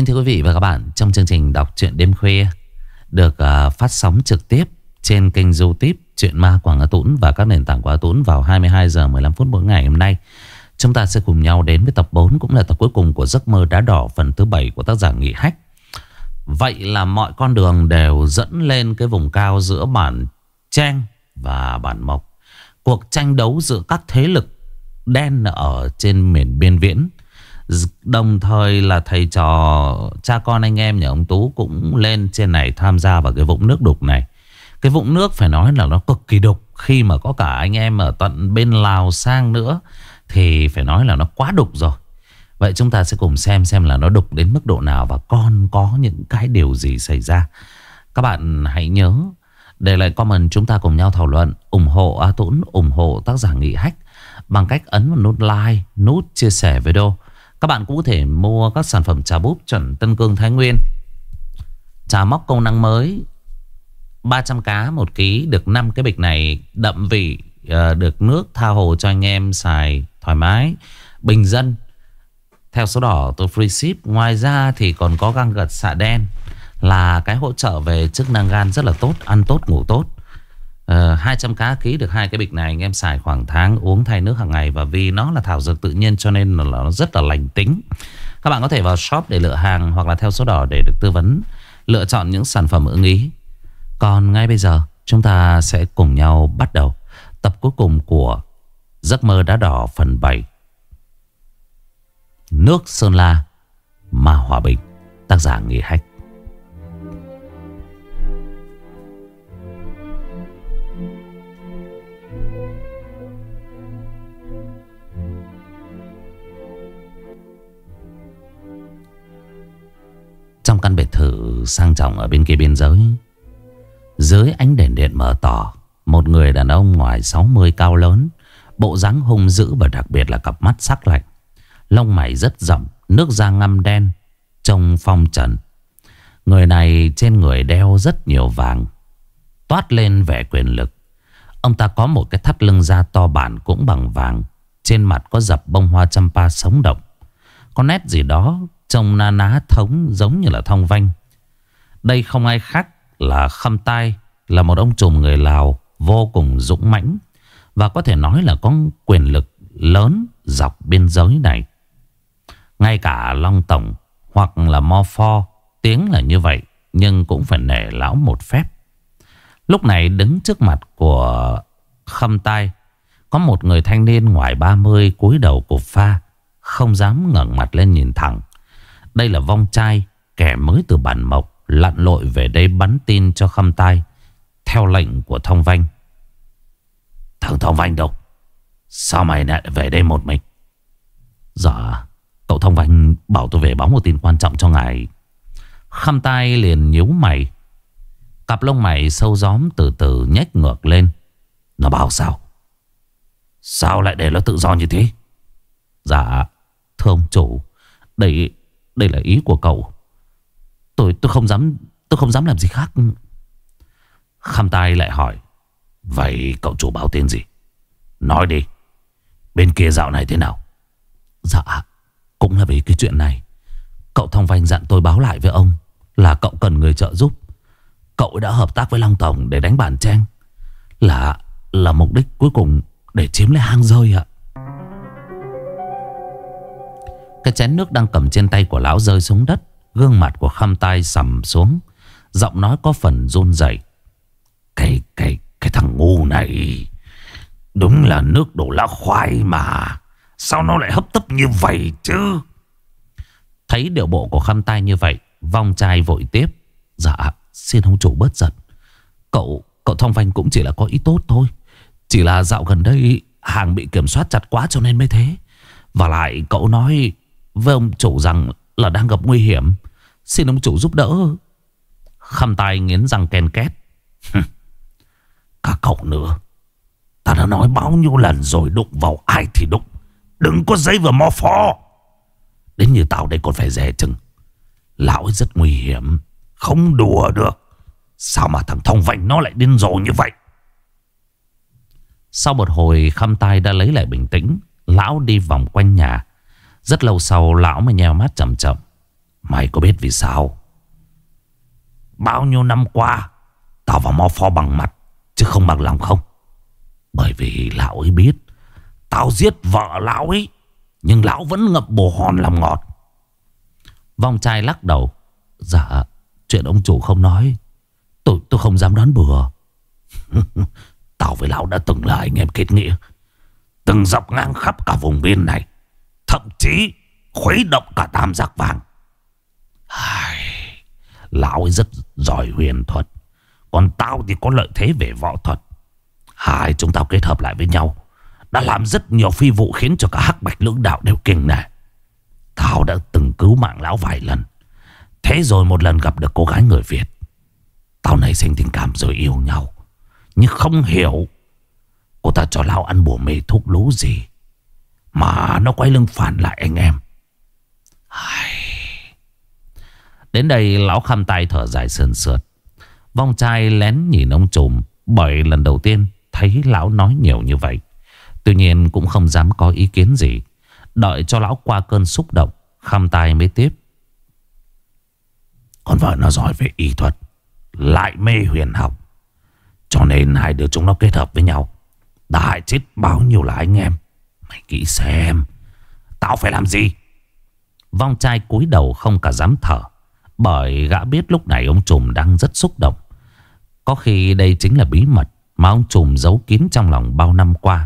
Kính thưa quý vị và các bạn, trong chương trình đọc truyện đêm khuya được phát sóng trực tiếp trên kênh YouTube Truyện Ma Quảng Á Tũng và các nền tảng của Á Tũng vào 22 giờ 15 phút mỗi ngày hôm nay, chúng ta sẽ cùng nhau đến với tập 4 cũng là tập cuối cùng của Giấc Mơ Đá Đỏ phần thứ 7 của tác giả Nghị Hách. Vậy là mọi con đường đều dẫn lên cái vùng cao giữa bản Trang và bản Mộc. Cuộc tranh đấu giữa các thế lực đen ở trên miền biên viễn, đồng thời là thầy trò cha con anh em nhà ông Tú cũng lên trên này tham gia vào cái vũng nước đục này. Cái vũng nước phải nói là nó cực kỳ đục. Khi mà có cả anh em ở tận bên Lào sang nữa thì phải nói là nó quá đục rồi. Vậy chúng ta sẽ cùng xem là nó đục đến mức độ nào và còn có những cái điều gì xảy ra. Các bạn hãy nhớ để lại comment, chúng ta cùng nhau thảo luận, ủng hộ Á Tũng, ủng hộ tác giả Nghị Hách bằng cách ấn vào nút like, nút chia sẻ video. Các bạn cũng có thể mua các sản phẩm trà búp chuẩn Tân Cương Thái Nguyên, trà móc công năng mới 300k 1 kg, được 5 cái bịch này đậm vị, được nước tha hồ cho anh em xài thoải mái, bình dân. Theo số đỏ tôi free ship. Ngoài ra thì còn có găng gật xạ đen, là cái hỗ trợ về chức năng gan rất là tốt, ăn tốt ngủ tốt. 200k ký được 2 cái bịch này, anh em xài khoảng tháng, uống thay nước hàng ngày. Và vì nó là thảo dược tự nhiên cho nên là nó rất là lành tính. Các bạn có thể vào shop để lựa hàng hoặc là theo số đỏ để được tư vấn lựa chọn những sản phẩm ưng ý. Còn ngay bây giờ chúng ta sẽ cùng nhau bắt đầu tập cuối cùng của Giấc Mơ Đá Đỏ phần 7, Nước Sơn La Ma Hòa Bình, tác giả Nghị Hách. Trong căn biệt thự sang trọng ở bên kia biên giới, dưới ánh đèn điện mờ tỏ, một người đàn ông ngoài 60 cao lớn, bộ dáng hung dữ và đặc biệt là cặp mắt sắc lạnh, lông mày rất rậm, nước da ngăm đen, trông phong trần. Người này trên người đeo rất nhiều vàng, toát lên vẻ quyền lực. Ông ta có một cái thắt lưng da to bản cũng bằng vàng, trên mặt có dập bông hoa champa sống động, có nét gì đó trông na ná thống giống như là Thông Vanh. Đây không ai khác là Khâm Tai, là một ông trùm người Lào vô cùng dũng mãnh và có thể nói là có quyền lực lớn dọc biên giới này. Ngay cả Long Tổng hoặc là Mo Pho tiếng là như vậy, nhưng cũng phải nể lão một phép. Lúc này đứng trước mặt của Khâm Tai có một người thanh niên ngoài 30, cúi đầu cụp pha, không dám ngẩng mặt lên nhìn thẳng. Đây là Vong Trai, kẻ mới từ bản Mộc, lặn lội về đây bắn tin cho Khâm Tai theo lệnh của Thông Vanh. Thằng Thông Vanh đâu? Sao mày lại về đây một mình? Dạ, cậu Thông Vanh bảo tôi về báo một tin quan trọng cho ngài. Khâm Tai liền nhíu mày, cặp lông mày sâu gióm từ từ nhếch ngược lên. Nó bảo sao? Sao lại để nó tự do như thế? Dạ, thưa ông chủ, đây là ý của cậu. Tôi không dám làm gì khác. Khâm Tai lại hỏi, vậy cậu chủ báo tên gì? Nói đi, bên kia dạo này thế nào? Dạ, cũng là vì cái chuyện này. Cậu Thông Vanh dặn tôi báo lại với ông là cậu cần người trợ giúp. Cậu đã hợp tác với Long Tổng để đánh bản Trang, là mục đích cuối cùng để chiếm lấy hang rơi ạ. Cái chén nước đang cầm trên tay của lão rơi xuống đất. Gương mặt của Khâm Tai sầm xuống, giọng nói có phần run rẩy. Cái thằng ngu này đúng là nước đổ lá khoai mà. Sao nó lại hấp tấp như vậy chứ? Thấy điệu bộ của Khâm Tai như vậy, Vong Trai vội tiếp. Dạ, xin ông chủ bớt giận. Cậu Thông Vanh cũng chỉ là có ý tốt thôi. Chỉ là dạo gần đây hàng bị kiểm soát chặt quá cho nên mới thế. Và lại cậu nói với ông chủ rằng là đang gặp nguy hiểm, xin ông chủ giúp đỡ. Khâm Tai nghiến răng ken két. Cả cậu nữa, ta đã nói bao nhiêu lần rồi, đụng vào ai thì đụng, đừng có dây vào Mo Pho. Đến như tao đây còn phải dè chừng. Lão ấy rất nguy hiểm, không đùa được. Sao mà thằng Thông Vanh nó lại điên rồ như vậy? Sau một hồi Khâm Tai đã lấy lại bình tĩnh. Lão đi vòng quanh nhà. Rất lâu sau lão mới nheo mắt chậm chậm. Mày có biết vì sao bao nhiêu năm qua tao và Mo Pho bằng mặt chứ không bằng lòng không? Bởi vì lão ấy biết tao giết vợ lão ấy, nhưng lão vẫn ngậm bồ hòn làm ngọt. Vong trai lắc đầu. Dạ, chuyện ông chủ không nói tôi không dám đoán bừa. Tao với lão đã từng là anh em kết nghĩa, từng dọc ngang khắp cả vùng biên này, thậm chí khuấy động cả tam giác vàng. Lão ấy rất giỏi huyền thuật, còn tao thì có lợi thế về võ thuật. Hai chúng tao kết hợp lại với nhau đã làm rất nhiều phi vụ, khiến cho cả hắc bạch lưỡng đạo đều kinh nể. Tao đã từng cứu mạng lão vài lần. Thế rồi một lần gặp được cô gái người Việt, tao nảy sinh tình cảm rồi yêu nhau. Nhưng không hiểu cô ta cho lão ăn bùa mê thuốc lú gì mà nó quay lưng phản lại anh em. Đến đây lão khăm tay thở dài sườn sượt. Vong trai lén nhìn ông trùm, bởi lần đầu tiên thấy lão nói nhiều như vậy. Tuy nhiên cũng không dám có ý kiến gì. Đợi cho lão qua cơn xúc động, khăm tay mới tiếp. Con vợ nó giỏi về y thuật, lại mê huyền học, cho nên hai đứa chúng nó kết hợp với nhau đã hại chết bao nhiêu là anh em. Mày nghĩ xem tao phải làm gì? Vong trai cúi đầu không cả dám thở, bởi gã biết lúc này ông trùm đang rất xúc động. Có khi đây chính là bí mật mà ông trùm giấu kín trong lòng bao năm qua.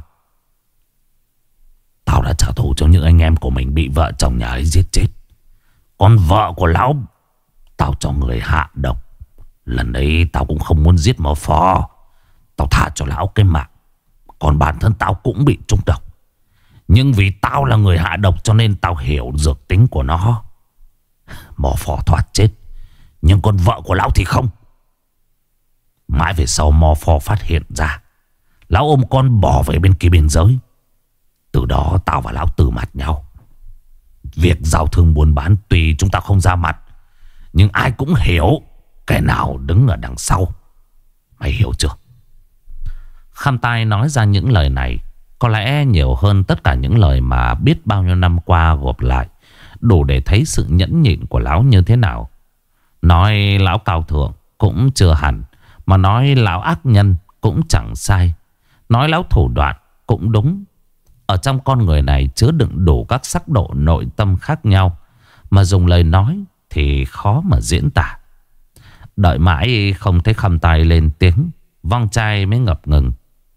Tao đã trả thù cho những anh em của mình bị vợ chồng nhà ấy giết chết. Còn vợ của lão tao cho người hạ độc. Lần đấy tao cũng không muốn giết Mo Pho, tao tha cho lão cái mạng. Còn bản thân tao cũng bị trúng độc, nhưng vì tao là người hạ độc cho nên tao hiểu dược tính của nó. Mo Pho thoát chết, nhưng con vợ của lão thì không. Mãi về sau Mo Pho phát hiện ra, lão ôm con bỏ về bên kia biên giới. Từ đó tao và lão từ mặt nhau. Việc giao thương buôn bán tuy chúng ta không ra mặt, nhưng ai cũng hiểu kẻ nào đứng ở đằng sau. Mày hiểu chưa? Khăm tai nói ra những lời này có lẽ nhiều hơn tất cả những lời mà biết bao nhiêu năm qua gộp lại, đủ để thấy sự nhẫn nhịn của lão như thế nào. Nói lão cao thượng cũng chưa hẳn, mà nói lão ác nhân cũng chẳng sai, nói lão thủ đoạn cũng đúng. Ở trong con người này chứa đựng đủ các sắc độ nội tâm khác nhau, mà dùng lời nói thì khó mà diễn tả. Đợi mãi không thấy khăm tay lên tiếng, Vong trai mới ngập ngừng.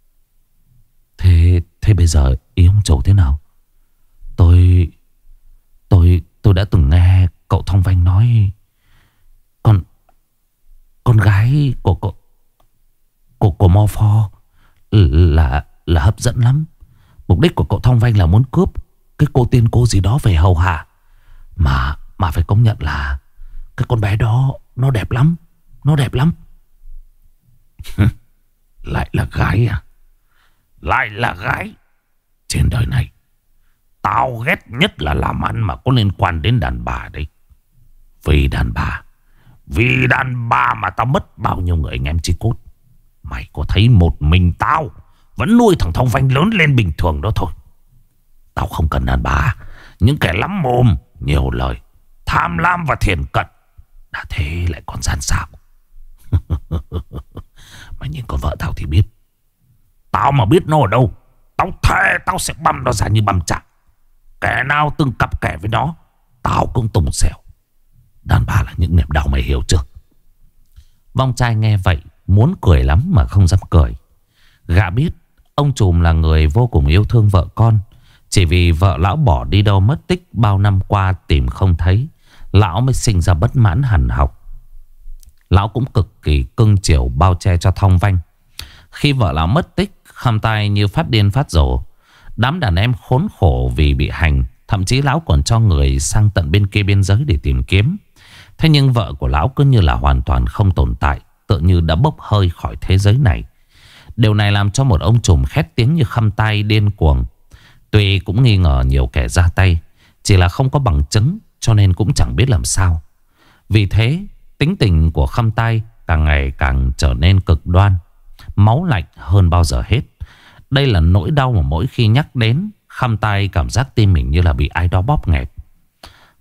Thế bây giờ ý ông chủ thế nào? Tôi đã từng nghe cậu Thong Vanh nói con gái của Mo Pho là hấp dẫn lắm. Mục đích của cậu Thong Vanh là muốn cướp cái cô tiên cô gì đó về hầu hạ. Mà phải công nhận là cái con bé đó nó đẹp lắm. Nó đẹp lắm. Lại là gái à? Lại là gái. Trên đời này tao ghét nhất là làm ăn mà có liên quan đến đàn bà đấy. Vì đàn bà mà tao mất bao nhiêu người anh em chí cốt. Mày có thấy một mình tao vẫn nuôi thằng Thong Vanh lớn lên bình thường đó thôi. Tao không cần đàn bà, những kẻ lắm mồm, nhiều lời, tham lam và thiền cận. Đã thế lại còn gian xảo. Mày nhìn con vợ tao thì biết. Tao mà biết nó ở đâu, tao thề tao sẽ băm nó ra như băm chả. Kẻ nào từng cặp kè với nó, tao cũng tùng xẻo. Đàn bà là những niềm đau, mày hiểu chưa? Vong trai nghe vậy muốn cười lắm mà không dám cười. Gã biết ông trùm là người vô cùng yêu thương vợ con. Chỉ vì vợ lão bỏ đi đâu mất tích bao năm qua tìm không thấy, lão mới sinh ra bất mãn hằn học. Lão cũng cực kỳ cưng chiều bao che cho Thong Vanh. Khi vợ lão mất tích, khăm tay như phát điên phát rồ. Đám đàn em khốn khổ vì bị hành, thậm chí lão còn cho người sang tận bên kia biên giới để tìm kiếm. Thế nhưng vợ của lão cứ như là hoàn toàn không tồn tại, tự như đã bốc hơi khỏi thế giới này. Điều này làm cho một ông trùm khét tiếng như khăm tay điên cuồng. Tuy cũng nghi ngờ nhiều kẻ ra tay, chỉ là không có bằng chứng, cho nên cũng chẳng biết làm sao. Vì thế tính tình của khăm tay càng ngày càng trở nên cực đoan, máu lạnh hơn bao giờ hết. Đây là nỗi đau mà mỗi khi nhắc đến, khăm tay cảm giác tim mình như là bị ai đó bóp nghẹt.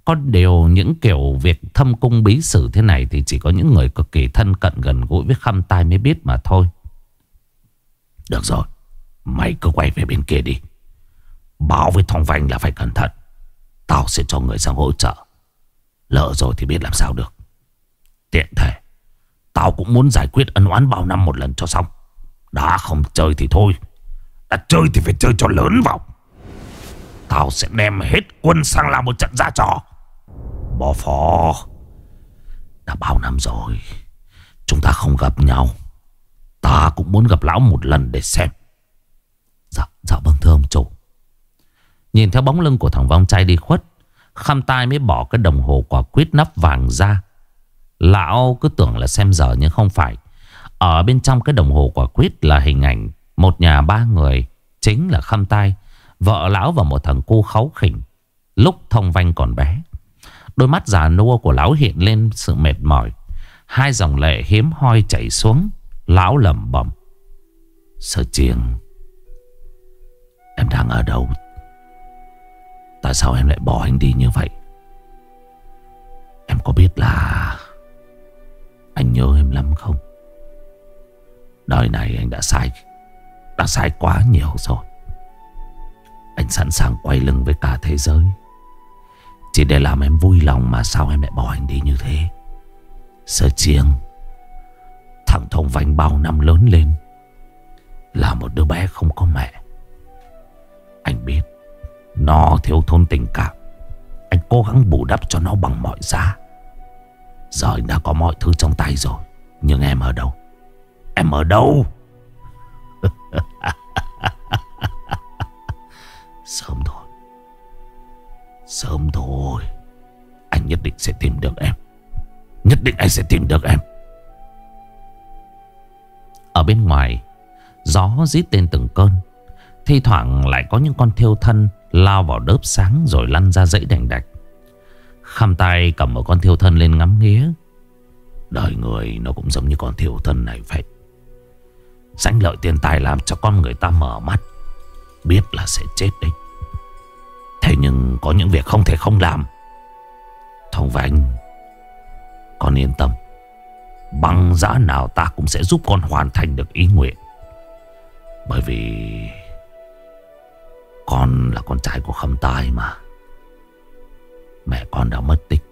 Có điều những kiểu việc thâm cung bí sử thế này thì chỉ có những người cực kỳ thân cận gần gũi với Khăm Tai mới biết mà thôi. Được rồi, mày cứ quay về bên kia đi. Báo với Thong Vanh là phải cẩn thận. Tao sẽ cho người sang hỗ trợ. Lỡ rồi thì biết làm sao được. Tiện thể tao cũng muốn giải quyết ân oán bao năm một lần cho xong. Đã không chơi thì thôi, đã chơi thì phải chơi cho lớn vào. Tao sẽ đem hết quân sang làm một trận ra trò. Bò phò, đã bao năm rồi chúng ta không gặp nhau. Ta cũng muốn gặp lão một lần để xem. Dạ vâng thưa ông chủ. Nhìn theo bóng lưng của thằng Vong Trai đi khuất, Khăm Tai mới bỏ cái đồng hồ quả quýt nắp vàng ra. Lão cứ tưởng là xem giờ nhưng không phải. Ở bên trong cái đồng hồ quả quýt là hình ảnh một nhà ba người. Chính là Khăm Tai, vợ lão và một thằng cu kháu khỉnh lúc Thong Vanh còn bé. Đôi mắt già nua của lão hiện lên sự mệt mỏi. Hai dòng lệ hiếm hoi chảy xuống. Lão lẩm bẩm: Sơ Chiêng, em đang ở đâu? Tại sao em lại bỏ anh đi như vậy? Em có biết là anh nhớ em lắm không? Đời này anh đã sai quá nhiều rồi. Anh sẵn sàng quay lưng với cả thế giới chỉ để làm em vui lòng, mà sao em lại bỏ anh đi như thế? Sơ Chiêng, thằng Thong Vanh bao năm lớn lên là một đứa bé không có mẹ. Anh biết nó thiếu thốn tình cảm. Anh cố gắng bù đắp cho nó bằng mọi giá. Giờ anh đã có mọi thứ trong tay rồi. Nhưng em ở đâu? Em ở đâu? Sớm thôi, sớm thôi, anh nhất định sẽ tìm được em. Nhất định anh sẽ tìm được em. Ở bên ngoài, gió rít lên từng cơn. Thi thoảng lại có những con thiêu thân lao vào đớp sáng rồi lăn ra dãy đành đạch. Khăm Tai cầm một con thiêu thân lên ngắm nghía. Đời người nó cũng giống như con thiêu thân này vậy. Danh lợi tiền tài làm cho con người ta mở mắt, biết là sẽ chết đấy. Thế nhưng có những việc không thể không làm. Thong Vanh, con yên tâm. Bằng giá nào ta cũng sẽ giúp con hoàn thành được ý nguyện. Bởi vì con là con trai của Khăm Tai mà. Mẹ con đã mất tích.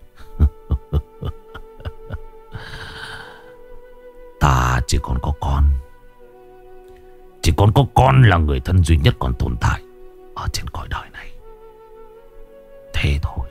Ta chỉ còn có con. Chỉ còn có con là người thân duy nhất còn tồn tại ở trên cõi đời này. Thế thôi.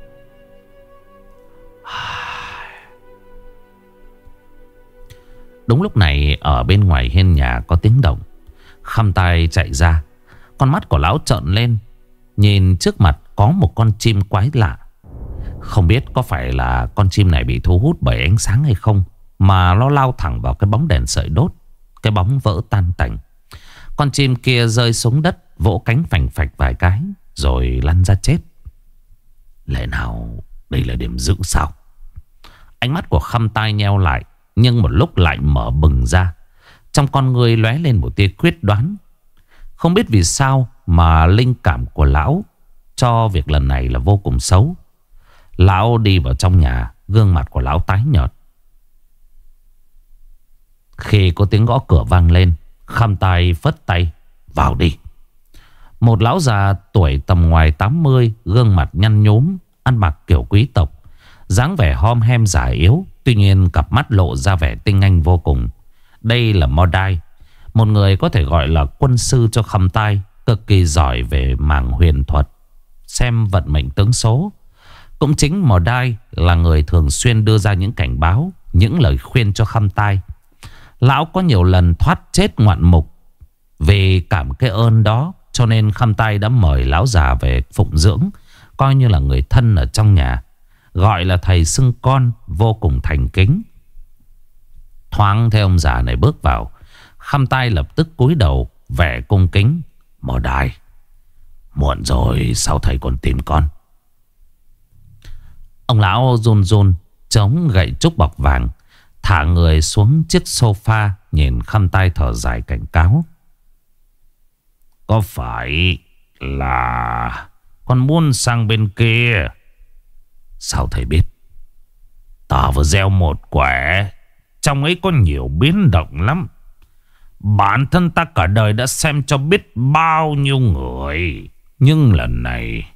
Đúng lúc này, ở bên ngoài hiên nhà có tiếng động. Khăm Tai chạy ra. Con mắt của lão trợn lên, nhìn trước mặt có một con chim quái lạ. Không biết có phải là con chim này bị thu hút bởi ánh sáng hay không, mà nó lao thẳng vào cái bóng đèn sợi đốt. Cái bóng vỡ tan tành. Con chim kia rơi xuống đất, vỗ cánh phành phạch vài cái rồi lăn ra chết. Lẽ nào đây là điểm giữ sao? Ánh mắt của Khăm Tai nheo lại, nhưng một lúc lại mở bừng ra. Trong con người lóe lên một tia quyết đoán. Không biết vì sao mà linh cảm của lão cho việc lần này là vô cùng xấu. Lão đi vào trong nhà, gương mặt của lão tái nhợt. Khi có tiếng gõ cửa vang lên, Khăm Tai phất tay: Vào đi. Một lão già tuổi tầm ngoài 80, gương mặt nhăn nhúm, ăn mặc kiểu quý tộc, dáng vẻ hom hem già yếu. Tuy nhiên cặp mắt lộ ra vẻ tinh anh vô cùng. Đây là Modai, một người có thể gọi là quân sư cho Khăm Tai, cực kỳ giỏi về mảng huyền thuật, xem vận mệnh tướng số. Cũng chính Modai là người thường xuyên đưa ra những cảnh báo, những lời khuyên cho Khăm Tai. Lão có nhiều lần thoát chết ngoạn mục. Vì cảm cái ơn đó cho nên Khăm Tai đã mời lão già về phụng dưỡng, coi như là người thân ở trong nhà. Gọi là thầy xưng con, vô cùng thành kính. Thoáng theo ông già này bước vào, Khăm Tai lập tức cúi đầu vẻ cung kính: Modai, muộn rồi sao thầy còn tìm con? Ông lão run run chống gậy trúc bọc vàng, thả người xuống chiếc sofa, nhìn Khăm Tai thở dài cảnh cáo: Có phải là con muốn sang bên kia Sao thầy biết? Ta vừa gieo một quả, trong ấy có nhiều biến động lắm. Bản thân ta cả đời đã xem cho biết bao nhiêu người. Nhưng lần này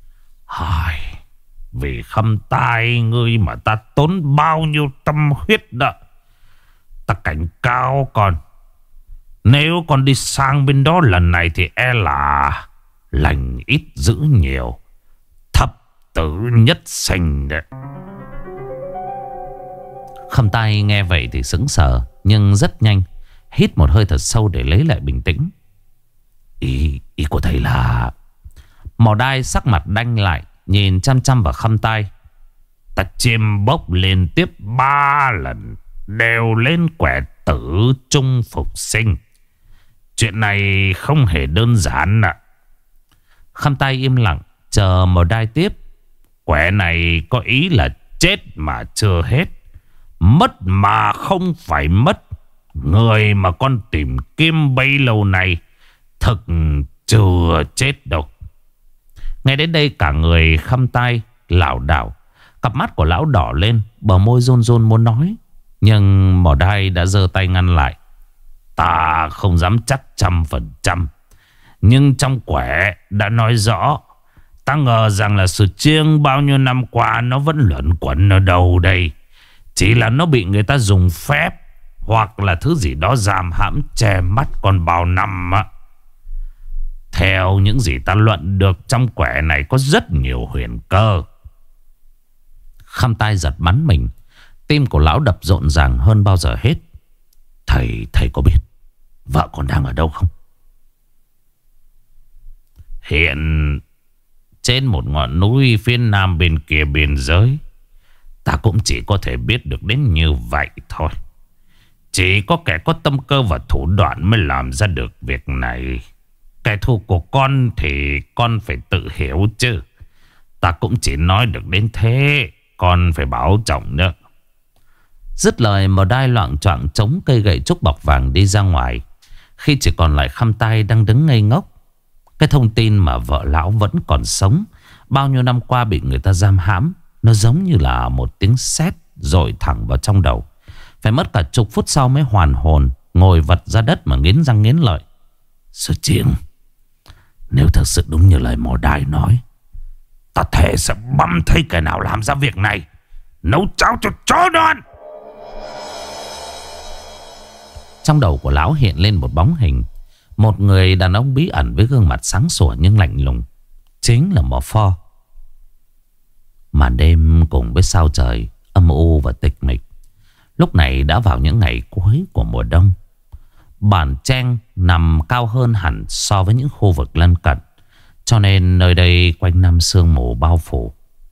vì Khâm Tai ngươi mà ta tốn bao nhiêu tâm huyết đó. Ta cảnh cáo con, nếu con đi sang bên đó lần này thì e là lành ít dữ nhiều, thập tử nhất sinh đấy. Khâm Tai nghe vậy thì sững sờ, nhưng rất nhanh hít một hơi thật sâu để lấy lại bình tĩnh. Ý của thầy là... Mò Đai sắc mặt đanh lại, nhìn chăm chăm vào Khâm Tai. Ta chiêm bốc liên tiếp 3 lần, đều lên quẻ tử trung phục sinh. Chuyện này không hề đơn giản ạ. Khâm Tai im lặng, chờ Mò Đai tiếp. Quẻ này có ý là chết mà chưa hết, mất mà không phải mất. Người mà con tìm kiếm bấy lâu nay thực chưa chết đâu. Ngay đến đây cả người Khâm Tai lảo đảo, cặp mắt của lão đỏ lên, bờ môi run run muốn nói, nhưng Mò Đai đã giơ tay ngăn lại. Ta không dám chắc 100%, nhưng trong quẻ đã nói rõ. Ta ngờ rằng là sự chiêng bao nhiêu năm qua nó vẫn luẩn quẩn ở đâu đây. Chỉ là nó bị người ta dùng phép hoặc là thứ gì đó giam hãm che mắt con bao năm á. Theo những gì ta luận được, trong quẻ này có rất nhiều huyền cơ. Khâm Tai giật bắn mình, tim của lão đập rộn ràng hơn bao giờ hết. Thầy có biết vợ con đang ở đâu không? Hiện trên một ngọn núi phía nam bên kia biên giới. Ta cũng chỉ có thể biết được đến như vậy thôi. Chỉ có kẻ có tâm cơ và thủ đoạn mới làm ra được việc này. Kẻ thù của con thì con phải tự hiểu chứ. Ta cũng chỉ nói được đến thế. Con phải bảo trọng nữa. Dứt lời, Mò Đai loạng choạng chống cây gậy trúc bọc vàng đi ra ngoài, khi chỉ còn lại Khâm Tai đang đứng ngây ngốc. Cái thông tin mà vợ lão vẫn còn sống, bao nhiêu năm qua bị người ta giam hãm, nó giống như là một tiếng sét dội thẳng vào trong đầu. Phải mất cả chục phút sau mới hoàn hồn, ngồi vật ra đất mà nghiến răng nghiến lợi. Sư Chiêng, nếu thật sự đúng như lời Mò Đai nói, ta thề sẽ băm thây kẻ nào làm ra việc này, nấu cháo cho chó đoan. Trong đầu của lão hiện lên một bóng hình, một người đàn ông bí ẩn với gương mặt sáng sủa nhưng lạnh lùng. Chính là Mò Pho. Màn đêm cùng với sao trời âm u và tịch mịch, lúc này đã vào những ngày cuối của mùa đông. Bản Cheng nằm cao hơn hẳn so với những khu vực lân cận, cho nên nơi đây quanh năm sương mù bao phủ.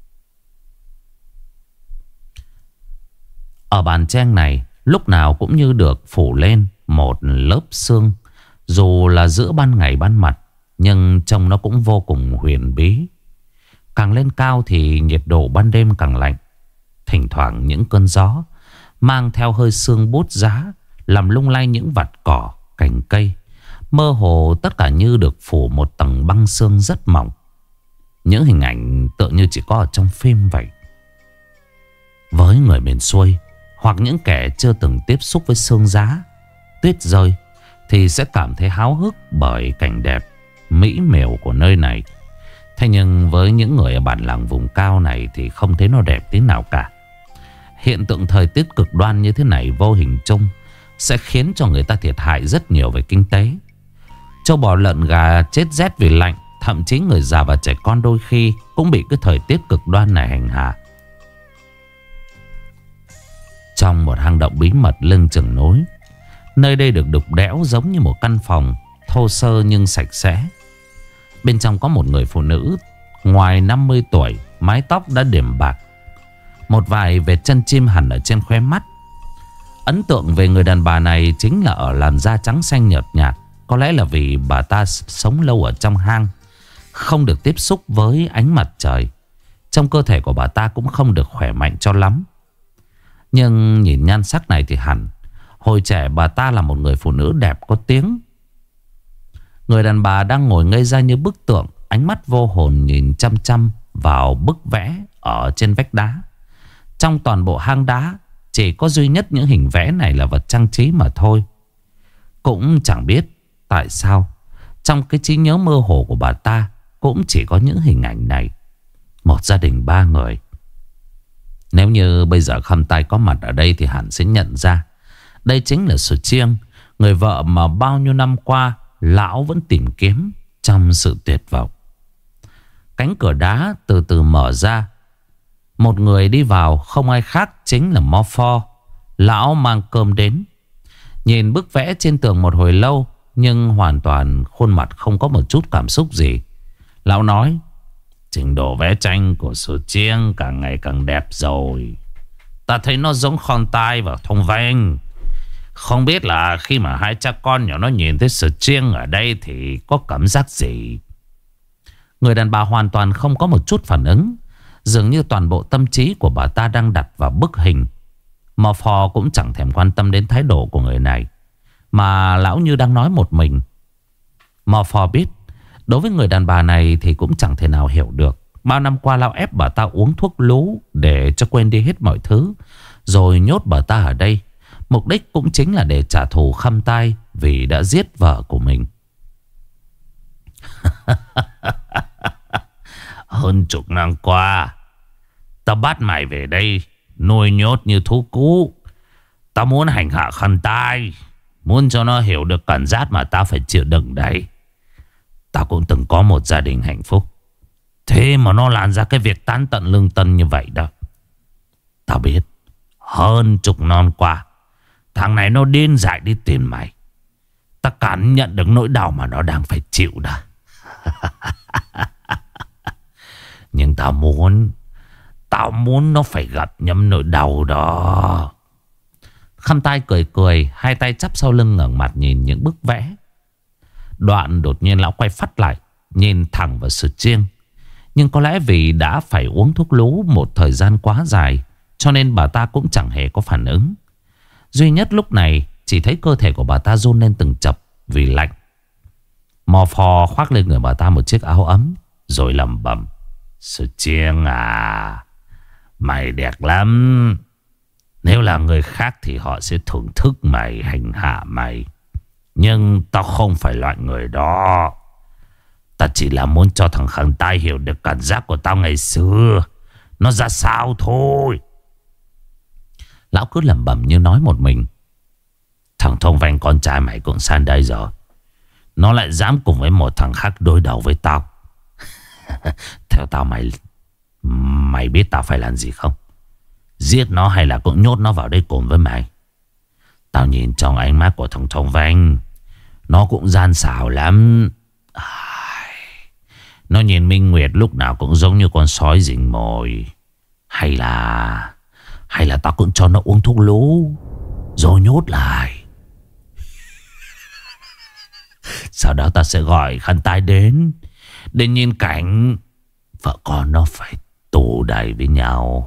Ở Bản Cheng này lúc nào cũng như được phủ lên một lớp sương. Dù là giữa ban ngày ban mặt, nhưng trông nó cũng vô cùng huyền bí. Càng lên cao thì nhiệt độ ban đêm càng lạnh. Thỉnh thoảng những cơn gió mang theo hơi sương bút giá làm lung lay những vạt cỏ, cành cây. Mơ hồ tất cả như được phủ một tầng băng sương rất mỏng. Những hình ảnh tựa như chỉ có ở trong phim vậy. Với người miền xuôi hoặc những kẻ chưa từng tiếp xúc với sương giá, tuyết rơi, thì sẽ cảm thấy háo hức bởi cảnh đẹp mỹ miều của nơi này. Thế nhưng với những người ở bản làng vùng cao này thì không thấy nó đẹp tí nào cả. Hiện tượng thời tiết cực đoan như thế này vô hình chung sẽ khiến cho người ta thiệt hại rất nhiều về kinh tế. Trâu bò lợn gà chết rét vì lạnh, thậm chí người già và trẻ con đôi khi cũng bị cái thời tiết cực đoan này hành hạ. Trong một hang động bí mật lưng chừng núi, nơi đây được đục đẽo giống như một căn phòng thô sơ nhưng sạch sẽ. Bên trong có một người phụ nữ ngoài 50 tuổi, mái tóc đã điểm bạc, một vài vệt chân chim hẳn ở trên khóe mắt. Ấn tượng về người đàn bà này chính là ở làn da trắng xanh nhợt nhạt. Có lẽ là vì bà ta sống lâu ở trong hang, không được tiếp xúc với ánh mặt trời. Trong cơ thể của bà ta cũng không được khỏe mạnh cho lắm. Nhưng nhìn nhan sắc này thì hẳn hồi trẻ bà ta là một người phụ nữ đẹp có tiếng. Người đàn bà đang ngồi ngây ra như bức tượng, ánh mắt vô hồn nhìn chăm chăm vào bức vẽ ở trên vách đá. Trong toàn bộ hang đá chỉ có duy nhất những hình vẽ này là vật trang trí mà thôi. Cũng chẳng biết tại sao trong cái trí nhớ mơ hồ của bà ta cũng chỉ có những hình ảnh này. Một gia đình 3 người. Nếu như bây giờ Khâm Tai có mặt ở đây thì hẳn sẽ nhận ra đây chính là Sử Chiêng, người vợ mà bao nhiêu năm qua lão vẫn tìm kiếm trong sự tuyệt vọng. Cánh cửa đá từ từ mở ra. Một người đi vào, không ai khác chính là Mo Pho. Lão mang cơm đến. Nhìn bức vẽ trên tường một hồi lâu, nhưng hoàn toàn khuôn mặt không có một chút cảm xúc gì. Lão nói: trình độ vẽ tranh của Sử Chiêng càng ngày càng đẹp rồi. Ta thấy nó giống Khon Tai và Thông Vanh. Không biết là khi mà hai cha con nhỏ nó nhìn thấy Sử Chiêng ở đây thì có cảm giác gì? Người đàn bà hoàn toàn không có một chút phản ứng. Dường như toàn bộ tâm trí của bà ta đang đặt vào bức hình. Mo Pho cũng chẳng thèm quan tâm đến thái độ của người này, mà lão như đang nói một mình. Mo Pho biết đối với người đàn bà này thì cũng chẳng thể nào hiểu được. Bao năm qua lão ép bà ta uống thuốc lú để cho quên đi hết mọi thứ, rồi nhốt bà ta ở đây. Mục đích cũng chính là để trả thù Khâm Tai vì đã giết vợ của mình. Hơn chục năm qua tao bắt mày về đây nuôi nhốt như thú cũ. Tao muốn hành hạ Khâm Tai, muốn cho nó hiểu được cảm giác mà tao phải chịu đựng đấy. Tao cũng từng có một gia đình hạnh phúc, thế mà nó làm ra cái việc tán tận lương tâm như vậy đó. Tao biết hơn chục năm qua thằng này nó điên dại đi tìm mày. Tao cảm nhận được nỗi đau mà nó đang phải chịu đó. Nhưng Tao muốn nó phải gặp nhấm nỗi đau đó. Khâm Tai cười cười, hai tay chắp sau lưng ngẩng mặt nhìn những bức vẽ. Đoạn đột nhiên lão quay phắt lại, nhìn thẳng vào Sử Chiêng. Nhưng có lẽ vì đã phải uống thuốc lú một thời gian quá dài, cho nên bà ta cũng chẳng hề có phản ứng. Duy nhất lúc này chỉ thấy cơ thể của bà ta run lên từng chập vì lạnh. Mo Pho khoác lên người bà ta một chiếc áo ấm, rồi lẩm bẩm: Sử Chiêng à, mày đẹp lắm. Nếu là người khác thì họ sẽ thưởng thức mày, hành hạ mày. Nhưng tao không phải loại người đó. Tao chỉ là muốn cho thằng Khâm Tai hiểu được cảm giác của tao ngày xưa nó ra sao thôi. Lão cứ lẩm bẩm như nói một mình: thằng Thông Vanh con trai mày cũng sang đây rồi, nó lại dám cùng với một thằng khác đối đầu với tao. Theo tao mày biết tao phải làm gì không? Giết nó hay là cũng nhốt nó vào đây cùng với mày? Tao nhìn trong ánh mắt của thằng Thông Vanh, nó cũng gian xảo lắm. Nó nhìn Minh Nguyệt lúc nào cũng giống như con sói rình mồi. Hay là tao cũng cho nó uống thuốc lú rồi nhốt lại. Sau đó tao sẽ gọi Khâm Tai đến để nhìn cảnh vợ con nó phải tù đầy với nhau.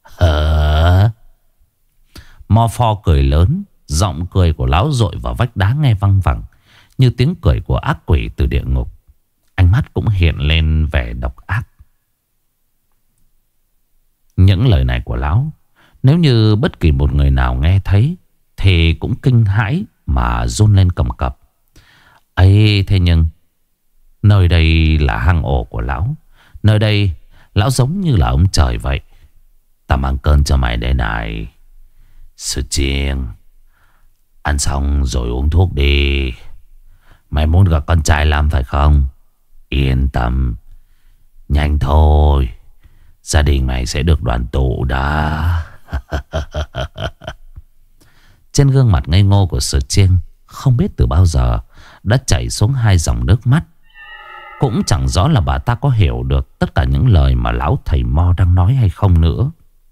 Mo Pho cười lớn. Giọng cười của lão dội vào vách đá nghe văng vẳng như tiếng cười của ác quỷ từ địa ngục. Ánh mắt cũng hiện lên vẻ độc ác. Những lời này của lão, nếu như bất kỳ một người nào nghe thấy thì cũng kinh hãi mà run lên cầm cập. Ấy thế nhưng nơi đây là hang ổ của lão. Nơi đây lão giống như là ông trời vậy. Ta mang cơm cho mày đây này, Sử Chiêng. Ăn xong rồi uống thuốc đi. Mày muốn gặp con trai lắm phải không? Yên tâm, nhanh thôi, gia đình mày sẽ được đoàn tụ đó. Trên gương mặt ngây ngô của Sử Chiêng không biết từ bao giờ đã chảy xuống hai dòng nước mắt. Cũng chẳng rõ là bà ta có hiểu được tất cả những lời mà lão thầy Mo đang nói hay không nữa.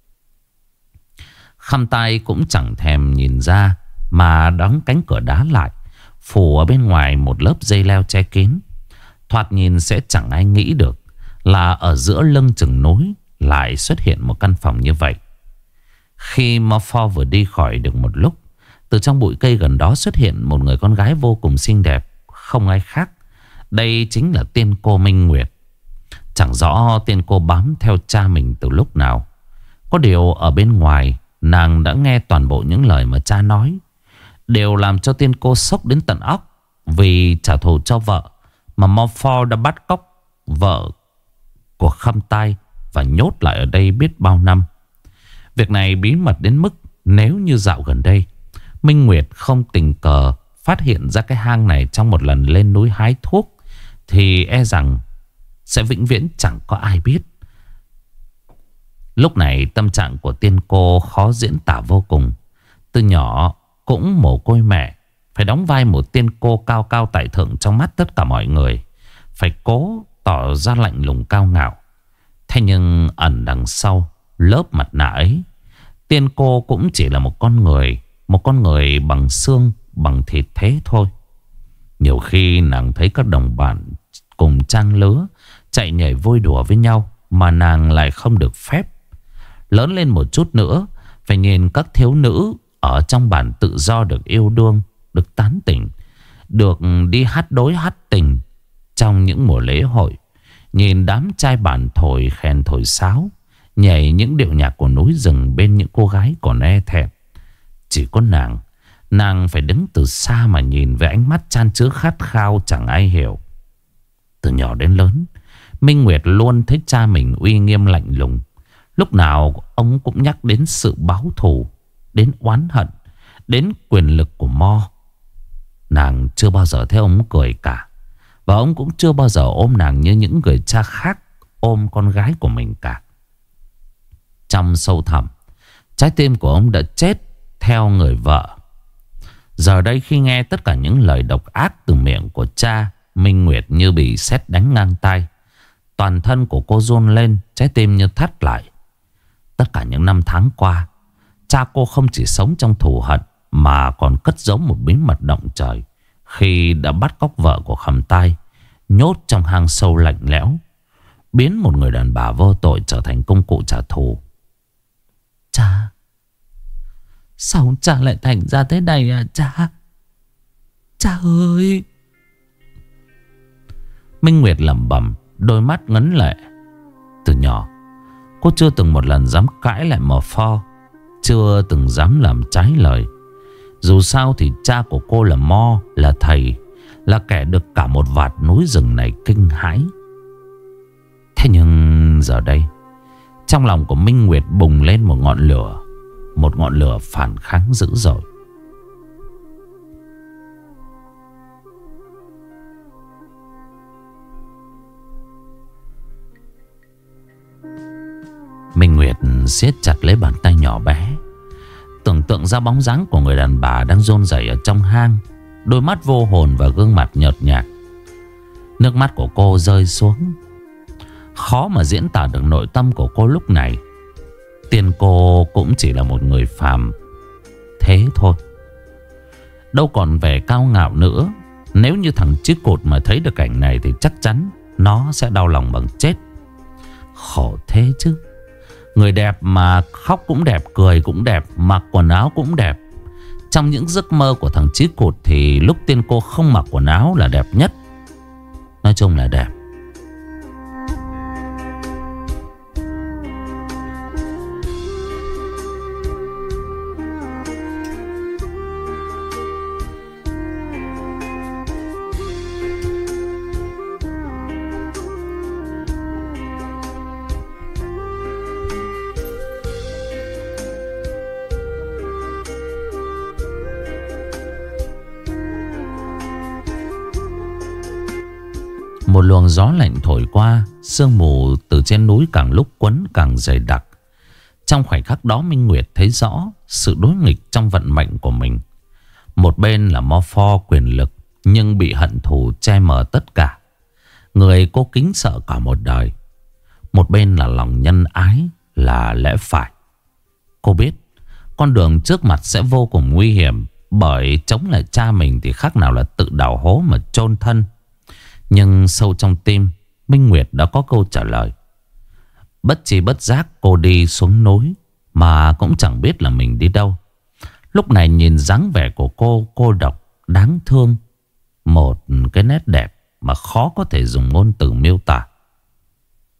Khâm Tai cũng chẳng thèm nhìn ra mà đóng cánh cửa đá lại, phủ ở bên ngoài một lớp dây leo che kín. Thoạt nhìn sẽ chẳng ai nghĩ được là ở giữa lưng chừng núi lại xuất hiện một căn phòng như vậy. Khi Mo Pho vừa đi khỏi được một lúc, từ trong bụi cây gần đó xuất hiện một người con gái vô cùng xinh đẹp. Không ai khác, đây chính là tiên cô Minh Nguyệt. Chẳng rõ tiên cô bám theo cha mình từ lúc nào. Có điều ở bên ngoài nàng đã nghe toàn bộ những lời mà cha nói, đều làm cho tiên cô sốc đến tận óc. Vì trả thù cho vợ mà Morpho đã bắt cóc vợ của Khâm Tai và nhốt lại ở đây biết bao năm. Việc này bí mật đến mức nếu như dạo gần đây Minh Nguyệt không tình cờ phát hiện ra cái hang này trong một lần lên núi hái thuốc, thì e rằng sẽ vĩnh viễn chẳng có ai biết. Lúc này tâm trạng của tiên cô khó diễn tả vô cùng. Từ nhỏ cũng mồ côi mẹ, phải đóng vai một tiên cô cao cao tại thượng trong mắt tất cả mọi người, phải cố tỏ ra lạnh lùng cao ngạo. Thế nhưng ẩn đằng sau lớp mặt nạ ấy, tiên cô cũng chỉ là một con người. Một con người bằng xương bằng thịt thế thôi. Nhiều khi nàng thấy các đồng bạn cùng trang lứa chạy nhảy vui đùa với nhau, mà nàng lại không được phép. Lớn lên một chút nữa, phải nhìn các thiếu nữ ở trong bản tự do được yêu đương, được tán tỉnh, được đi hát đối hát tình trong những mùa lễ hội. Nhìn đám trai bản thổi khen thổi sáo, nhảy những điệu nhạc của núi rừng bên những cô gái còn e thẹn. Chỉ có nàng phải đứng từ xa mà nhìn với ánh mắt chan chứa khát khao chẳng ai hiểu. Từ nhỏ đến lớn, Minh Nguyệt luôn thấy cha mình uy nghiêm lạnh lùng. Lúc nào ông cũng nhắc đến sự báo thù, đến oán hận, đến quyền lực của Mo. Nàng chưa bao giờ thấy ông cười cả, và ông cũng chưa bao giờ ôm nàng như những người cha khác ôm con gái của mình cả. Trong sâu thẳm, trái tim của ông đã chết theo người vợ. Giờ đây khi nghe tất cả những lời độc ác từ miệng của cha, Minh Nguyệt như bị sét đánh ngang tai. Toàn thân của cô run lên, trái tim như thắt lại. Tất cả những năm tháng qua, cha cô không chỉ sống trong thù hận, mà còn cất giấu một bí mật động trời khi đã bắt cóc vợ của Khâm Tai, nhốt trong hang sâu lạnh lẽo, biến một người đàn bà vô tội trở thành công cụ trả thù. Cha, sao cha lại thành ra thế này à cha? Cha ơi! Minh Nguyệt lẩm bẩm, đôi mắt ngấn lệ. Từ nhỏ, cô chưa từng một lần dám cãi lại Morpho, chưa từng dám làm trái lời. Dù sao thì cha của cô là Mo, là thầy, là kẻ được cả một vạt núi rừng này kinh hãi. Thế nhưng giờ đây, trong lòng của Minh Nguyệt bùng lên một ngọn lửa, một ngọn lửa phản kháng dữ dội. Minh Nguyệt siết chặt lấy bàn tay nhỏ bé, tưởng tượng ra bóng dáng của người đàn bà đang run rẩy ở trong hang, đôi mắt vô hồn và gương mặt nhợt nhạt. Nước mắt của cô rơi xuống. Khó mà diễn tả được nội tâm của cô lúc này. Tiên cô cũng chỉ là một người phàm thế thôi, đâu còn vẻ cao ngạo nữa. Nếu như thằng Chí Cụt mà thấy được cảnh này thì chắc chắn nó sẽ đau lòng bằng chết. Khổ thế chứ. Người đẹp mà khóc cũng đẹp, cười cũng đẹp, mặc quần áo cũng đẹp. Trong những giấc mơ của thằng Chí Cụt thì lúc tiên cô không mặc quần áo là đẹp nhất. Nói chung là đẹp. Một luồng gió lạnh thổi qua, sương mù từ trên núi càng lúc quấn càng dày đặc. Trong khoảnh khắc đó, Minh Nguyệt thấy rõ sự đối nghịch trong vận mệnh của mình. Một bên là Morpho quyền lực, nhưng bị hận thù che mờ tất cả, người cô kính sợ cả một đời. Một bên là lòng nhân ái, là lẽ phải. Cô biết con đường trước mặt sẽ vô cùng nguy hiểm, bởi chống lại cha mình thì khác nào là tự đào hố mà chôn thân. Nhưng sâu trong tim, Minh Nguyệt đã có câu trả lời. Bất chi bất giác cô đi xuống núi, mà cũng chẳng biết là mình đi đâu. Lúc này nhìn dáng vẻ của cô độc, đáng thương, một cái nét đẹp mà khó có thể dùng ngôn từ miêu tả.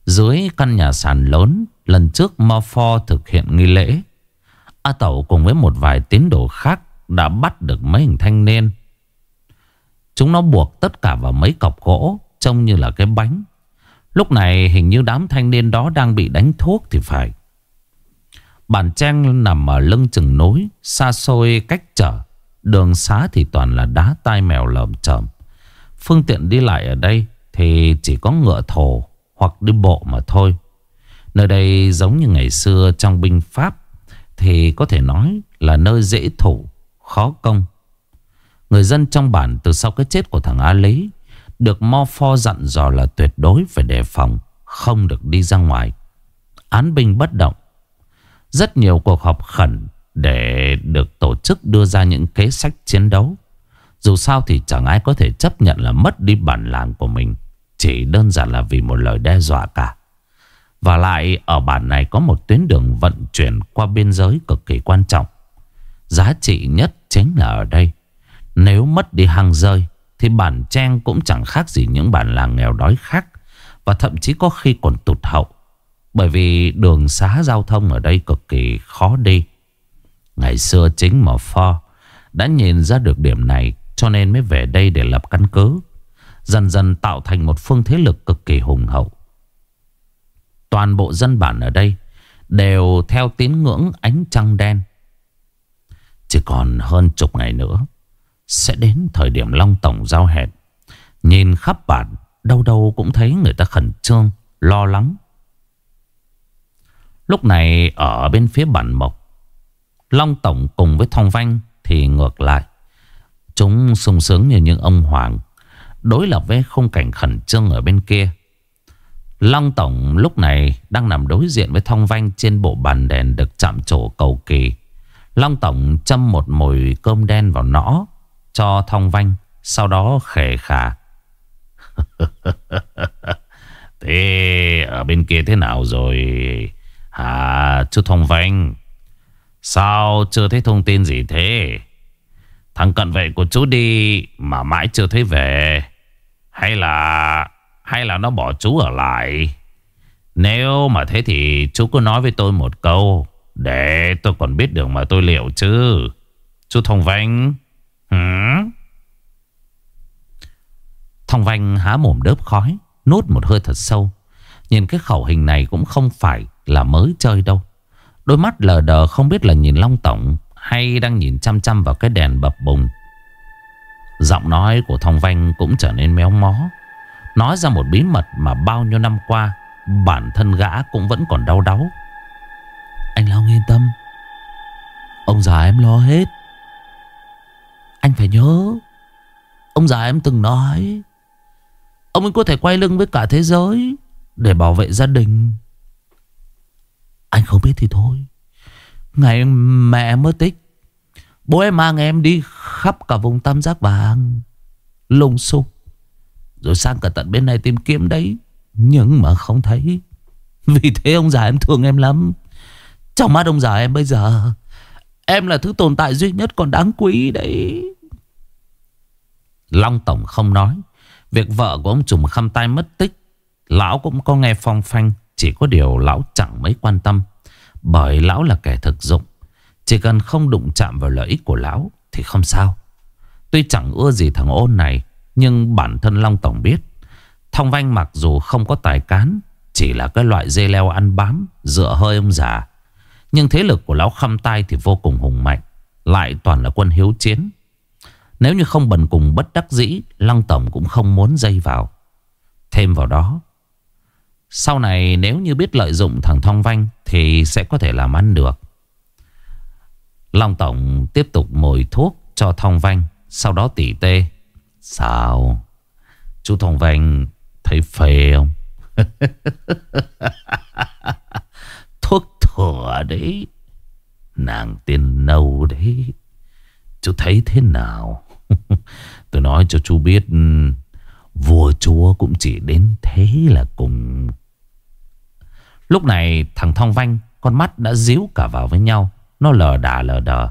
Dưới căn nhà sàn lớn, lần trước Mo Pho thực hiện nghi lễ, A Tẩu cùng với một vài tín đồ khác đã bắt được mấy hình thanh niên. Chúng nó buộc tất cả vào mấy cọc gỗ trông như là cái bánh. Lúc này hình như đám thanh niên đó đang bị đánh thuốc thì phải. Bản Trang nằm ở lưng chừng núi, xa xôi cách trở. Đường xá thì toàn là đá tai mèo lởm chởm. Phương tiện đi lại ở đây thì chỉ có ngựa thồ hoặc đi bộ mà thôi. Nơi đây giống như ngày xưa trong binh pháp thì có thể nói là nơi dễ thủ, khó công. Người dân trong bản từ sau cái chết của thằng A Lý được Mo Pho dặn dò là tuyệt đối phải đề phòng, không được đi ra ngoài. Án binh bất động. Rất nhiều cuộc họp khẩn để được tổ chức đưa ra những kế sách chiến đấu. Dù sao thì chẳng ai có thể chấp nhận là mất đi bản làng của mình chỉ đơn giản là vì một lời đe dọa cả. Và lại ở bản này có một tuyến đường vận chuyển qua biên giới cực kỳ quan trọng. Giá trị nhất chính là ở đây. Nếu mất đi hang rơi thì bản Trang cũng chẳng khác gì những bản làng nghèo đói khác, và thậm chí có khi còn tụt hậu. Bởi vì đường xá giao thông ở đây cực kỳ khó đi. Ngày xưa chính Mo Pho đã nhìn ra được điểm này, cho nên mới về đây để lập căn cứ, dần dần tạo thành một phương thế lực cực kỳ hùng hậu. Toàn bộ dân bản ở đây đều theo tín ngưỡng ánh trăng đen. Chỉ còn hơn chục ngày nữa sẽ đến thời điểm Long Tổng giao hẹn. Nhìn khắp bản, đâu đâu cũng thấy người ta khẩn trương, lo lắng. Lúc này ở bên phía bản Mộc, Long Tổng cùng với Thong Vanh thì ngược lại. Chúng sung sướng như những ông hoàng, đối lập với khung cảnh khẩn trương ở bên kia. Long Tổng lúc này đang nằm đối diện với Thong Vanh trên bộ bàn đèn được chạm trổ cầu kỳ. Long Tổng châm một mồi cơm đen vào nõ cho Thong Vanh, sau đó khề khà. Thế ở bên kia thế nào rồi hả chú Thong Vanh? Sao chưa thấy thông tin gì thế? Thằng cận vệ của chú đi mà mãi chưa thấy về, hay là nó bỏ chú ở lại? Nếu mà thế thì chú cứ nói với tôi một câu, để tôi còn biết đường mà tôi liệu chứ. Chú Thong Vanh. Thong Vanh há mồm đớp khói, nuốt một hơi thật sâu. Nhìn cái khẩu hình này cũng không phải là mới chơi đâu. Đôi mắt lờ đờ không biết là nhìn Long Tổng hay đang nhìn chăm chăm vào cái đèn bập bùng. Giọng nói của Thong Vanh cũng trở nên méo mó, nói ra một bí mật mà bao nhiêu năm qua bản thân gã cũng vẫn còn đau đáu. Anh Long yên tâm, ông già em lo hết. Anh phải nhớ, ông già em từng nói ông ấy có thể quay lưng với cả thế giới để bảo vệ gia đình. Anh không biết thì thôi. Ngày mẹ em mất tích, bố em mang em đi khắp cả vùng tam giác vàng, lùng sục, rồi sang cả tận bên này tìm kiếm đấy, nhưng mà không thấy. Vì thế ông già em thương em lắm. Trong mắt ông già em bây giờ, em là thứ tồn tại duy nhất còn đáng quý đấy. Long Tổng không nói. Việc vợ của ông trùm khăm tai mất tích, lão cũng có nghe phong phanh. Chỉ có điều lão chẳng mấy quan tâm, bởi lão là kẻ thực dụng. Chỉ cần không đụng chạm vào lợi ích của lão thì không sao. Tuy chẳng ưa gì thằng Ôn này, nhưng bản thân Long Tổng biết Thong Vanh mặc dù không có tài cán, chỉ là cái loại dê leo ăn bám, dựa hơi ông già, nhưng thế lực của lão khăm tai thì vô cùng hùng mạnh, lại toàn là quân hiếu chiến. Nếu như không bần cùng bất đắc dĩ, Long Tổng cũng không muốn dây vào. Thêm vào đó, sau này nếu như biết lợi dụng thằng Thong Vanh thì sẽ có thể làm ăn được. Long Tổng tiếp tục mồi thuốc cho Thong Vanh, sau đó tỉ tê. Sao chú Thong Vanh thấy phê không? Thuốc thừa đấy, nàng tiên nâu đấy, chú thấy thế nào? Tôi nói cho chú biết, vua chúa cũng chỉ đến thế là cùng. Lúc này thằng Thong Vanh con mắt đã díu cả vào với nhau. Nó lờ đờ.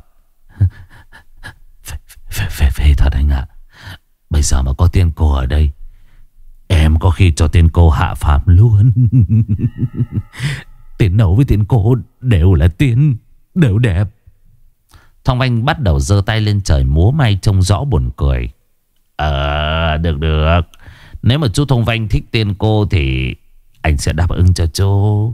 Phê thật anh ạ. Bây giờ mà có tiên cô ở đây, Em có khi cho tên cô hạ phạm luôn. Tiền nấu với tiền cô đều là tiền, đều đẹp. Thong Vanh bắt đầu giơ tay lên trời múa may trông rõ buồn cười. Được được. Nếu mà chú Thong Vanh thích tên cô thì anh sẽ đáp ứng cho chú.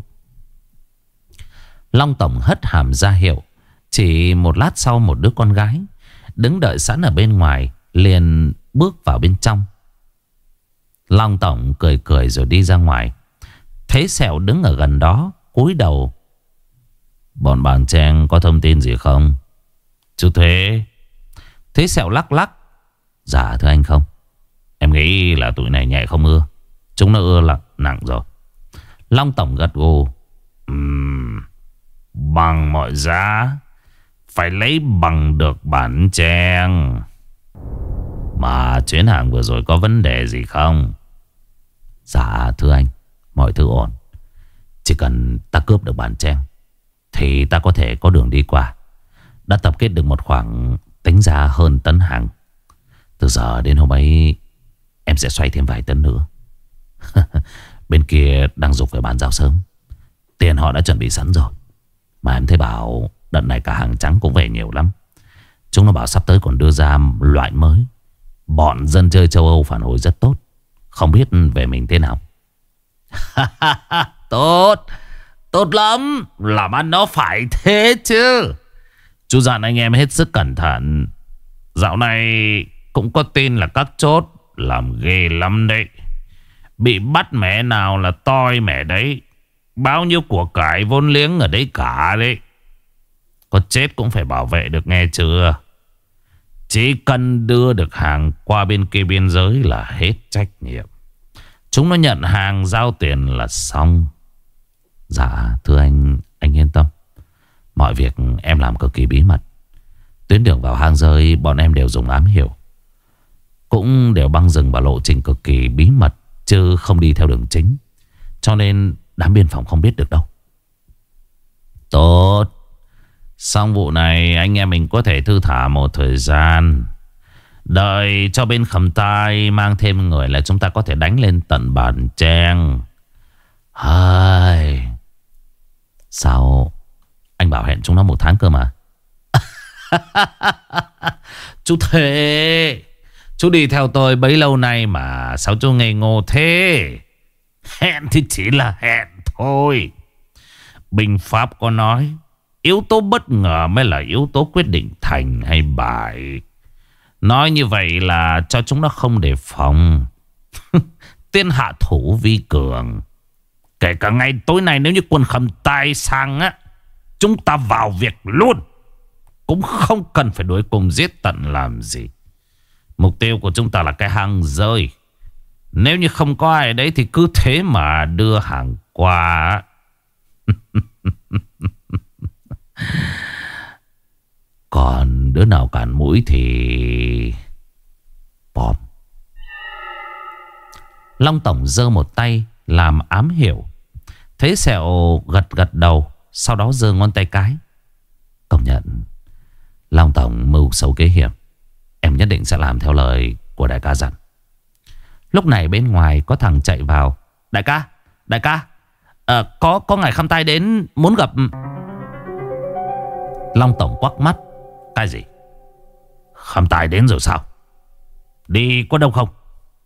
Long Tổng hất hàm ra hiệu. Chỉ một lát sau, một đứa con gái đứng đợi sẵn ở bên ngoài liền bước vào bên trong. Long Tổng cười cười rồi đi ra ngoài. Thấy Sẹo đứng ở gần đó cúi đầu. Bọn bạn Trang có thông tin gì không? Chú Thế. Thế Sẹo lắc lắc. Dạ thưa anh không. Em nghĩ là tụi này nhẹ không ưa. Chúng nó ưa là nặng rồi. Long Tổng gật gù. Bằng mọi giá phải lấy bằng được bản Trang. Mà chuyến hàng vừa rồi có vấn đề gì không? Dạ thưa anh, mọi thứ ổn. Chỉ cần ta cướp được bản Trang thì ta có thể có đường đi qua. Đã tập kết được một khoảng tính ra hơn tấn hàng. Từ giờ đến hôm ấy em sẽ xoay thêm vài tấn nữa. Bên kia đang giục phải bàn giao sớm. Tiền họ đã chuẩn bị sẵn rồi. Mà em thấy bảo đợt này cả hàng trắng cũng về nhiều lắm. Chúng nó bảo sắp tới còn đưa ra loại mới. Bọn dân chơi châu Âu phản hồi rất tốt. Không biết về mình thế nào. Tốt. Tốt lắm. Làm ăn nó phải thế chứ. Chú dặn anh em hết sức cẩn thận. Dạo này cũng có tin là các chốt làm ghê lắm đấy. Bị bắt mẹ nào là toi mẹ đấy. Bao nhiêu của cải vốn liếng ở đấy cả đấy. Có chết cũng phải bảo vệ được, nghe chưa? Chỉ cần đưa được hàng qua bên kia biên giới là hết trách nhiệm. Chúng nó nhận hàng giao tiền là xong. Dạ thưa anh yên tâm. Mọi việc em làm cực kỳ bí mật. Tuyến đường vào hang rơi bọn em đều dùng ám hiệu. Cũng đều băng rừng vào lộ trình cực kỳ bí mật, chứ không đi theo đường chính. Cho nên đám biên phòng không biết được đâu. Tốt. Xong vụ này anh em mình có thể thư thả một thời gian. Đợi cho bên Khầm Tai mang thêm người là chúng ta có thể đánh lên tận Bản Trang. Sao anh bảo hẹn chúng nó 1 tháng cơ mà. Chú Thế, chú đi theo tôi bấy lâu nay mà sao chú ngây ngô thế? Hẹn thì chỉ là hẹn thôi. Binh pháp có nói yếu tố bất ngờ mới là yếu tố quyết định thành hay bại. Nói như vậy là cho chúng nó không đề phòng. Tiên hạ thủ vi cường. Kể cả ngày tối nay nếu như quân Khầm Tai sang á, chúng ta vào việc luôn. Cũng không cần phải đuổi cùng giết tận làm gì. Mục tiêu của chúng ta là cái hang rơi. Nếu như không có ai đấy thì cứ thế mà đưa hàng qua. Còn đứa nào cản mũi thì bom. Long Tổng giơ một tay làm ám hiệu. Thế Sẹo gật gật đầu, sau đó giơ ngón tay cái. Công nhận Long Tổng mưu xấu kế hiểm. Em nhất định sẽ làm theo lời của đại ca dặn. Lúc này bên ngoài có thằng chạy vào. Đại ca, có ngài Khăm Tai đến muốn gặp. Long Tổng quắc mắt. Cái gì? Khăm Tai đến rồi sao? Đi có đông không?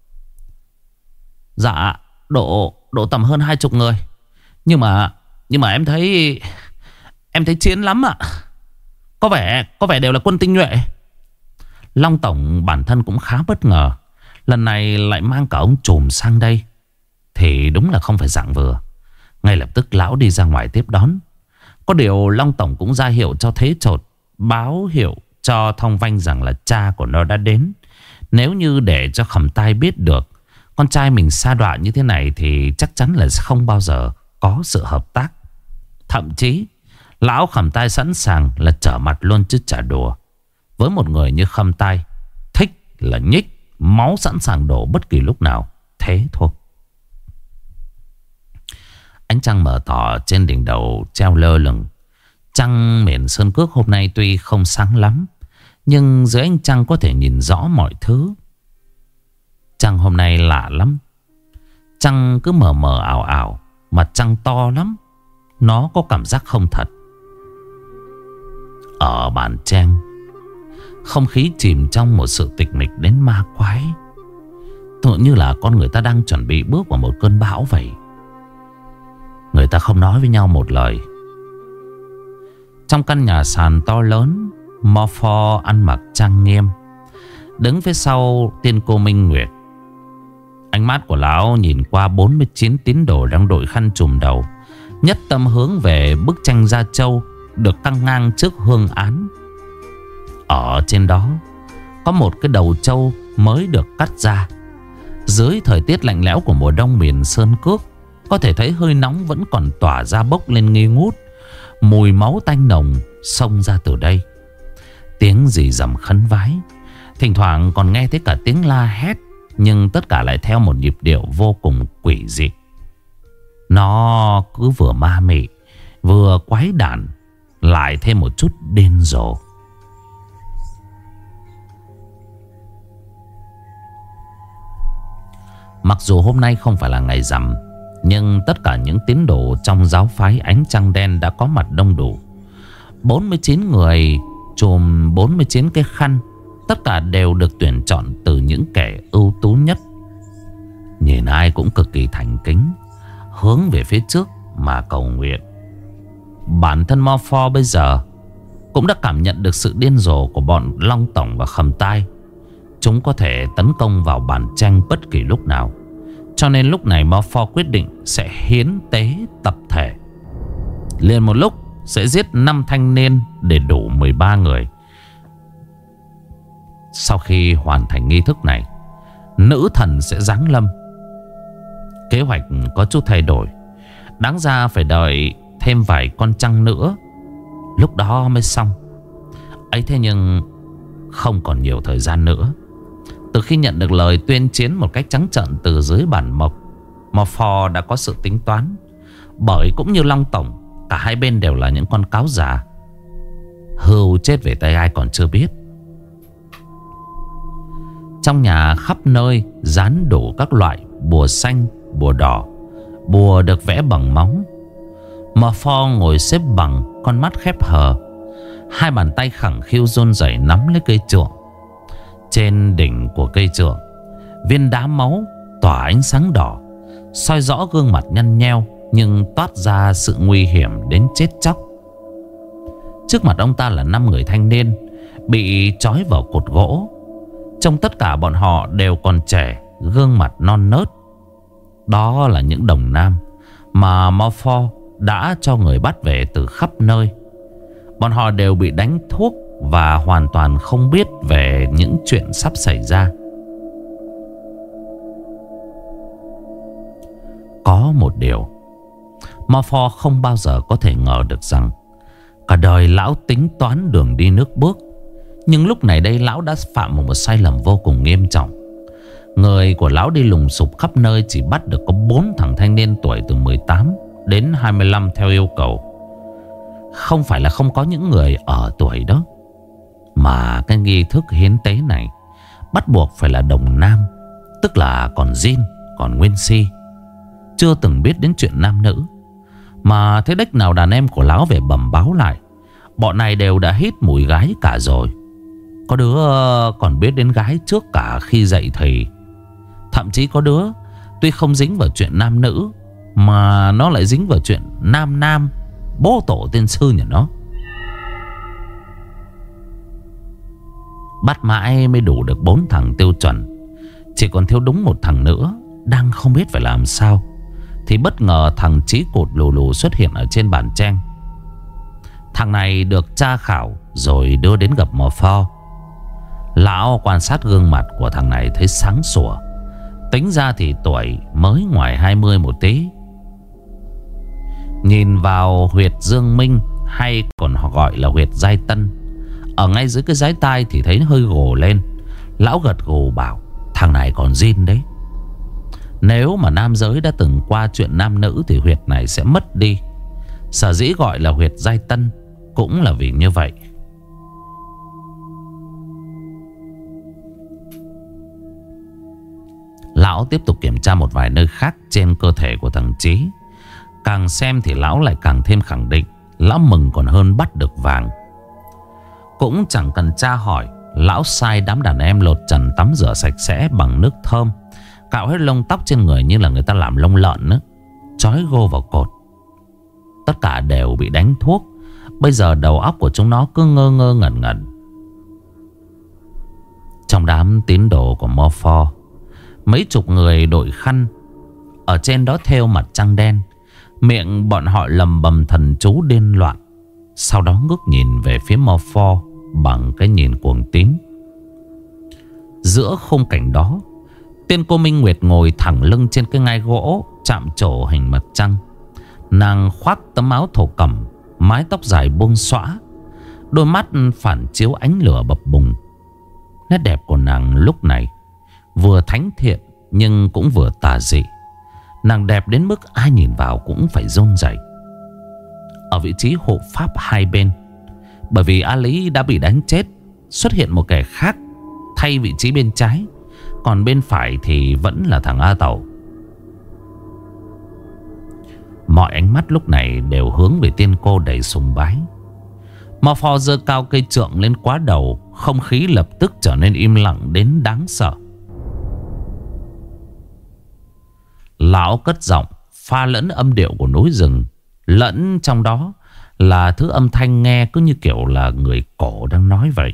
Dạ độ tầm hơn 20 người. Nhưng mà em thấy chiến lắm ạ. Có vẻ đều là quân tinh nhuệ. Long Tổng bản thân cũng khá bất ngờ. Lần này lại mang cả ông trùm sang đây thì đúng là không phải dạng vừa. Ngay lập tức lão đi ra ngoài tiếp đón. Có điều Long Tổng cũng ra hiệu cho Thế Chột, báo hiệu cho Thong Vanh rằng là cha của nó đã đến. Nếu như để cho Khầm Tai biết được con trai mình sa đọa như thế này thì chắc chắn là không bao giờ có sự hợp tác. Thậm chí lão Khầm Tai sẵn sàng là trở mặt luôn chứ chả đùa. Với một người như Khầm Tai, thích là nhích, máu sẵn sàng đổ bất kỳ lúc nào. Thế thôi. Ánh trăng mờ tỏ trên đỉnh đầu treo lơ lửng. Trăng miền Sơn Cước hôm nay tuy không sáng lắm, nhưng dưới ánh trăng có thể nhìn rõ mọi thứ. Trăng hôm nay lạ lắm. Trăng cứ mờ mờ ảo ảo. Mặt trăng to lắm. Nó có cảm giác không thật. Ở Bản Trang, không khí chìm trong một sự tịch mịch đến ma quái. Tựa như là con người ta đang chuẩn bị bước vào một cơn bão vậy. Người ta không nói với nhau một lời. Trong căn nhà sàn to lớn, Morpho ăn mặc trang nghiêm, đứng phía sau tiên cô Minh Nguyệt. Ánh mắt của lão nhìn qua 49 tín đồ đang đội khăn trùm đầu, nhất tâm hướng về bức tranh Gia Châu được căng ngang trước hương án. Ở trên đó có một cái đầu trâu mới được cắt ra. Dưới thời tiết lạnh lẽo của mùa đông miền Sơn Cước, có thể thấy hơi nóng vẫn còn tỏa ra bốc lên nghi ngút. Mùi máu tanh nồng xông ra từ đây. Tiếng rì rầm khấn vái, thỉnh thoảng còn nghe thấy cả tiếng la hét. Nhưng tất cả lại theo một nhịp điệu vô cùng quỷ dị. Nó cứ vừa ma mị, vừa quái đản, lại thêm một chút điên rồ. Mặc dù hôm nay không phải là ngày rằm, nhưng tất cả những tín đồ trong giáo phái Ánh Trăng Đen đã có mặt đông đủ. 49 người trùm 49 cái khăn, tất cả đều được tuyển chọn từ những kẻ ưu tú nhất. Nhìn ai cũng cực kỳ thành kính, hướng về phía trước mà cầu nguyện. Bản thân Morpho bây giờ cũng đã cảm nhận được sự điên rồ của bọn Long Tổng và Khầm Tai. Chúng có thể tấn công vào Bản Tranh bất kỳ lúc nào. Cho nên lúc này Morpho quyết định sẽ hiến tế tập thể. Liền một lúc sẽ giết 5 thanh niên để đủ 13 người. Sau khi hoàn thành nghi thức này, nữ thần sẽ giáng lâm. Kế hoạch có chút thay đổi. Đáng ra phải đợi thêm vài con trăng nữa, lúc đó mới xong. Ấy thế nhưng không còn nhiều thời gian nữa. Từ khi nhận được lời tuyên chiến một cách trắng trợn từ dưới bản mộc, Morpho đã có sự tính toán. Bởi cũng như Long Tổng, cả hai bên đều là những con cáo già. Hưu chết về tay ai còn chưa biết. Trong nhà khắp nơi dán đủ các loại bùa xanh, bùa đỏ, bùa được vẽ bằng móng. Morpho ngồi xếp bằng, con mắt khép hờ, hai bàn tay khẳng khiu run rẩy nắm lấy cây trượng. Trên đỉnh của cây trượng, viên đá máu tỏa ánh sáng đỏ, soi rõ gương mặt nhăn nheo nhưng toát ra sự nguy hiểm đến chết chóc. Trước mặt ông ta là 5 người thanh niên bị trói vào cột gỗ. Trong tất cả bọn họ đều còn trẻ, gương mặt non nớt. Đó là những đồng nam mà Morpho đã cho người bắt về từ khắp nơi. Bọn họ đều bị đánh thuốc và hoàn toàn không biết về những chuyện sắp xảy ra. Có một điều Morpho không bao giờ có thể ngờ được rằng cả đời lão tính toán đường đi nước bước, nhưng lúc này đây lão đã phạm một sai lầm vô cùng nghiêm trọng. Người của lão đi lùng sục khắp nơi chỉ bắt được có 4 thằng thanh niên tuổi từ 18 đến 25 theo yêu cầu. Không phải là không có những người ở tuổi đó, mà cái nghi thức hiến tế này bắt buộc phải là đồng nam, tức là còn zin, còn nguyên si, chưa từng biết đến chuyện nam nữ. Mà thế đếch nào đàn em của lão về bẩm báo lại, bọn này đều đã hít mùi gái cả rồi. Có đứa còn biết đến gái trước cả khi dậy thì. Thậm chí có đứa tuy không dính vào chuyện nam nữ, mà nó lại dính vào chuyện nam nam, bố tổ tiên sư nhà nó. Bắt mãi mới đủ được 4 thằng tiêu chuẩn, chỉ còn thiếu đúng một thằng nữa. Đang không biết phải làm sao thì bất ngờ thằng Chí Cột lù lù xuất hiện ở trên bàn tranh. Thằng này được tra khảo rồi đưa đến gặp Morpho. Lão quan sát gương mặt của thằng này thấy sáng sủa. Tính ra thì tuổi mới ngoài 20 một tí. Nhìn vào huyệt dương minh, hay còn họ gọi là huyệt giai tân, ở ngay dưới cái dái tai thì thấy hơi gồ lên. Lão gật gù bảo thằng này còn zin đấy. Nếu mà nam giới đã từng qua chuyện nam nữ thì huyệt này sẽ mất đi. Sở dĩ gọi là huyệt giai tân cũng là vì như vậy. Lão Lão tiếp tục kiểm tra một vài nơi khác trên cơ thể của thằng Chí. Càng xem thì lão lại càng thêm khẳng định. Lão mừng còn hơn bắt được vàng. Cũng chẳng cần tra hỏi, lão sai đám đàn em lột trần tắm rửa sạch sẽ bằng nước thơm, cạo hết lông tóc trên người như là người ta làm lông lợn nữa, trói gô vào cột. Tất cả đều bị đánh thuốc. Bây giờ đầu óc của chúng nó cứ ngơ ngơ ngẩn ngẩn. Trong đám tín đồ của Morpho, mấy chục người đội khăn, ở trên đó thêu mặt trăng đen. Miệng bọn họ lầm bầm thần chú điên loạn. Sau đó ngước nhìn về phía Morpho bằng cái nhìn cuồng tín. Giữa khung cảnh đó, tiên cô Minh Nguyệt ngồi thẳng lưng trên cái ngai gỗ chạm trổ hình mặt trăng. Nàng khoác tấm áo thổ cẩm, mái tóc dài buông xõa, đôi mắt phản chiếu ánh lửa bập bùng. Nét đẹp của nàng lúc này vừa thánh thiện nhưng cũng vừa tà dị. Nàng đẹp đến mức ai nhìn vào cũng phải run rẩy. Ở vị trí hộ pháp hai bên, bởi vì A Lý đã bị đánh chết, xuất hiện một kẻ khác thay vị trí bên trái. Còn bên phải thì vẫn là thằng A Tẩu. Mọi ánh mắt lúc này đều hướng về tiên cô đầy sùng bái. Morpho giơ cao cây trượng lên quá đầu. Không khí lập tức trở nên im lặng đến đáng sợ. Lão cất giọng pha lẫn âm điệu của núi rừng, lẫn trong đó là thứ âm thanh nghe cứ như kiểu là người cổ đang nói vậy.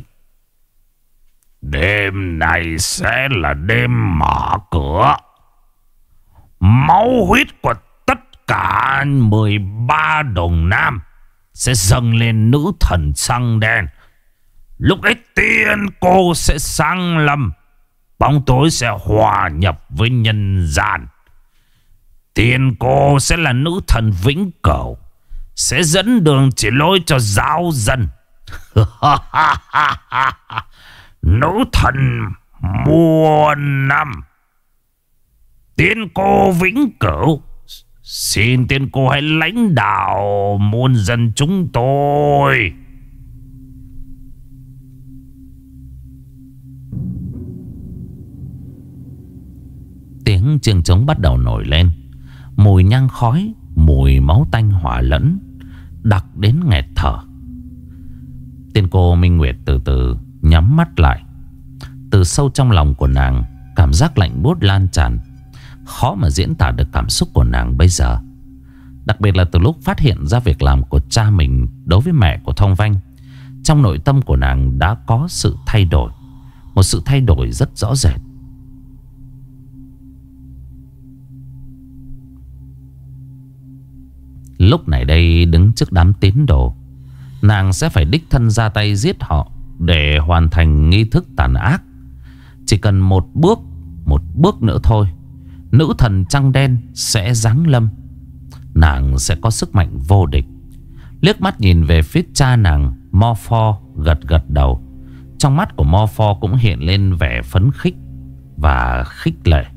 Đêm này sẽ là đêm mở cửa. Máu huyết của tất cả 13 đồng nam sẽ dâng lên nữ thần xăng đen. Lúc ấy tiên cô sẽ sang lâm, bóng tối sẽ hòa nhập với nhân gian. Tiên cô sẽ là nữ thần vĩnh cửu, sẽ dẫn đường chỉ lối cho giáo dân. Nữ thần muôn năm. Tiên cô vĩnh cửu, xin tiên cô hãy lãnh đạo muôn dân chúng tôi. Tiếng chiêng trống bắt đầu nổi lên. Mùi nhang khói, mùi máu tanh hòa lẫn, đặc đến nghẹt thở. Tiên cô Minh Nguyệt từ từ nhắm mắt lại. Từ sâu trong lòng của nàng, cảm giác lạnh buốt lan tràn. Khó mà diễn tả được cảm xúc của nàng bây giờ. Đặc biệt là từ lúc phát hiện ra việc làm của cha mình đối với mẹ của Thông Vanh, trong nội tâm của nàng đã có sự thay đổi. Một sự thay đổi rất rõ rệt. Lúc này đây đứng trước đám tín đồ, nàng sẽ phải đích thân ra tay giết họ để hoàn thành nghi thức tàn ác. Chỉ cần một bước nữa thôi, nữ thần trăng đen sẽ giáng lâm. Nàng sẽ có sức mạnh vô địch. Liếc mắt nhìn về phía cha nàng, Morpho gật gật đầu. Trong mắt của Morpho cũng hiện lên vẻ phấn khích và khích lệ.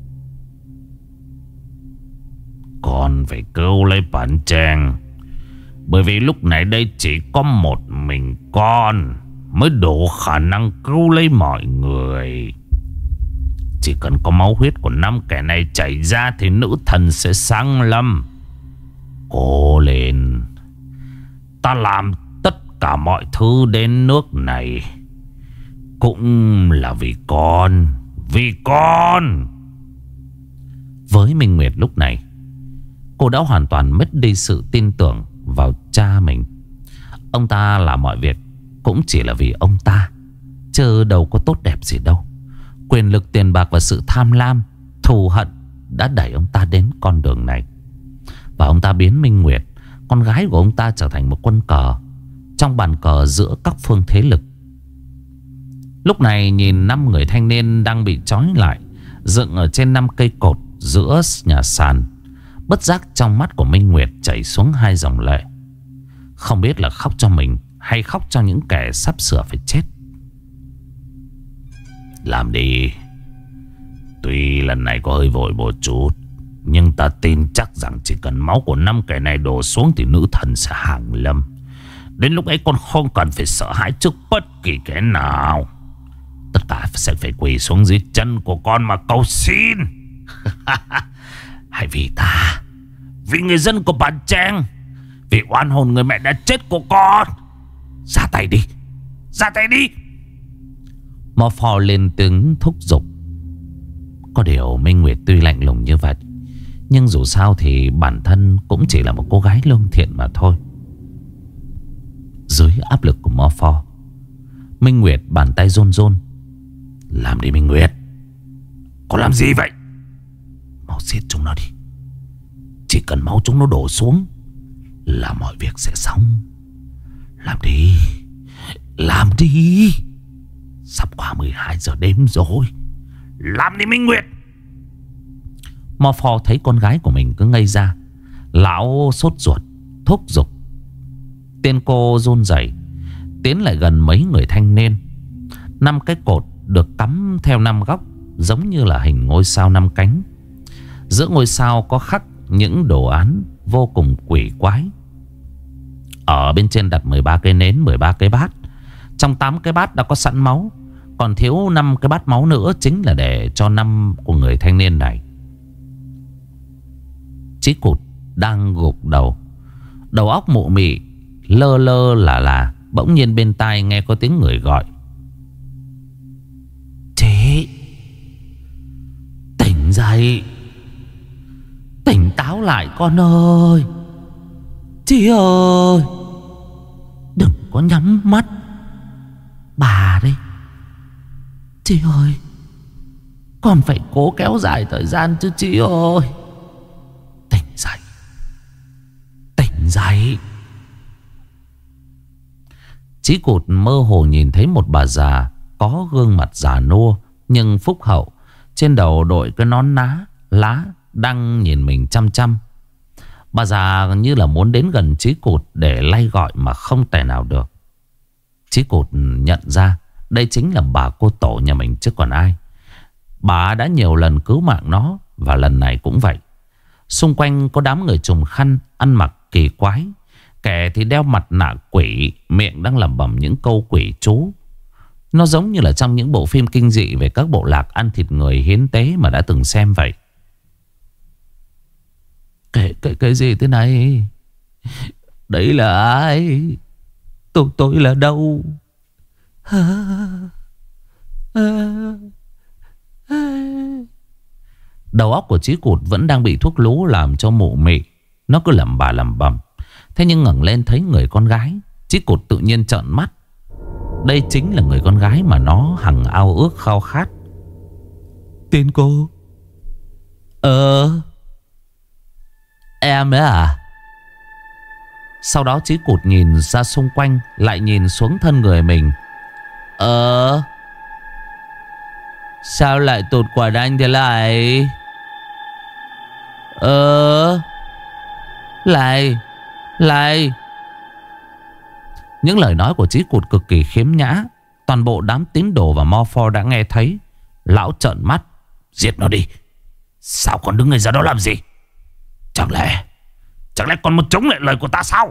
Con phải cứu lấy bản trang, bởi vì lúc này đây chỉ có một mình con mới đủ khả năng cứu lấy mọi người. Chỉ cần có máu huyết của 5 kẻ này chảy ra thì nữ thần sẽ sáng lâm. Cố lên. Ta làm tất cả mọi thứ đến nước này cũng là vì con. Vì con. Với Minh Nguyệt lúc này, cô đã hoàn toàn mất đi sự tin tưởng vào cha mình. Ông ta làm mọi việc cũng chỉ là vì ông ta, chứ đâu có tốt đẹp gì đâu. Quyền lực, tiền bạc và sự tham lam, thù hận đã đẩy ông ta đến con đường này. Và ông ta biến Minh Nguyệt, con gái của ông ta, trở thành một quân cờ trong bàn cờ giữa các phương thế lực. Lúc này nhìn 5 người thanh niên đang bị trói lại, dựng ở trên 5 cây cột giữa nhà sàn, bất giác trong mắt của Minh Nguyệt chảy xuống 2 dòng lệ. Không biết là khóc cho mình hay khóc cho những kẻ sắp sửa phải chết. Làm đi. Tuy lần này có hơi vội một chút, nhưng ta tin chắc rằng chỉ cần máu của 5 kẻ này đổ xuống thì nữ thần sẽ hàng lâm. Đến lúc ấy con không cần phải sợ hãi trước bất kỳ kẻ nào. tất cả sẽ phải quỳ xuống dưới chân của con mà cầu xin. Hãy vì ta, vì người dân của Bản Trang, vì oan hồn người mẹ đã chết của con, ra tay đi, ra tay đi. Mò phò lên tiếng thúc giục. Có điều Minh Nguyệt tuy lạnh lùng như vậy, nhưng dù sao thì bản thân cũng chỉ là một cô gái lương thiện mà thôi. Dưới áp lực của Mò phò, Minh Nguyệt bàn tay run run. Làm đi Minh Nguyệt, có làm gì vậy? Mau giết chúng nó đi. Chỉ cần máu chúng nó đổ xuống là mọi việc sẽ xong. Làm đi, làm đi. Sắp qua 12 giờ đêm rồi. Làm đi Minh Nguyệt. Mò phò thấy con gái của mình cứ ngây ra, lão sốt ruột thúc giục. Tiên cô run rẩy tiến lại gần mấy người thanh niên. 5 cái cột được cắm theo 5 góc, giống như là hình ngôi sao 5 cánh. Giữa ngôi sao có khắc những đồ án vô cùng quỷ quái. Ở bên trên đặt 13 cây nến, 13 cái bát. Trong 8 cái bát đã có sẵn máu, còn thiếu 5 cái bát máu nữa, chính là để cho 5 của người thanh niên này. Chí Cụt đang gục đầu, đầu óc mụ mị, lơ lơ là. Bỗng nhiên bên tai nghe có tiếng người gọi. Chị, tỉnh dậy, tỉnh táo lại con ơi. Chị ơi, đừng có nhắm mắt. Bà đây. Chị ơi, con phải cố kéo dài thời gian chứ chị ơi. Tỉnh dậy, tỉnh dậy. Chí Cụt mơ hồ nhìn thấy một bà già có gương mặt già nua nhưng phúc hậu, trên đầu đội cái nón lá đang nhìn mình chăm chăm. Bà già như là muốn đến gần Chí Cụt để lay gọi mà không thể nào được. Chí Cụt nhận ra đây chính là bà cô tổ nhà mình chứ còn ai. Bà đã nhiều lần cứu mạng nó, và lần này cũng vậy. Xung quanh có đám người trùm khăn, ăn mặc kỳ quái. Kẻ thì đeo mặt nạ quỷ, miệng đang lẩm bẩm những câu quỷ chú. Nó giống như là trong những bộ phim kinh dị về các bộ lạc ăn thịt người hiến tế mà đã từng xem vậy. Cái gì thế này? Đấy là ai? Tôi là đâu? Đầu óc của Chí Cụt vẫn đang bị thuốc lú làm cho mụ mị. Nó cứ lẩm bà lẩm bẩm. Thế nhưng ngẩng lên thấy người con gái, Chí Cụt tự nhiên trợn mắt. Đây chính là người con gái mà nó hằng ao ước khao khát. Tiên cô. Em ấy à? Sau đó Chí Cụt nhìn ra xung quanh, lại nhìn xuống thân người mình. Sao lại tụt quả đanh thế lại? Lại. Những lời nói của Chí Cụt cực kỳ khiếm nhã. Toàn bộ đám tín đồ và Mo Pho đã nghe thấy. Lão trợn mắt. Giết nó đi. Sao còn đứng ngây ra đó làm gì? Chẳng lẽ còn muốn chống lại lời của ta sao?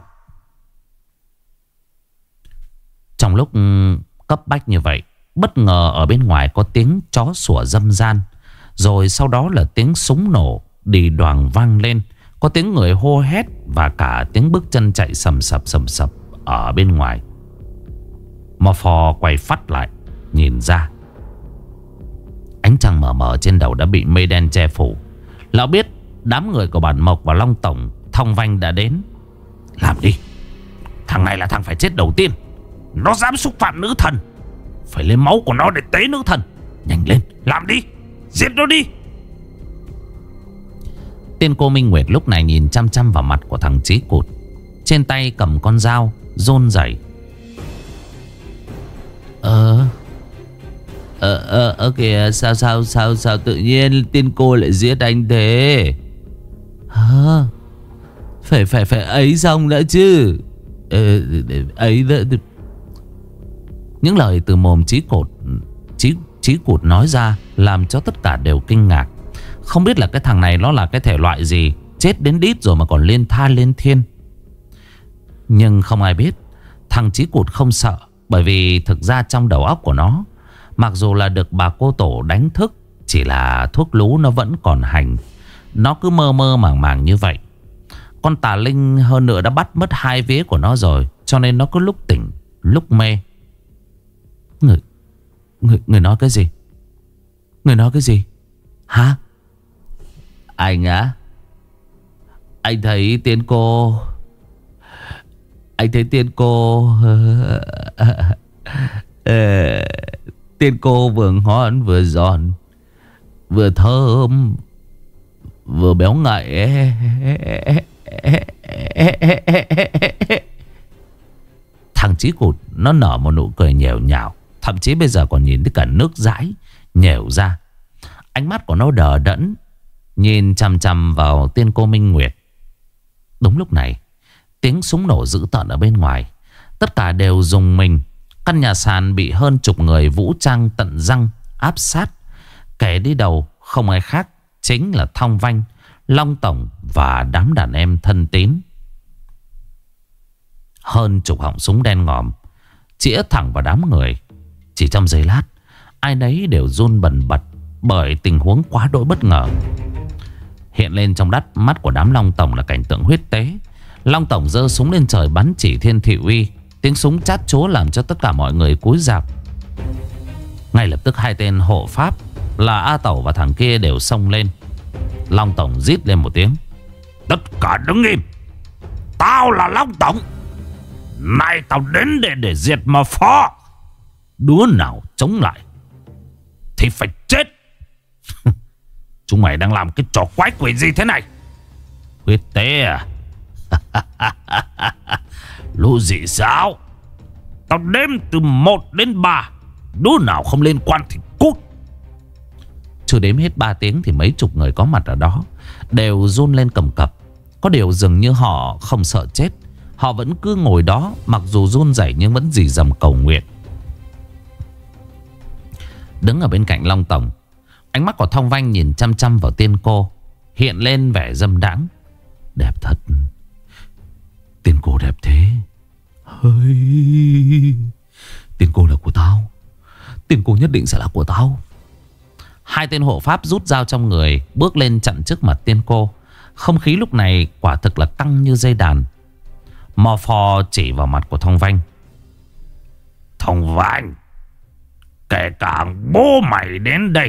Trong lúc cấp bách như vậy, bất ngờ ở bên ngoài có tiếng chó sủa râm ran. Rồi sau đó là tiếng súng nổ đì đoàng vang lên. Có tiếng người hô hét và cả tiếng bước chân chạy sầm sập ở bên ngoài. Mò Phò quay phát lại, nhìn ra. Ánh trăng mờ mờ trên đầu đã bị mây đen che phủ. Lão biết đám người của Bản Mộc và Long Tổng thong vanh đã đến. Làm đi. Thằng này là thằng phải chết đầu tiên. Nó dám xúc phạm nữ thần. Phải lấy máu của nó để tế nữ thần. Nhanh lên, làm đi. Giết nó đi. Tiên cô Minh Nguyệt lúc này nhìn chăm chăm vào mặt của thằng Chí Cụt. Trên tay cầm con dao, run rẩy. Kìa, sao tự nhiên tiên cô lại giết anh thế? Phải ấy xong đã chứ. Những lời từ mồm Chí Cụt nói ra làm cho tất cả đều kinh ngạc. Không biết là cái thằng này nó là cái thể loại gì, chết đến đít rồi mà còn lên tha lên thiên. Nhưng không ai biết thằng Chí Cụt không sợ. Bởi vì thực ra trong đầu óc của nó, Mặc dù là được bà cô tổ đánh thức, chỉ là thuốc lú nó vẫn còn hành. Nó cứ mơ mơ màng màng như vậy. Con tà linh hơn nữa đã bắt mất 2 vía của nó rồi, cho nên nó cứ lúc tỉnh lúc mê. Người nói cái gì? Người nói cái gì? Hả? Anh á? Anh thấy tiên cô... Anh thấy tiên cô... tiên cô vừa ngon vừa giòn, vừa thơm, vừa béo ngậy. Thằng Chí Cụt nó nở một nụ cười nhèo nhào. Thậm chí bây giờ còn nhìn thấy cả nước dãi nhèo ra. Ánh mắt của nó đờ đẫn, nhìn chằm chằm vào tiên cô Minh Nguyệt. Đúng lúc này, tiếng súng nổ dữ tợn ở bên ngoài. Tất cả đều rùng mình. Căn nhà sàn bị hơn chục người vũ trang tận răng áp sát. Kẻ đi đầu không ai khác chính là Thong Vanh, Long Tổng và đám đàn em thân tín. Hơn chục họng súng đen ngòm chĩa thẳng vào đám người. Chỉ trong giây lát, ai nấy đều run bần bật bởi tình huống quá đỗi bất ngờ. Hiện lên trong mắt của đám Long Tổng là cảnh tượng huyết tế. Long Tổng giơ súng lên trời bắn chỉ thiên thị uy. Tiếng súng chát chúa làm cho tất cả mọi người cúi rạp. Ngay lập tức 2 tên hộ pháp là A Tẩu và thằng kia đều xông lên. Long Tổng rít lên một tiếng: tất cả đứng im! Tao là Long Tổng. Nay tao đến để diệt mà phó. Đứa nào chống lại thì phải chết. Chúng mày đang làm cái trò quái quỷ gì thế này? Huyết tế à? Lũ dị giáo. Tao đếm từ 1 đến 3. Đứa nào không liên quan thì cút. Chưa đếm hết 3 tiếng thì mấy chục người có mặt ở đó đều run lên cầm cập. Có điều dường như họ không sợ chết. Họ vẫn cứ ngồi đó, mặc dù run rẩy nhưng vẫn rì rầm cầu nguyện. Đứng ở bên cạnh Long Tổng, ánh mắt của Thong Vanh nhìn chăm chăm vào tiên cô, hiện lên vẻ dâm đãng. Đẹp thật. Tiên cô đẹp thế. Hơi... tiên cô là của tao. Tiên cô nhất định sẽ là của tao. 2 tên hộ pháp rút dao trong người, bước lên chặn trước mặt tiên cô. Không khí lúc này quả thực là căng như dây đàn. Mò phò chỉ vào mặt của Thong Vanh: Thong Vanh, kể cả bố mày đến đây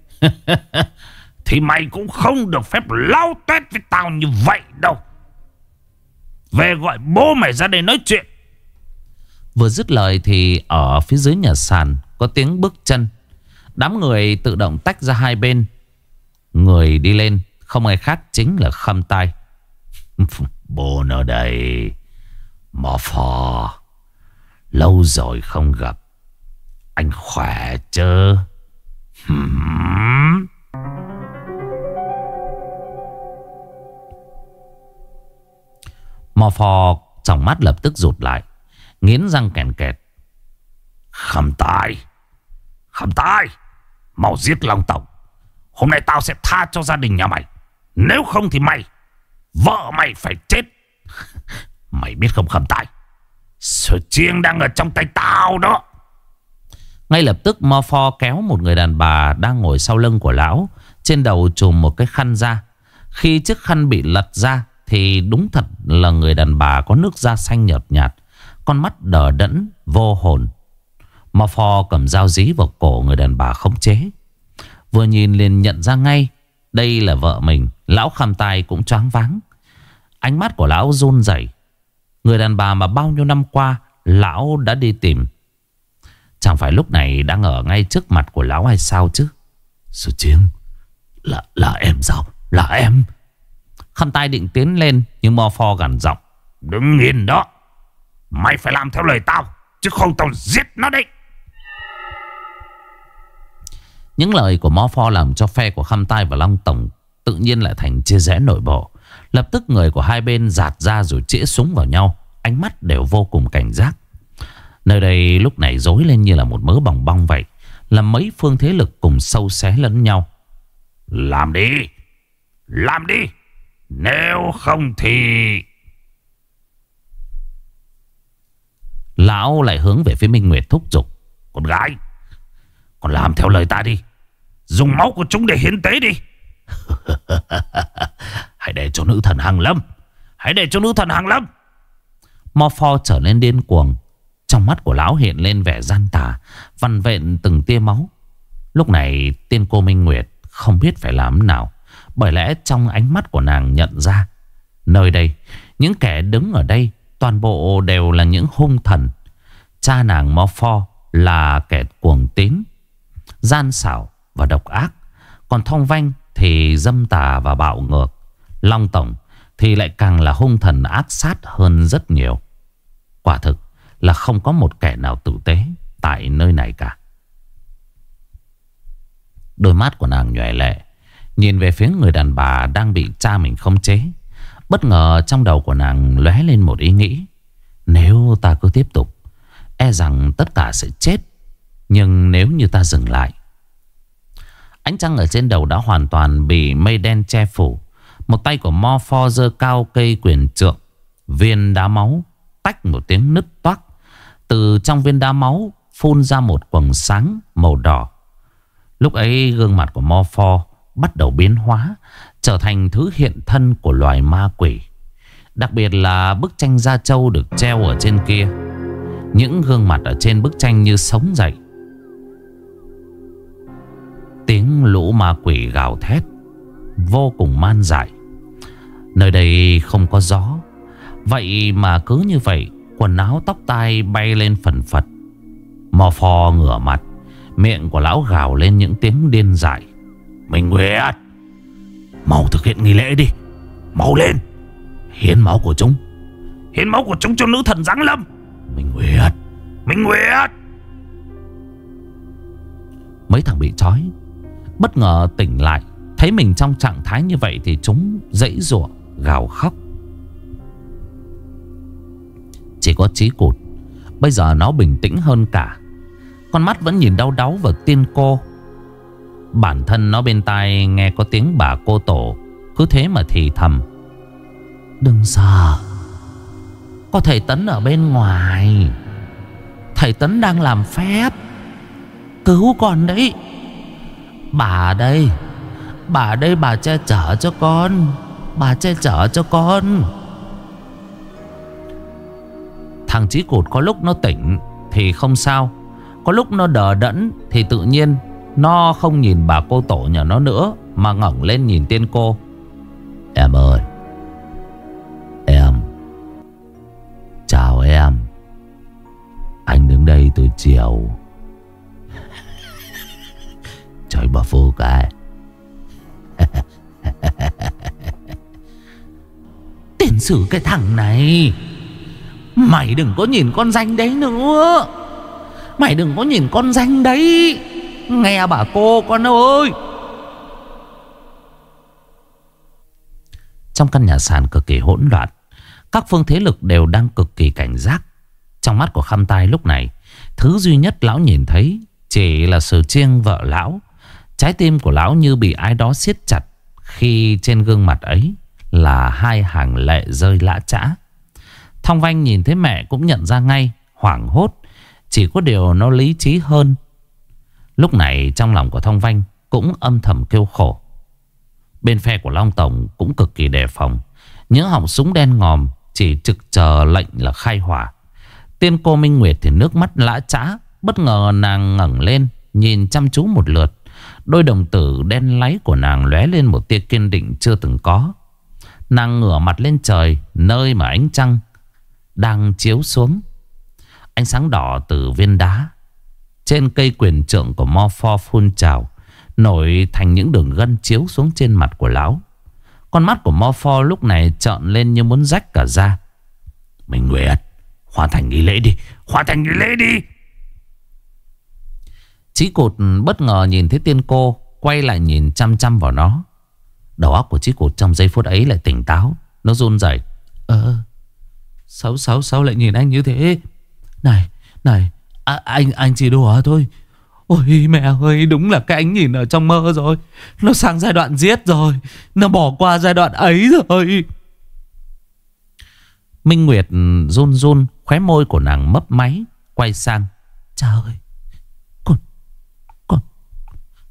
thì mày cũng không được phép lau tuét với tao như vậy đâu. Về gọi bố mày ra đây nói chuyện. Vừa dứt lời thì ở phía dưới nhà sàn có tiếng bước chân. Đám người tự động tách ra hai bên. Người đi lên không ai khác chính là Khâm Tai. Bố ở đây. Mò phò, lâu rồi không gặp. Anh khỏe chứ? Mò phò tròng mắt lập tức rụt lại, nghiến răng kèn kẹt. Khâm Tai, Khâm Tai, mau giết Long Tổng. Hôm nay tao sẽ tha cho gia đình nhà mày. Nếu không thì mày, vợ mày phải chết. Mày biết không Khâm Tai, sợi chiêng đang ở trong tay tao đó. Ngay lập tức Mò Phò kéo một người đàn bà đang ngồi sau lưng của lão, trên đầu trùm một cái khăn ra. Khi chiếc khăn bị lật ra thì đúng thật là người đàn bà có nước da xanh nhợt nhạt, con mắt đờ đẫn vô hồn. Mò Phò cầm dao dí vào cổ người đàn bà khống chế. Vừa nhìn liền nhận ra ngay đây là vợ mình. Lão Khâm Tai cũng choáng váng, ánh mắt của lão run rẩy. Người đàn bà mà bao nhiêu năm qua lão đã đi tìm, chẳng phải lúc này đang ở ngay trước mặt của lão hay sao chứ? Sư Chiêng, là em sao? Là em. Khâm Tai định tiến lên nhưng Mò Phò gằn giọng: Đứng yên đó. Mày phải làm theo lời tao, chứ không tao giết nó đấy. Những lời của Mò Phò làm cho phe của Khâm Tai và Long Tổng tự nhiên lại thành chia rẽ nội bộ. Lập tức người của hai bên giạt ra rồi chĩa súng vào nhau, ánh mắt đều vô cùng cảnh giác. Nơi đây lúc này rối lên như là một mớ bòng bong vậy, là mấy phương thế lực cùng sâu xé lẫn nhau. Làm đi, làm đi, nếu không thì... Lão lại hướng về phía Minh Nguyệt thúc giục: Con gái, Còn làm theo lời ta đi. Dùng máu của chúng để hiến tế đi. Hãy để cho nữ thần Hằng Lâm. Hãy để cho nữ thần Hằng Lâm. Morpho trở nên điên cuồng. Trong mắt của lão hiện lên vẻ gian tà, vằn vện từng tia máu. Lúc này tiên cô Minh Nguyệt không biết phải làm thế nào. Bởi lẽ trong ánh mắt của nàng nhận ra, nơi đây, những kẻ đứng ở đây toàn bộ đều là những hung thần. Cha nàng Morpho là kẻ cuồng tín, gian xảo và độc ác. Còn Thông Vanh thì dâm tà và bạo ngược. Long Tổng thì lại càng là hung thần ác sát hơn rất nhiều. Quả thực là không có một kẻ nào tử tế tại nơi này cả. Đôi mắt của nàng nhòe lệ, nhìn về phía người đàn bà đang bị cha mình khống chế. Bất ngờ trong đầu của nàng lóe lên một ý nghĩ. Nếu ta cứ tiếp tục, e rằng tất cả sẽ chết. Nhưng nếu như ta dừng lại. Ánh trăng ở trên đầu đã hoàn toàn bị mây đen che phủ. Một tay của Morpho giơ cao cây quyền trượng. Viên đá máu tách một tiếng nứt toác. Từ trong viên đá máu phun ra một quầng sáng màu đỏ. Lúc ấy gương mặt của Morpho bắt đầu biến hóa, trở thành thứ hiện thân của loài ma quỷ. Đặc biệt là bức tranh da trâu được treo ở trên kia. Những gương mặt ở trên bức tranh như sống dậy. Tiếng lũ ma quỷ gào thét vô cùng man dại. Nơi đây không có gió. Vậy mà cứ như vậy, quần áo tóc tai bay lên phần phật. Morpho ngửa mặt, miệng của lão gào lên những tiếng điên dại. Minh Nguyệt, mau thực hiện nghi lễ đi. Mau lên. Hiến máu của chúng. Hiến máu của chúng cho nữ thần Giáng Lâm. Minh Nguyệt, Minh Nguyệt. Mấy thằng bị trói bất ngờ tỉnh lại, thấy mình trong trạng thái như vậy thì chúng giãy giụa gào khóc. Chỉ có Chí Cụt bây giờ nó bình tĩnh hơn cả. Con mắt vẫn nhìn đau đáu vào tiên cô. Bản thân nó bên tai nghe có tiếng bà cô tổ cứ thế mà thì thầm. Đừng sợ, có thầy Tấn ở bên ngoài. Thầy Tấn đang làm phép cứu con đấy. Bà đây, bà đây, bà che chở cho con. Bà che chở cho con. Thằng Chí Cụt có lúc nó tỉnh thì không sao, có lúc nó đờ đẫn thì tự nhiên nó không nhìn bà cô tổ nhà nó nữa, mà ngẩng lên nhìn tiên cô. Em ơi, em. Chào em. Anh đứng đây từ chiều. Trời bà phô cái. Tiền sử cái thằng này, mày đừng có nhìn con danh đấy nữa. Mày đừng có nhìn con danh đấy. Nghe bà cô con ơi. Trong căn nhà sàn cực kỳ hỗn loạn, các phương thế lực đều đang cực kỳ cảnh giác. Trong mắt của Khăm Tai lúc này, thứ duy nhất lão nhìn thấy chỉ là Sử Chiêng vợ lão. Trái tim của lão như bị ai đó siết chặt khi trên gương mặt ấy là hai hàng lệ rơi lã chã. Thông Vanh nhìn thấy mẹ cũng nhận ra ngay, hoảng hốt. Chỉ có điều nó lý trí hơn. Lúc này trong lòng của Thông Vanh cũng âm thầm kêu khổ. Bên phe của Long Tổng cũng cực kỳ đề phòng. Những họng súng đen ngòm chỉ trực chờ lệnh là khai hỏa. Tiên cô Minh Nguyệt thì nước mắt lã chã. Bất ngờ nàng ngẩng lên, nhìn chăm chú một lượt. Đôi đồng tử đen láy của nàng lóe lên một tia kiên định chưa từng có. Nàng ngửa mặt lên trời, nơi mà ánh trăng đang chiếu xuống. Ánh sáng đỏ từ viên đá trên cây quyền trượng của Morpho phun trào, nổi thành những đường gân chiếu xuống trên mặt của lão. Con mắt của Morpho lúc này trợn lên như muốn rách cả da. Minh Nguyệt, hoàn thành nghi lễ đi. Hoàn thành nghi lễ đi. Chí Cụt bất ngờ nhìn thấy tiên cô, quay lại nhìn chăm chăm vào nó. Đầu óc của Chí Cụt trong giây phút ấy lại tỉnh táo. Nó run rẩy. Sao lại nhìn anh như thế? Này, anh chỉ đùa thôi. Ôi mẹ ơi, đúng là cái ánh nhìn ở trong mơ rồi. Nó sang giai đoạn giết rồi. Nó bỏ qua giai đoạn ấy rồi. Minh Nguyệt run run, khóe môi của nàng mấp máy, quay sang. Trời ơi,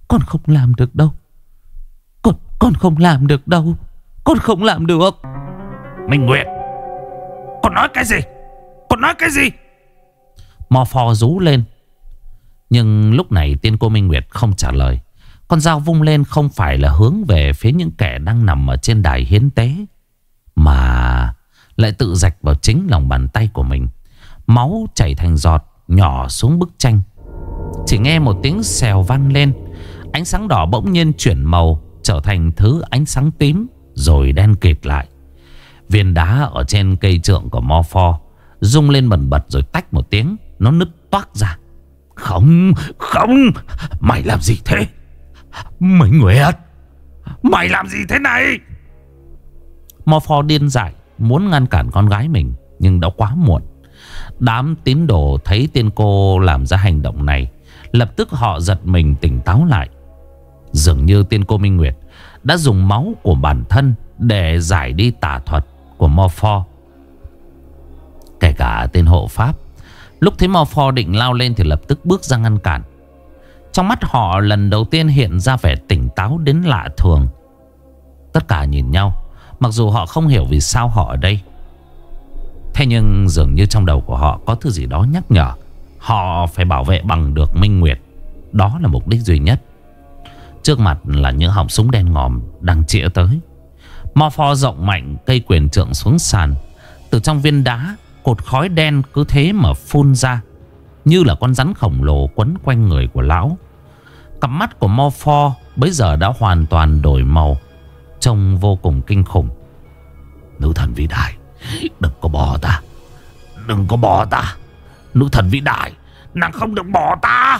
Con không làm được đâu. Con không làm được đâu. Con không làm được. Minh Nguyệt, con nói cái gì? Con nói cái gì? Mò phò rú lên. Nhưng lúc này tiên cô Minh Nguyệt không trả lời. Con dao vung lên không phải là hướng về phía những kẻ đang nằm ở trên đài hiến tế, mà lại tự rạch vào chính lòng bàn tay của mình. Máu chảy thành giọt nhỏ xuống bức tranh. Chỉ nghe một tiếng xèo vang lên. Ánh sáng đỏ bỗng nhiên chuyển màu, trở thành thứ ánh sáng tím, rồi đen kịt lại. Viên đá ở trên cây trượng của Morpho rung lên bần bật, rồi tách một tiếng, nó nứt toác ra. Không, mày làm gì thế? Minh Nguyệt, mày làm gì thế này? Morpho điên dại muốn ngăn cản con gái mình, nhưng đã quá muộn. Đám tín đồ thấy tiên cô làm ra hành động này, lập tức họ giật mình tỉnh táo lại. Dường như tiên cô Minh Nguyệt đã dùng máu của bản thân để giải đi tà thuật của Morpho. Kể cả tên hộ pháp, lúc thấy Morpho định lao lên thì lập tức bước ra ngăn cản. Trong mắt họ lần đầu tiên hiện ra vẻ tỉnh táo đến lạ thường. Tất cả nhìn nhau, mặc dù họ không hiểu vì sao họ ở đây. Thế nhưng dường như trong đầu của họ có thứ gì đó nhắc nhở họ phải bảo vệ bằng được Minh Nguyệt. Đó là mục đích duy nhất. Trước mặt là những họng súng đen ngòm đang chĩa tới. Morpho rộng mạnh cây quyền trượng xuống sàn. Từ trong viên đá, cột khói đen cứ thế mà phun ra, như là con rắn khổng lồ quấn quanh người của lão. Cặp mắt của Morpho bây giờ đã hoàn toàn đổi màu, trông vô cùng kinh khủng. Nữ thần vĩ đại, đừng có bỏ ta. Đừng có bỏ ta. Nữ thần vĩ đại, nàng không được bỏ ta.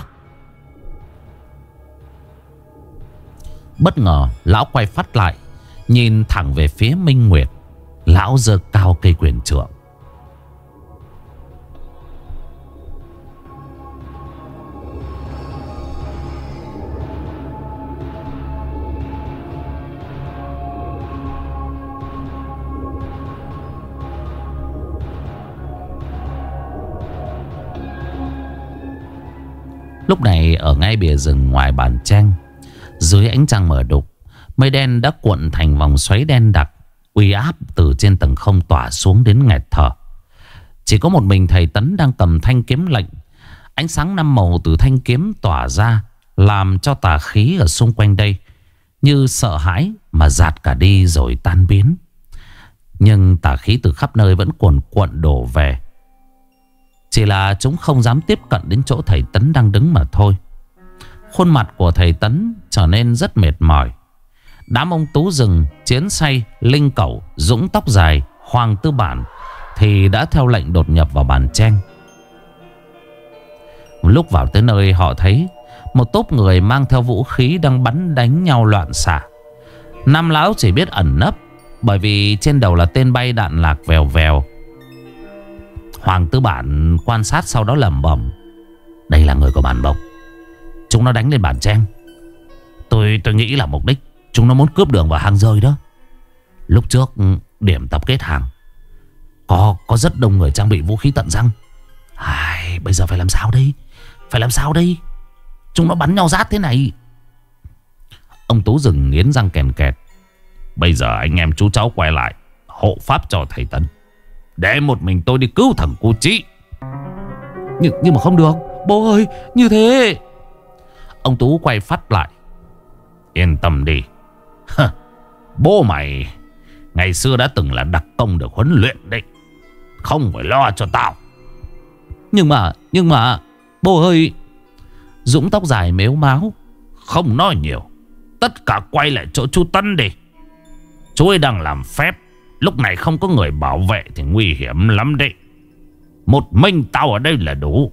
Bất ngờ lão quay phát lại, nhìn thẳng về phía Minh Nguyệt. Lão giơ cao cây quyền trượng. Lúc này ở ngay bìa rừng ngoài bản tranh, dưới ánh trăng mờ đục, mây đen đã cuộn thành vòng xoáy đen đặc, uy áp từ trên tầng không tỏa xuống đến nghẹt thở. Chỉ có một mình thầy Tấn đang cầm thanh kiếm lệnh. Ánh sáng năm màu từ thanh kiếm tỏa ra, làm cho tà khí ở xung quanh đây như sợ hãi mà dạt cả đi rồi tan biến. Nhưng tà khí từ khắp nơi vẫn cuồn cuộn đổ về. Chỉ là chúng không dám tiếp cận đến chỗ thầy Tấn đang đứng mà thôi. Khuôn mặt của thầy Tấn trở nên rất mệt mỏi. Đám ông Tú Rừng, Chiến Say, Linh Cẩu, Dũng Tóc Dài, Hoàng Tư Bản thì đã theo lệnh đột nhập vào bản tranh. Lúc vào tới nơi, họ thấy một tốp người mang theo vũ khí đang bắn đánh nhau loạn xạ. Nam lão chỉ biết ẩn nấp, bởi vì trên đầu là tên bay đạn lạc vèo vèo. Hoàng Tư Bản quan sát sau đó lẩm bẩm: đây là người của bản bộc. Chúng nó đánh lên bản tranh. Tôi nghĩ là mục đích chúng nó muốn cướp đường vào hang rơi đó. Lúc trước điểm tập kết hàng có rất đông người trang bị vũ khí tận răng. Bây giờ phải làm sao đây? Phải làm sao đây? Chúng nó bắn nhau rát thế này. Ông Tú Rừng nghiến răng kèn kẹt. Bây giờ anh em chú cháu quay lại hộ pháp cho thầy Tấn, để một mình tôi đi cứu thằng Cu Chí. Nhưng mà không được. Bố ơi, như thế. Ông Tú quay phát lại. Yên tâm đi. Bố mày ngày xưa đã từng là đặc công được huấn luyện đấy, không phải lo cho tao. Nhưng mà bố ơi. Dũng Tóc Dài mếu máo. Không nói nhiều, tất cả quay lại chỗ chú Tấn đi. Chú ấy đang làm phép, lúc này không có người bảo vệ thì nguy hiểm lắm đấy. Một mình tao ở đây là đủ.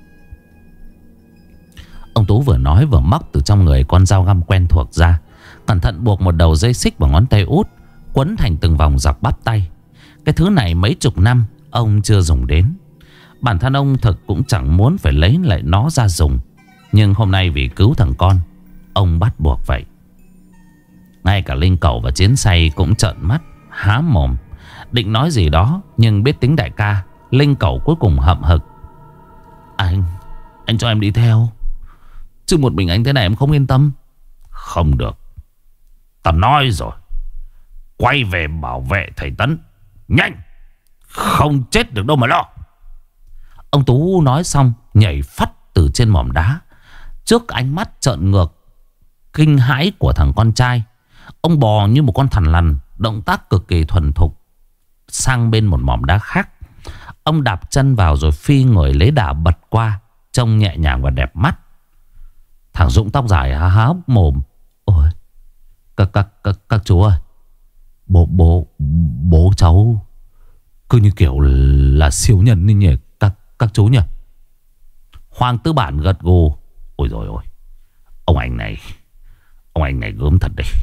Ông Tú vừa nói vừa móc từ trong người con dao găm quen thuộc ra, cẩn thận buộc một đầu dây xích vào ngón tay út, quấn thành từng vòng dọc bắp tay. Cái thứ này mấy chục năm ông chưa dùng đến. Bản thân ông thực cũng chẳng muốn phải lấy lại nó ra dùng, nhưng hôm nay vì cứu thằng con, ông bắt buộc vậy. Ngay cả Linh Cẩu và Chiến Say cũng trợn mắt há mồm, định nói gì đó, nhưng biết tính đại ca, Linh Cẩu cuối cùng hậm hực. Anh cho em đi theo, chứ một mình anh thế này em không yên tâm. Không được. Tao nói rồi. Quay về bảo vệ thầy Tấn. Nhanh. Không chết được đâu mà lo. Ông Tú nói xong nhảy phắt từ trên mỏm đá. Trước ánh mắt trợn ngược kinh hãi của thằng con trai, ông bò như một con thằn lằn, động tác cực kỳ thuần thục sang bên một mỏm đá khác. Ông đạp chân vào rồi phi người lấy đà bật qua, trông nhẹ nhàng và đẹp mắt. Thằng Dũng tóc dài há hốc mồm. Ôi, các chú ơi, bố cháu cứ như kiểu là siêu nhân đi nhỉ, các chú nhỉ. Hoàng Tư Bản gật gù. Ôi rồi ôi, ông anh này gớm thật đấy.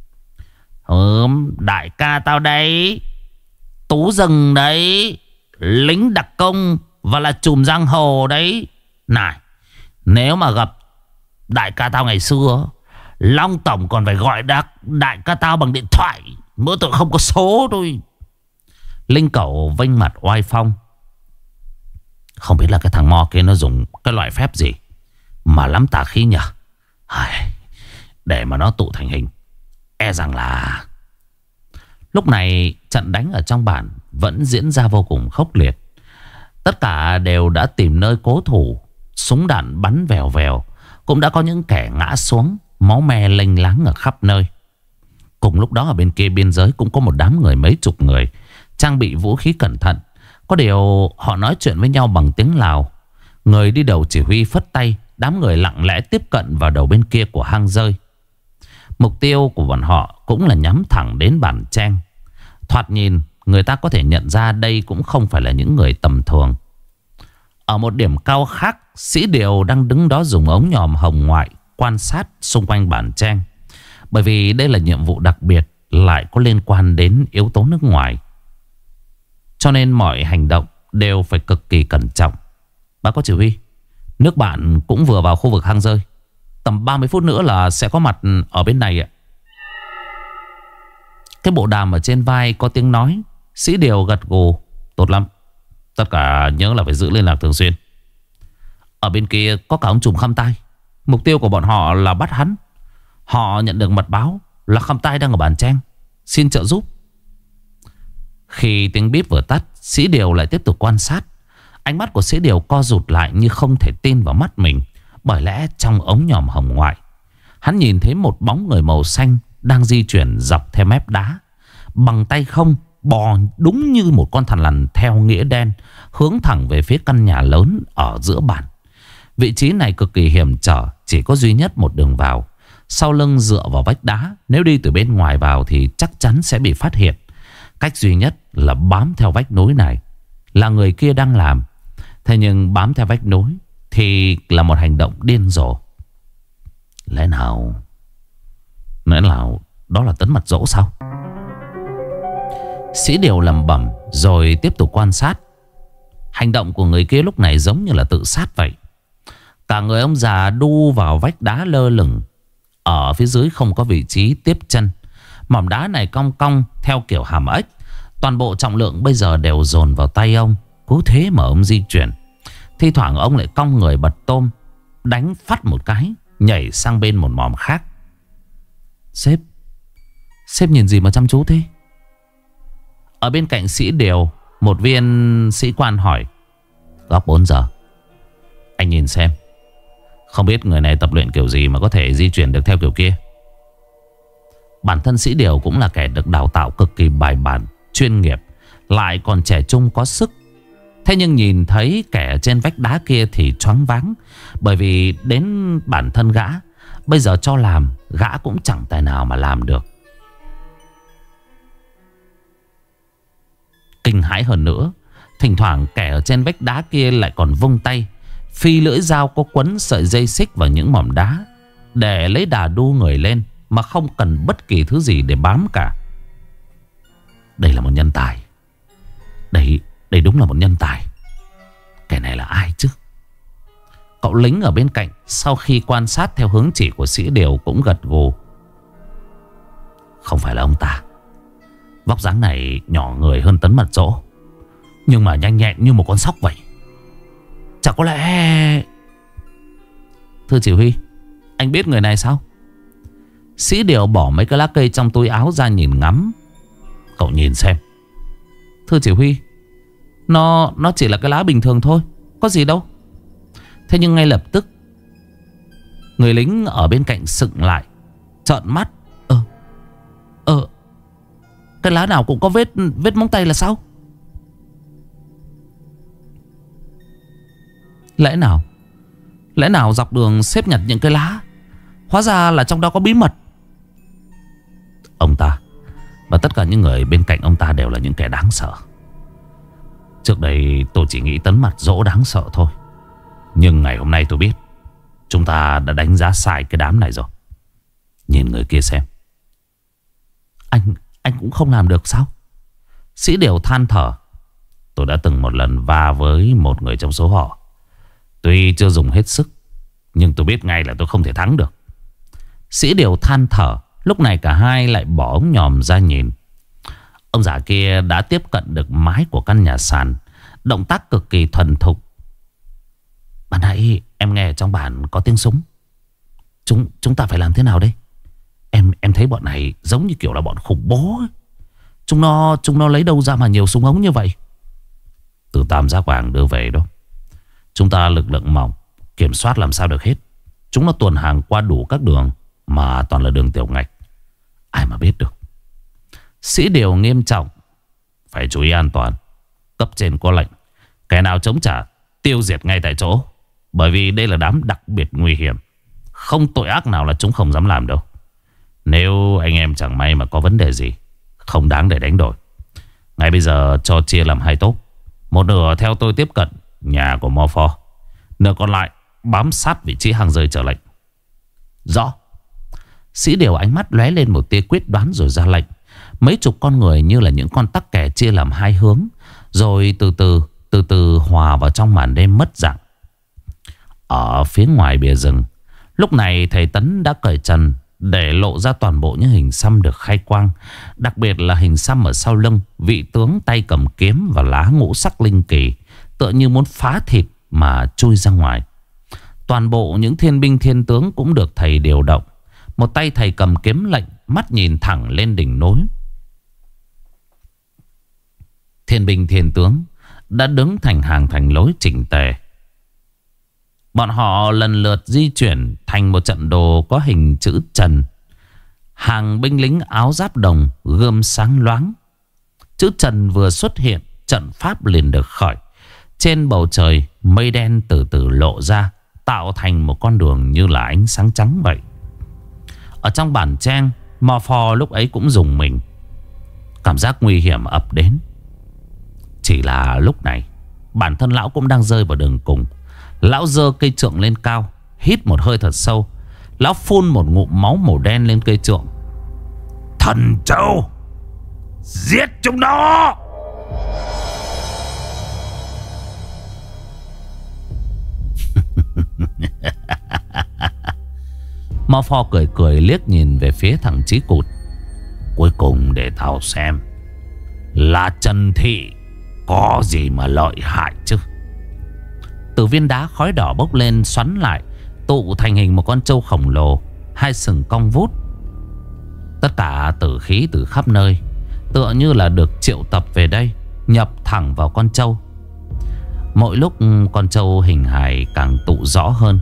Đại ca tao đấy, Tú Rừng đấy, lính đặc công và là trùm giang hồ đấy. Này, nếu mà gặp đại ca tao ngày xưa, Long Tổng còn phải gọi đại ca tao bằng điện thoại, mỗi tội không có số thôi. Linh Cẩu vênh mặt oai phong. Không biết là cái thằng Mo kia nó dùng cái loại phép gì mà lắm tà khí nhỉ. Để mà nó tụ thành hình, e rằng là... Lúc này trận đánh ở trong bản vẫn diễn ra vô cùng khốc liệt. Tất cả đều đã tìm nơi cố thủ. Súng đạn bắn vèo vèo. Cũng đã có những kẻ ngã xuống, máu me lênh láng ở khắp nơi. Cùng lúc đó ở bên kia biên giới cũng có một đám người mấy chục người, trang bị vũ khí cẩn thận. Có điều họ nói chuyện với nhau bằng tiếng Lào. Người đi đầu chỉ huy phất tay, đám người lặng lẽ tiếp cận vào đầu bên kia của hang rơi. Mục tiêu của bọn họ cũng là nhắm thẳng đến bản Trang. Thoạt nhìn người ta có thể nhận ra đây cũng không phải là những người tầm thường. Ở một điểm cao khác, Sĩ Điều đang đứng đó dùng ống nhòm hồng ngoại quan sát xung quanh bản Trang. Bởi vì đây là nhiệm vụ đặc biệt, lại có liên quan đến yếu tố nước ngoài, cho nên mọi hành động đều phải cực kỳ cẩn trọng. Báo cáo chỉ huy, nước bạn cũng vừa vào khu vực hang rơi. Tầm 30 phút nữa là sẽ có mặt ở bên này ạ. Cái bộ đàm ở trên vai có tiếng nói. Sĩ Điều gật gù. Tốt lắm. Tất cả nhớ là phải giữ liên lạc thường xuyên. Ở bên kia có cả ông trùm khăm tai. Mục tiêu của bọn họ là bắt hắn. Họ nhận được mật báo là khăm tai đang ở bản Trang, xin trợ giúp. Khi tiếng bíp vừa tắt, Sĩ Điều lại tiếp tục quan sát. Ánh mắt của Sĩ Điều co rụt lại như không thể tin vào mắt mình. Bởi lẽ trong ống nhòm hồng ngoại, hắn nhìn thấy một bóng người màu xanh đang di chuyển dọc theo mép đá, bằng tay không bò đúng như một con thằn lằn theo nghĩa đen, hướng thẳng về phía căn nhà lớn ở giữa bản. Vị trí này cực kỳ hiểm trở, chỉ có duy nhất một đường vào. Sau lưng dựa vào vách đá, nếu đi từ bên ngoài vào thì chắc chắn sẽ bị phát hiện. Cách duy nhất là bám theo vách núi này. Là người kia đang làm. Thế nhưng bám theo vách núi thì là một hành động điên rồ. Lẽ nào đó là Tấn Mặt Dỗ sao? Sĩ Điều lẩm bẩm rồi tiếp tục quan sát. Hành động của người kia lúc này giống như là tự sát vậy. Cả người ông già đu vào vách đá lơ lửng. Ở phía dưới không có vị trí tiếp chân. Mỏm đá này cong cong theo kiểu hàm ếch. Toàn bộ trọng lượng bây giờ đều dồn vào tay ông. Cứ thế mà ông di chuyển. Thi thoảng ông lại cong người bật tôm, đánh phát một cái, nhảy sang bên một mỏm khác. Sếp nhìn gì mà chăm chú thế? Ở bên cạnh Sĩ Điều, một viên sĩ quan hỏi. Góc 4 giờ. Anh nhìn xem, không biết người này tập luyện kiểu gì mà có thể di chuyển được theo kiểu kia. Bản thân Sĩ Điều cũng là kẻ được đào tạo cực kỳ bài bản, chuyên nghiệp, lại còn trẻ trung có sức. Thế nhưng nhìn thấy kẻ trên vách đá kia thì choáng váng. Bởi vì đến bản thân gã, bây giờ cho làm, gã cũng chẳng tài nào mà làm được. Kinh hãi hơn nữa, thỉnh thoảng kẻ ở trên vách đá kia lại còn vung tay, phi lưỡi dao có quấn sợi dây xích vào những mỏm đá, để lấy đà đu người lên mà không cần bất kỳ thứ gì để bám cả. Đây là một nhân tài. Đây đúng là một nhân tài. Kẻ này là ai chứ? Cậu lính ở bên cạnh sau khi quan sát theo hướng chỉ của Sĩ Điều cũng gật gù. Không phải là ông ta. Vóc dáng này nhỏ người hơn Tấn Mặt Dỗ, nhưng mà nhanh nhẹn như một con sóc vậy. Chẳng có lẽ... Thưa chỉ huy, anh biết người này sao? Sĩ Điều bỏ mấy cái lá cây trong túi áo ra nhìn ngắm. Cậu nhìn xem. Thưa chỉ huy, Nó chỉ là cái lá bình thường thôi, có gì đâu. Thế nhưng ngay lập tức người lính ở bên cạnh sững lại, trợn mắt. Cái lá nào cũng có vết móng tay là sao? Lẽ nào dọc đường xếp nhặt những cái lá, hóa ra là trong đó có bí mật. Ông ta và tất cả những người bên cạnh ông ta đều là những kẻ đáng sợ. Trước đây tôi chỉ nghĩ Tấn Mặt Dỗ đáng sợ thôi, nhưng ngày hôm nay tôi biết chúng ta đã đánh giá sai cái đám này rồi. Nhìn người kia xem. Anh cũng không làm được sao? Sĩ Điều than thở. Tôi đã từng một lần va với một người trong số họ. Tuy chưa dùng hết sức, nhưng tôi biết ngay là tôi không thể thắng được. Sĩ Điều than thở. Lúc này cả hai lại bỏ ống nhòm ra nhìn. Ông già kia đã tiếp cận được mái của căn nhà sàn, động tác cực kỳ thuần thục. Ban nãy em nghe trong bản có tiếng súng. Chúng ta phải làm thế nào đây? Em thấy bọn này giống như kiểu là bọn khủng bố ấy. Chúng nó lấy đâu ra mà nhiều súng ống như vậy? Từ Tam Giác Vàng đưa về đó. Chúng ta lực lượng mỏng, kiểm soát làm sao được hết. Chúng nó tuần hàng qua đủ các đường, mà toàn là đường tiểu ngạch. Ai mà biết được. Sĩ Điều nghiêm trọng. Phải chú ý an toàn. Cấp trên có lệnh, kẻ nào chống trả tiêu diệt ngay tại chỗ. Bởi vì đây là đám đặc biệt nguy hiểm, không tội ác nào là chúng không dám làm đâu. Nếu anh em chẳng may mà có vấn đề gì, không đáng để đánh đổi. Ngay bây giờ cho chia làm hai tốp. Một nửa theo tôi tiếp cận nhà của Mo Pho, nửa còn lại bám sát vị trí hàng rơi chờ lệnh. Rõ. Sĩ Điều ánh mắt lóe lên một tia quyết đoán rồi ra lệnh. Mấy chục con người như là những con tắc kè chia làm hai hướng, rồi từ từ hòa vào trong màn đêm mất dạng. Ở phía ngoài bìa rừng, lúc này thầy Tấn đã cởi trần để lộ ra toàn bộ những hình xăm được khai quang. Đặc biệt là hình xăm ở sau lưng vị tướng tay cầm kiếm và lá ngũ sắc linh kỳ, tựa như muốn phá thịt mà chui ra ngoài. Toàn bộ những thiên binh thiên tướng cũng được thầy điều động. Một tay thầy cầm kiếm lệnh, mắt nhìn thẳng lên đỉnh núi. Thiên binh thiên tướng đã đứng thành hàng thành lối chỉnh tề. Bọn họ lần lượt di chuyển thành một trận đồ có hình chữ trần. Hàng binh lính áo giáp đồng, gươm sáng loáng. Chữ trần vừa xuất hiện, trận pháp liền được khởi. Trên bầu trời, mây đen từ từ lộ ra, tạo thành một con đường như là ánh sáng trắng vậy. Ở trong bản trang, Mo Pho lúc ấy cũng dùng mình. Cảm giác nguy hiểm ập đến. Chỉ là lúc này, bản thân lão cũng đang rơi vào đường cùng. Lão giơ cây trượng lên cao, hít một hơi thật sâu. Lão phun một ngụm máu màu đen lên cây trượng. Thần Châu, giết chúng nó! Mo Pho cười cười liếc nhìn về phía thằng Chí Cụt. Cuối cùng để tao xem là Trần Thị có gì mà lợi hại chứ. Từ viên đá khói đỏ bốc lên xoắn lại, tụ thành hình một con trâu khổng lồ, hai sừng cong vút. Tất cả tử khí từ khắp nơi tựa như là được triệu tập về đây, nhập thẳng vào con trâu. Mỗi lúc con trâu hình hài càng tụ rõ hơn.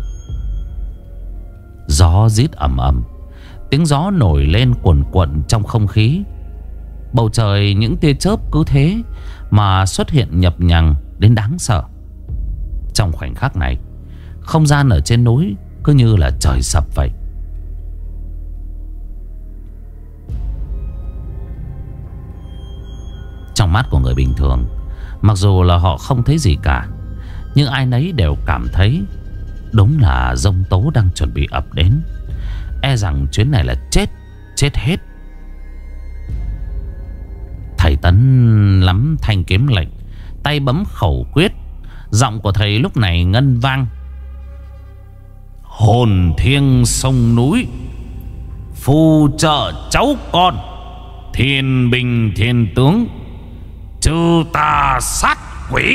Gió rít ầm ầm, tiếng gió nổi lên cuồn cuộn trong không khí. Bầu trời những tia chớp cứ thế mà xuất hiện nhập nhằng đến đáng sợ. Trong khoảnh khắc này, không gian ở trên núi cứ như là trời sập vậy. Trong mắt của người bình thường, mặc dù là họ không thấy gì cả, nhưng ai nấy đều cảm thấy đúng là giông tố đang chuẩn bị ập đến. E rằng chuyến này là chết hết. Thầy Tấn lắm thanh kiếm lệnh, tay bấm khẩu quyết. Giọng của thầy lúc này ngân vang. Hồn thiêng sông núi, phù trợ cháu con, thiên binh thiên tướng, trừ tà sát quỷ.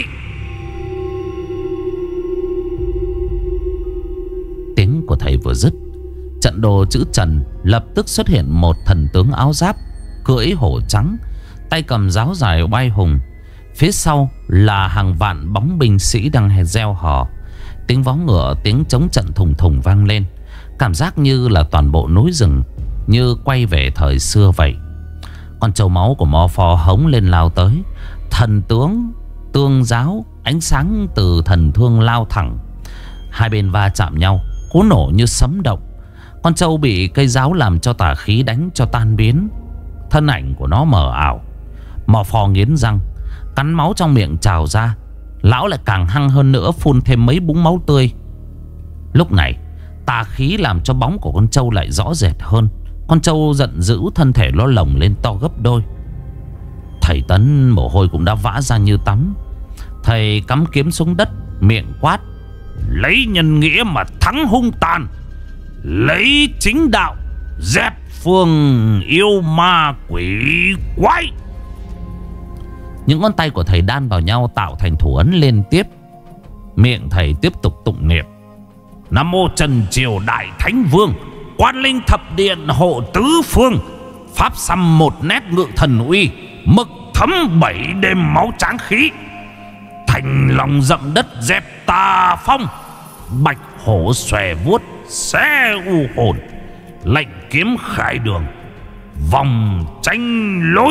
Tiếng của thầy vừa dứt, trận trận đồ chữ Trần, lập tức xuất hiện một thần tướng áo giáp, cưỡi hổ trắng, tay cầm giáo dài oai hùng. Phía sau là hàng vạn bóng binh sĩ đang reo hò. Tiếng vó ngựa, tiếng chống trận thùng thùng vang lên. Cảm giác như là toàn bộ núi rừng như quay về thời xưa vậy. Con trâu máu của Mo Phò hống lên lao tới. Thần tướng tương giáo, ánh sáng từ thần thương lao thẳng. Hai bên va chạm nhau, cú nổ như sấm động. Con trâu bị cây giáo làm cho tà khí đánh cho tan biến. Thân ảnh của nó mờ ảo. Mo Phò nghiến răng, cắn máu trong miệng trào ra. Lão lại càng hăng hơn nữa, phun thêm mấy búng máu tươi. Lúc này tà khí làm cho bóng của con trâu lại rõ rệt hơn. Con trâu giận dữ, thân thể nó lồng lên to gấp đôi. Thầy Tấn mồ hôi cũng đã vã ra như tắm. Thầy cắm kiếm xuống đất, miệng quát: lấy nhân nghĩa mà thắng hung tàn, lấy chính đạo dẹp phương yêu ma quỷ quái. Những ngón tay của thầy đan vào nhau tạo thành thủ ấn liên tiếp. Miệng thầy tiếp tục tụng niệm: Nam mô Trần Triều Đại Thánh Vương, Quan Linh Thập Điện hộ tứ phương, pháp xăm một nét ngự thần uy, mực thấm 7 đêm máu tráng khí, thành lòng dậm đất dẹp tà phong, bạch hổ xòe vuốt xé u hồn, lệnh kiếm khai đường, vòng tranh lối,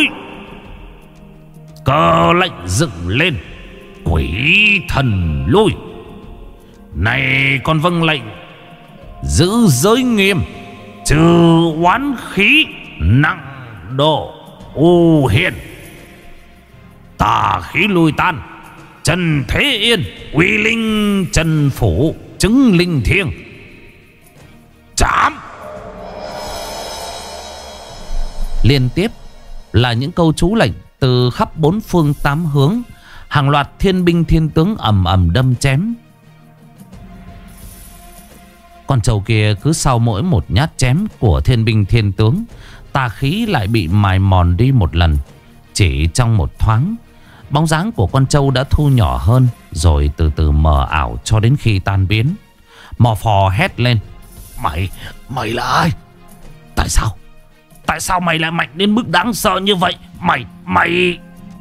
cờ lệnh dựng lên, quỷ thần lui. Này con vâng lệnh, giữ giới nghiêm, trừ oán khí, nặng độ u hiền, tà khí lui tan, trần thế yên, uy linh trần phủ, chứng linh thiêng. Chạm. Liên tiếp là những câu chú lệnh từ khắp bốn phương tám hướng. Hàng loạt thiên binh thiên tướng ầm ầm đâm chém. Con trâu kia cứ sau mỗi một nhát chém của thiên binh thiên tướng, tà khí lại bị mài mòn đi một lần. Chỉ trong một thoáng, bóng dáng của con trâu đã thu nhỏ hơn, rồi từ từ mờ ảo cho đến khi tan biến. Mò Phò hét lên: Mày là ai? Tại sao mày lại mạnh đến mức đáng sợ như vậy? Mày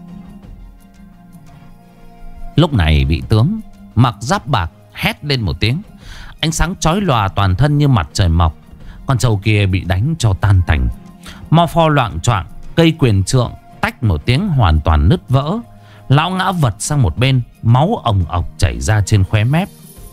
Lúc này vị tướng mặc giáp bạc hét lên một tiếng. Ánh sáng chói lòa toàn thân như mặt trời mọc. Con trâu kia bị đánh cho tan tành. Mo Phò loạng choạng, cây quyền trượng tách một tiếng hoàn toàn nứt vỡ. Lão ngã vật sang một bên, máu ồng ọc chảy ra trên khóe mép.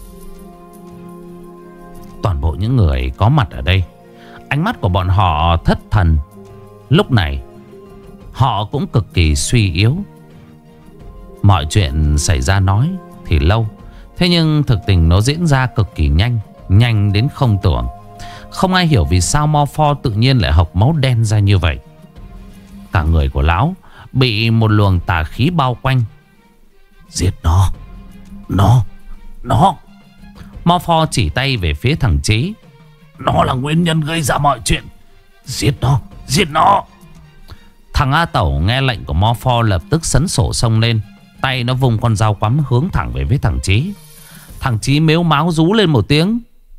Toàn bộ những người có mặt ở đây, ánh mắt của bọn họ thất thần. Lúc này họ cũng cực kỳ suy yếu. Mọi chuyện xảy ra nói thì lâu, thế nhưng thực tình nó diễn ra cực kỳ nhanh, nhanh đến không tưởng. Không ai hiểu vì sao Mo Phò tự nhiên lại hộc máu đen ra như vậy. Cả người của lão bị một luồng tà khí bao quanh. Giết nó. Mo Phò chỉ tay về phía thằng Chí. Nó là nguyên nhân gây ra mọi chuyện. Giết nó. Thằng A Tẩu nghe lệnh của Mo Phò lập tức sấn sổ xông lên. Tay nó vùng con dao quắm hướng thẳng về phía thằng Chí. Thằng Chí mếu máo rú lên một tiếng.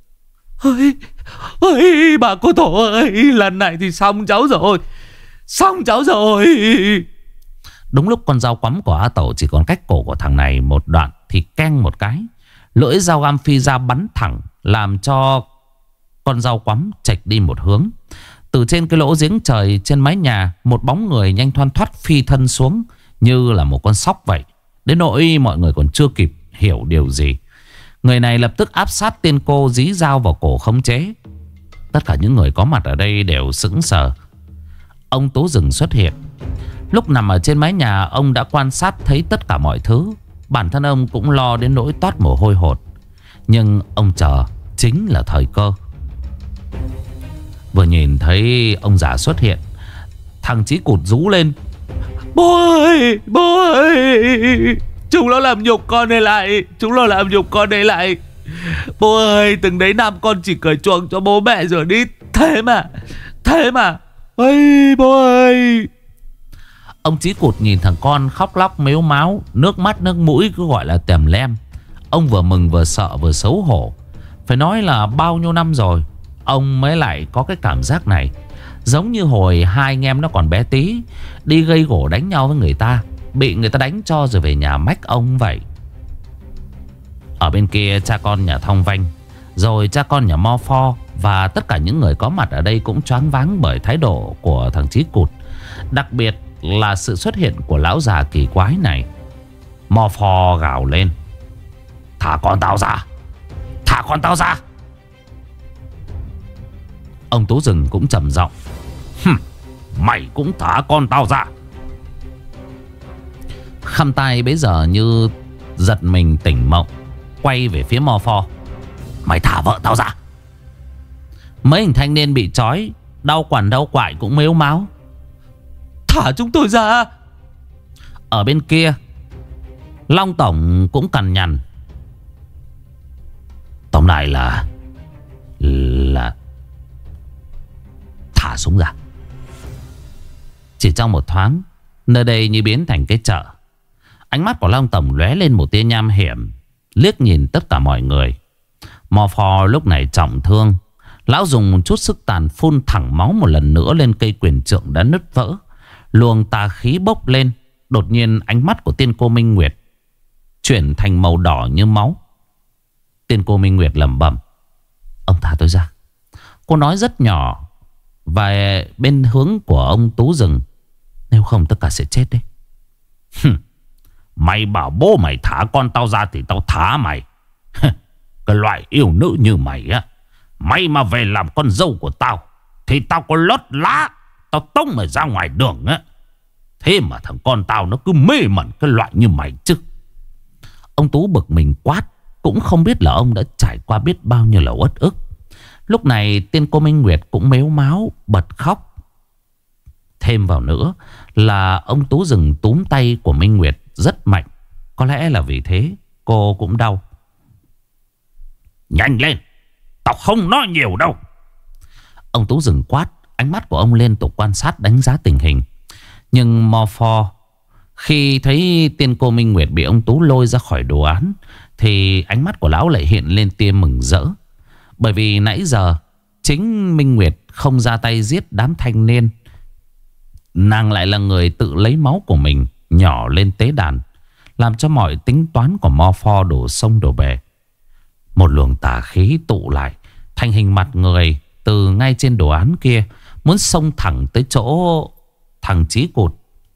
Ôi bà cô Tổ ơi, lần này thì xong cháu rồi. Đúng lúc con dao quắm của A Tẩu chỉ còn cách cổ của thằng này một đoạn thì keng một cái, lưỡi dao găm phi ra bắn thẳng, làm cho con dao quắm chệch đi một hướng. Từ trên cái lỗ giếng trời trên mái nhà, một bóng người nhanh thoăn thoắt phi thân xuống như là một con sóc vậy. Đến nỗi mọi người còn chưa kịp hiểu điều gì, người này lập tức áp sát tiên cô, dí dao vào cổ khống chế. Tất cả những người có mặt ở đây đều sững sờ. Ông Tú Rừng xuất hiện. Lúc nằm ở trên mái nhà, ông đã quan sát thấy tất cả mọi thứ. Bản thân ông cũng lo đến nỗi toát mồ hôi hột. Nhưng ông chờ chính là thời cơ. Vừa nhìn thấy ông già xuất hiện, thằng Chí cụt rú lên. Bố ơi, chúng nó làm nhục con này lại. Bố ơi, từng đấy năm con chỉ cởi chuồng cho bố mẹ rồi đi. Thế mà ơi bố ơi. Ông Chí cụt nhìn thằng con khóc lóc mếu máo, nước mắt nước mũi cứ gọi là tèm lem. Ông vừa mừng vừa sợ vừa xấu hổ. Phải nói là bao nhiêu năm rồi ông mới lại có cái cảm giác này. Giống như hồi hai anh em nó còn bé tí, đi gây gổ đánh nhau với người ta, bị người ta đánh cho rồi về nhà mách ông vậy. Ở bên kia cha con nhà Thong Vanh, rồi cha con nhà Mo Pho và tất cả những người có mặt ở đây cũng choáng váng bởi thái độ của thằng Chí Cụt. Đặc biệt là sự xuất hiện của lão già kỳ quái này. Mo Pho gào lên: "Thả con tao ra! Thả con tao ra!" Ông Tú Rừng cũng trầm giọng: "Mày cũng thả con tao ra!" Khăm Tai bấy giờ như giật mình tỉnh mộng, quay về phía Mo Pho: "Mày thả vợ tao ra!" Mấy hình thanh niên bị trói, đau quằn đau quại cũng mếu máo: "Thả chúng tôi ra!" Ở bên kia, Long Tổng cũng cằn nhằn: "Tổng này là thả súng ra." Chỉ trong một thoáng, nơi đây như biến thành cái chợ. Ánh mắt của Long Tổng lóe lên một tia nham hiểm, liếc nhìn tất cả mọi người. Mo Pho lúc này trọng thương. Lão dùng một chút sức tàn phun thẳng máu một lần nữa lên cây quyền trượng đã nứt vỡ. Luồng tà khí bốc lên. Đột nhiên ánh mắt của tiên cô Minh Nguyệt chuyển thành màu đỏ như máu. Tiên cô Minh Nguyệt lẩm bẩm: "Ông thả tôi ra." Cô nói rất nhỏ và bên hướng của ông Tú Rừng: "Nếu không tất cả sẽ chết đấy." "Mày bảo bố mày thả con tao ra thì tao thả mày. Cái loại yêu nữ như mày á, mày mà về làm con dâu của tao thì tao có lót lá, tao tông mày ra ngoài đường á. Thế mà thằng con tao nó cứ mê mẩn cái loại như mày chứ." Ông Tú bực mình quát. Cũng không biết là ông đã trải qua biết bao nhiêu là uất ức. Lúc này tiên cô Minh Nguyệt cũng mếu máo bật khóc. Thêm vào nữa là ông Tú Rừng túm tay của Minh Nguyệt rất mạnh. Có lẽ là vì thế cô cũng đau. "Nhanh lên, tao không nói nhiều đâu." Ông Tú Rừng quát. Ánh mắt của ông liên tục quan sát đánh giá tình hình. Nhưng Mo Pho khi thấy tiên cô Minh Nguyệt bị ông Tú lôi ra khỏi đồ án thì ánh mắt của lão lại hiện lên tia mừng rỡ. Bởi vì nãy giờ chính Minh Nguyệt không ra tay giết đám thanh niên, nàng lại là người tự lấy máu của mình nhỏ lên tế đàn, làm cho mọi tính toán của Mo Pho đổ sông đổ bể. Một luồng tà khí tụ lại thành hình mặt người từ ngay trên đồ án kia, muốn xông thẳng tới chỗ thằng Chí Cụt.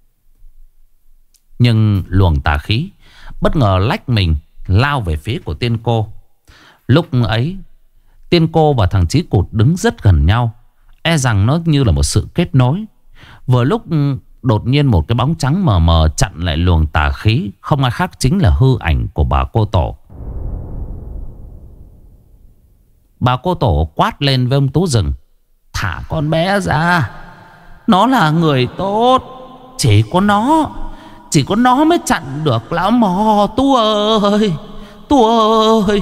Nhưng luồng tà khí bất ngờ lách mình lao về phía của tiên cô. Lúc ấy tiên cô và thằng Chí Cụt đứng rất gần nhau, e rằng nó như là một sự kết nối. Vừa lúc đột nhiên một cái bóng trắng mờ mờ chặn lại luồng tà khí. Không ai khác chính là hư ảnh của bà cô Tổ. Bà cô Tổ quát lên với ông Tú Rừng: "Thả con bé ra! Nó là người tốt. Chỉ có nó mới chặn được lão Mò. Tú ơi! Tú ơi!"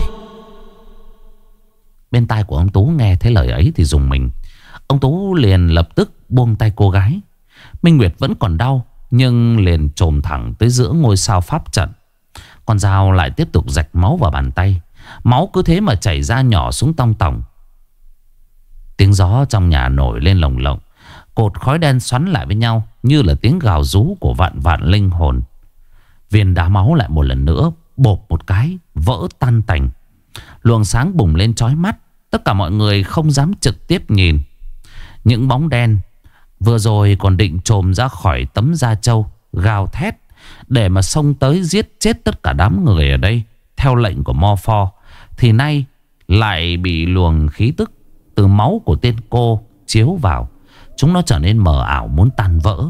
Bên tai của ông Tú nghe thấy lời ấy thì rùng mình. Ông Tú liền lập tức buông tay cô gái. Minh Nguyệt vẫn còn đau, nhưng liền chồm thẳng tới giữa ngôi sao pháp trận. Con dao lại tiếp tục rạch máu vào bàn tay. Máu cứ thế mà chảy ra nhỏ xuống tong tòng. Tiếng gió trong nhà nổi lên lồng lộng. Cột khói đen xoắn lại với nhau như là tiếng gào rú của vạn vạn linh hồn. Viên đá máu lại một lần nữa bộp một cái vỡ tan tành. Luồng sáng bùng lên chói mắt. Tất cả mọi người không dám trực tiếp nhìn. Những bóng đen vừa rồi còn định trồm ra khỏi tấm da trâu gào thét để mà xông tới giết chết tất cả đám người ở đây theo lệnh của Mo Pho, thì nay lại bị luồng khí tức từ máu của tên cô chiếu vào. Chúng nó trở nên mờ ảo muốn tan vỡ.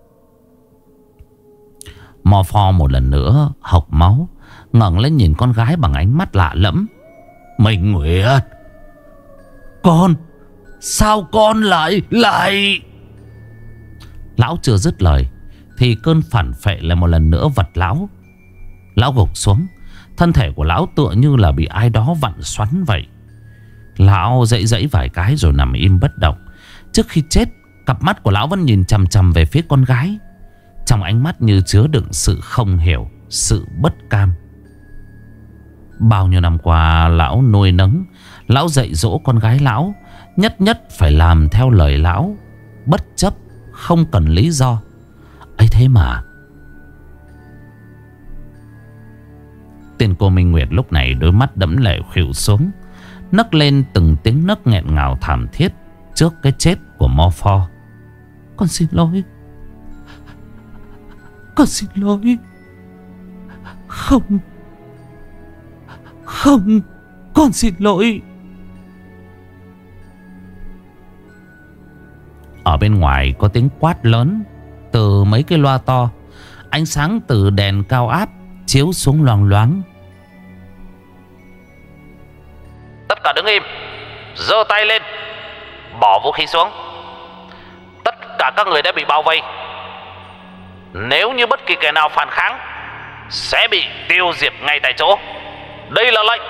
Mo Pho một lần nữa hộc máu, ngẩng lên nhìn con gái bằng ánh mắt lạ lẫm. "Minh Nguyệt, con, sao con lại... Lão chưa dứt lời thì cơn phản phệ lại một lần nữa vật lão. Lão gục xuống. Thân thể của lão tựa như là bị ai đó vặn xoắn vậy. Lão dãy dãy vài cái rồi nằm im bất động. Trước khi chết, cặp mắt của lão vẫn nhìn chằm chằm về phía con gái. Trong ánh mắt như chứa đựng sự không hiểu, sự bất cam. Bao nhiêu năm qua lão nuôi nấng, lão dạy dỗ con gái lão, Nhất nhất phải làm theo lời lão, bất chấp không cần lý do. ấy thế mà tên cô Minh Nguyệt lúc này đôi mắt đẫm lệ khuỵu xuống, nấc lên từng tiếng nấc nghẹn ngào thảm thiết trước cái chết của Mo Pho. Con xin lỗi. Con xin lỗi. Không. Không. Con xin lỗi. Ở bên ngoài có tiếng quát lớn từ mấy cái loa to. Ánh sáng từ đèn cao áp chiếu xuống loang loáng. Tất cả đứng im, giơ tay lên, bỏ vũ khí xuống. Tất cả các người đã bị bao vây. Nếu như bất kỳ kẻ nào phản kháng sẽ bị tiêu diệt ngay tại chỗ. Đây là lệnh.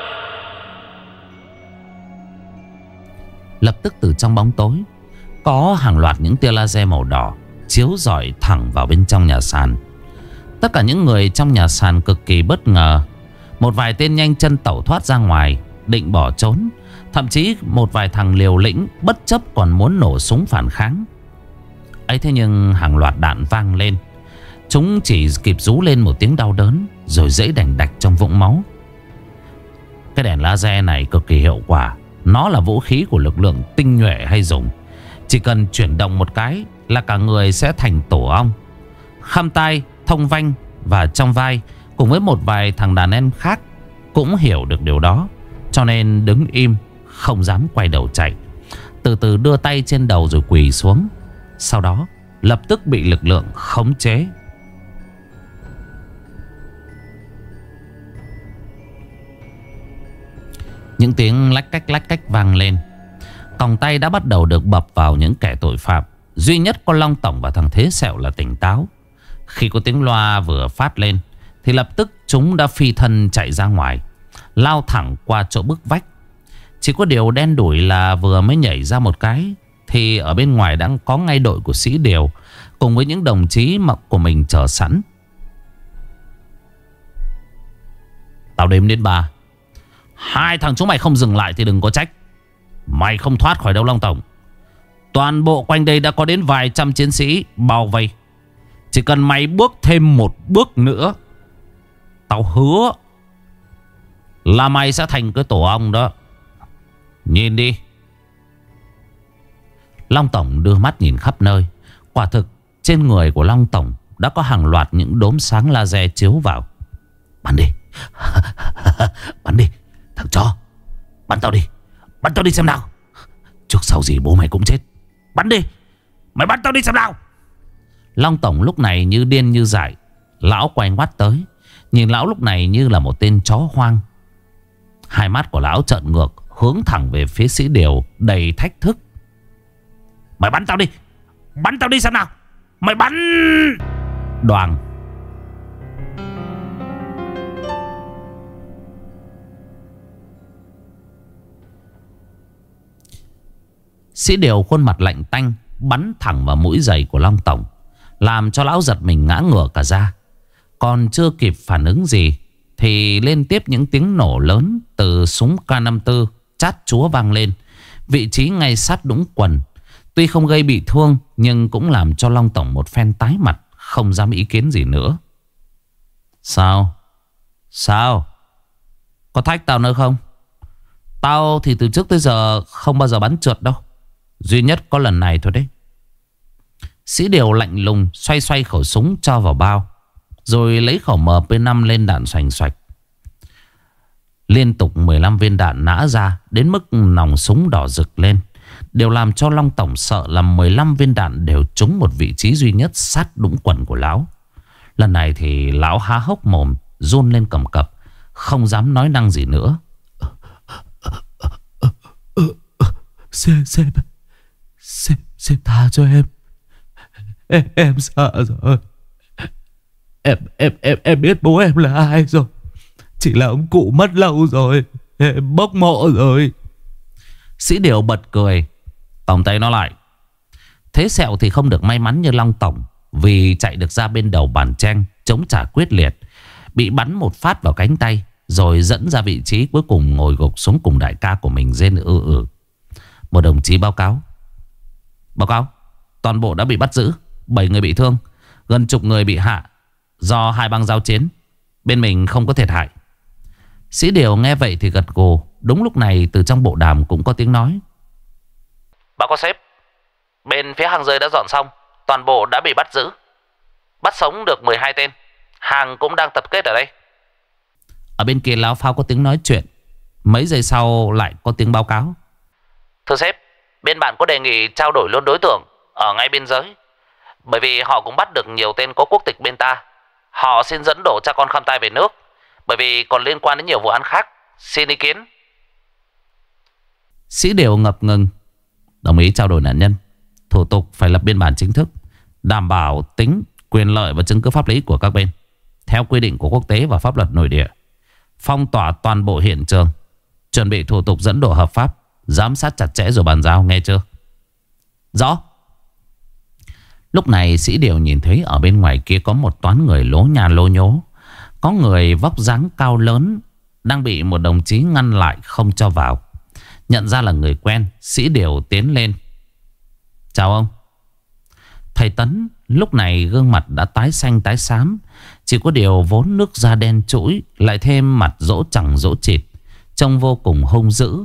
Lập tức từ trong bóng tối có hàng loạt những tia laser màu đỏ chiếu rọi thẳng vào bên trong nhà sàn. Tất cả những người trong nhà sàn cực kỳ bất ngờ. Một vài tên nhanh chân tẩu thoát ra ngoài, định bỏ trốn. Thậm chí một vài thằng liều lĩnh bất chấp còn muốn nổ súng phản kháng. ấy thế nhưng hàng loạt đạn vang lên. Chúng chỉ kịp rú lên một tiếng đau đớn, rồi dãy đành đạch trong vũng máu. Cái đèn laser này cực kỳ hiệu quả. Nó là vũ khí của lực lượng tinh nhuệ hay dùng. Chỉ cần chuyển động một cái là cả người sẽ thành tổ ong. Khăm tai, thông vanh và trong vai cùng với một vài thằng đàn em khác cũng hiểu được điều đó, cho nên đứng im, không dám quay đầu chạy. Từ từ đưa tay trên đầu rồi quỳ xuống. Sau đó lập tức bị lực lượng khống chế. Những tiếng lách cách vang lên. Còng tay đã bắt đầu được bập vào những kẻ tội phạm. Duy nhất có Long Tổng và thằng Thế Sẹo là tỉnh táo. Khi có tiếng loa vừa phát lên thì lập tức chúng đã phi thân chạy ra ngoài, lao thẳng qua chỗ bức vách. Chỉ có điều đen đủi là vừa mới nhảy ra một cái thì ở bên ngoài đã có ngay đội của Sĩ Điều cùng với những đồng chí mặc của mình chờ sẵn. Tao đếm đến 3. Hai thằng chúng mày không dừng lại thì đừng có trách. Mày không thoát khỏi đâu Long Tổng. Toàn bộ quanh đây đã có đến vài trăm chiến sĩ bao vây. Chỉ cần mày bước thêm một bước nữa, tao hứa là mày sẽ thành cái tổ ong đó. Nhìn đi. Long Tổng đưa mắt nhìn khắp nơi. Quả thực trên người của Long Tổng đã có hàng loạt những đốm sáng laser chiếu vào. Bắn đi. Bắn đi. Thằng chó. Bắn tao đi. Bắn tao đi xem nào. Trước sau gì bố mày cũng chết. Bắn đi. Mày bắn tao đi xem nào. Long Tổng lúc này như điên như dại. Lão quay ngoắt tới. Nhìn lão lúc này như là một tên chó hoang. Hai mắt của lão trợn ngược, hướng thẳng về phía Sĩ Điều đầy thách thức. Mày bắn tao đi. Bắn tao đi xem nào. Mày bắn. Đoàng. Sĩ Điều khuôn mặt lạnh tanh bắn thẳng vào mũi giày của Long Tổng, làm cho lão giật mình ngã ngửa cả ra. Còn chưa kịp phản ứng gì thì liên tiếp những tiếng nổ lớn từ súng K54 chát chúa vang lên, vị trí ngay sát đũng quần. Tuy không gây bị thương nhưng cũng làm cho Long Tổng một phen tái mặt, không dám ý kiến gì nữa. Sao? Sao? Có thách tao nữa không? Tao thì từ trước tới giờ không bao giờ bắn trượt đâu. Duy nhất có lần này thôi đấy. Sĩ Điều lạnh lùng xoay xoay khẩu súng cho vào bao, rồi lấy khẩu MP5 lên đạn xoành xoạch. Liên tục 15 viên đạn nã ra đến mức nòng súng đỏ rực lên, đều làm cho Long Tổng sợ là 15 viên đạn đều trúng một vị trí duy nhất sát đũng quần của lão. Lần này thì lão há hốc mồm, run lên cầm cập, không dám nói năng gì nữa. Sếp tha cho em. Em sợ rồi. Em biết bố em là ai rồi. Chỉ là ông cụ mất lâu rồi. Em bốc mộ rồi. Sĩ Điều bật cười. Tổng tay nó lại. Thế Sẹo thì không được may mắn như Long Tổng, vì chạy được ra bên đầu bàn tranh, chống trả quyết liệt, bị bắn một phát vào cánh tay, rồi dẫn ra vị trí cuối cùng ngồi gục xuống cùng đại ca của mình rên ư ử. Một đồng chí báo cáo. Báo cáo, toàn bộ đã bị bắt giữ, 7 người bị thương, gần chục người bị hạ do hai băng giao chiến. Bên mình không có thiệt hại. Sĩ Điều nghe vậy thì gật gù. Đúng lúc này từ trong bộ đàm cũng có tiếng nói. Báo cáo sếp, bên phía hàng rơi đã dọn xong, toàn bộ đã bị bắt giữ. Bắt sống được 12 tên. Hàng cũng đang tập kết ở đây. Ở bên kia Láo Pháo có tiếng nói chuyện. Mấy giây sau lại có tiếng báo cáo. Thưa sếp, bên bạn có đề nghị trao đổi luôn đối tượng ở ngay biên giới, bởi vì họ cũng bắt được nhiều tên có quốc tịch bên ta. Họ xin dẫn độ cha con Kham Tai về nước, bởi vì còn liên quan đến nhiều vụ án khác. Xin ý kiến. Sĩ Điều ngập ngừng. Đồng ý trao đổi nạn nhân. Thủ tục phải lập biên bản chính thức, đảm bảo tính, quyền lợi và chứng cứ pháp lý của các bên theo quy định của quốc tế và pháp luật nội địa. Phong tỏa toàn bộ hiện trường, chuẩn bị thủ tục dẫn độ hợp pháp, giám sát chặt chẽ rồi bàn giao, nghe chưa? Rõ. Lúc này Sĩ Điều nhìn thấy ở bên ngoài kia có một toán người lố nhà lố nhố. Có người vóc dáng cao lớn đang bị một đồng chí ngăn lại không cho vào. Nhận ra là người quen, Sĩ Điều tiến lên. Chào ông. Thầy Tấn lúc này gương mặt đã tái xanh tái xám. Chỉ có điều vốn nước da đen trũi, lại thêm mặt dỗ chẳng dỗ chịt, trông vô cùng hung dữ.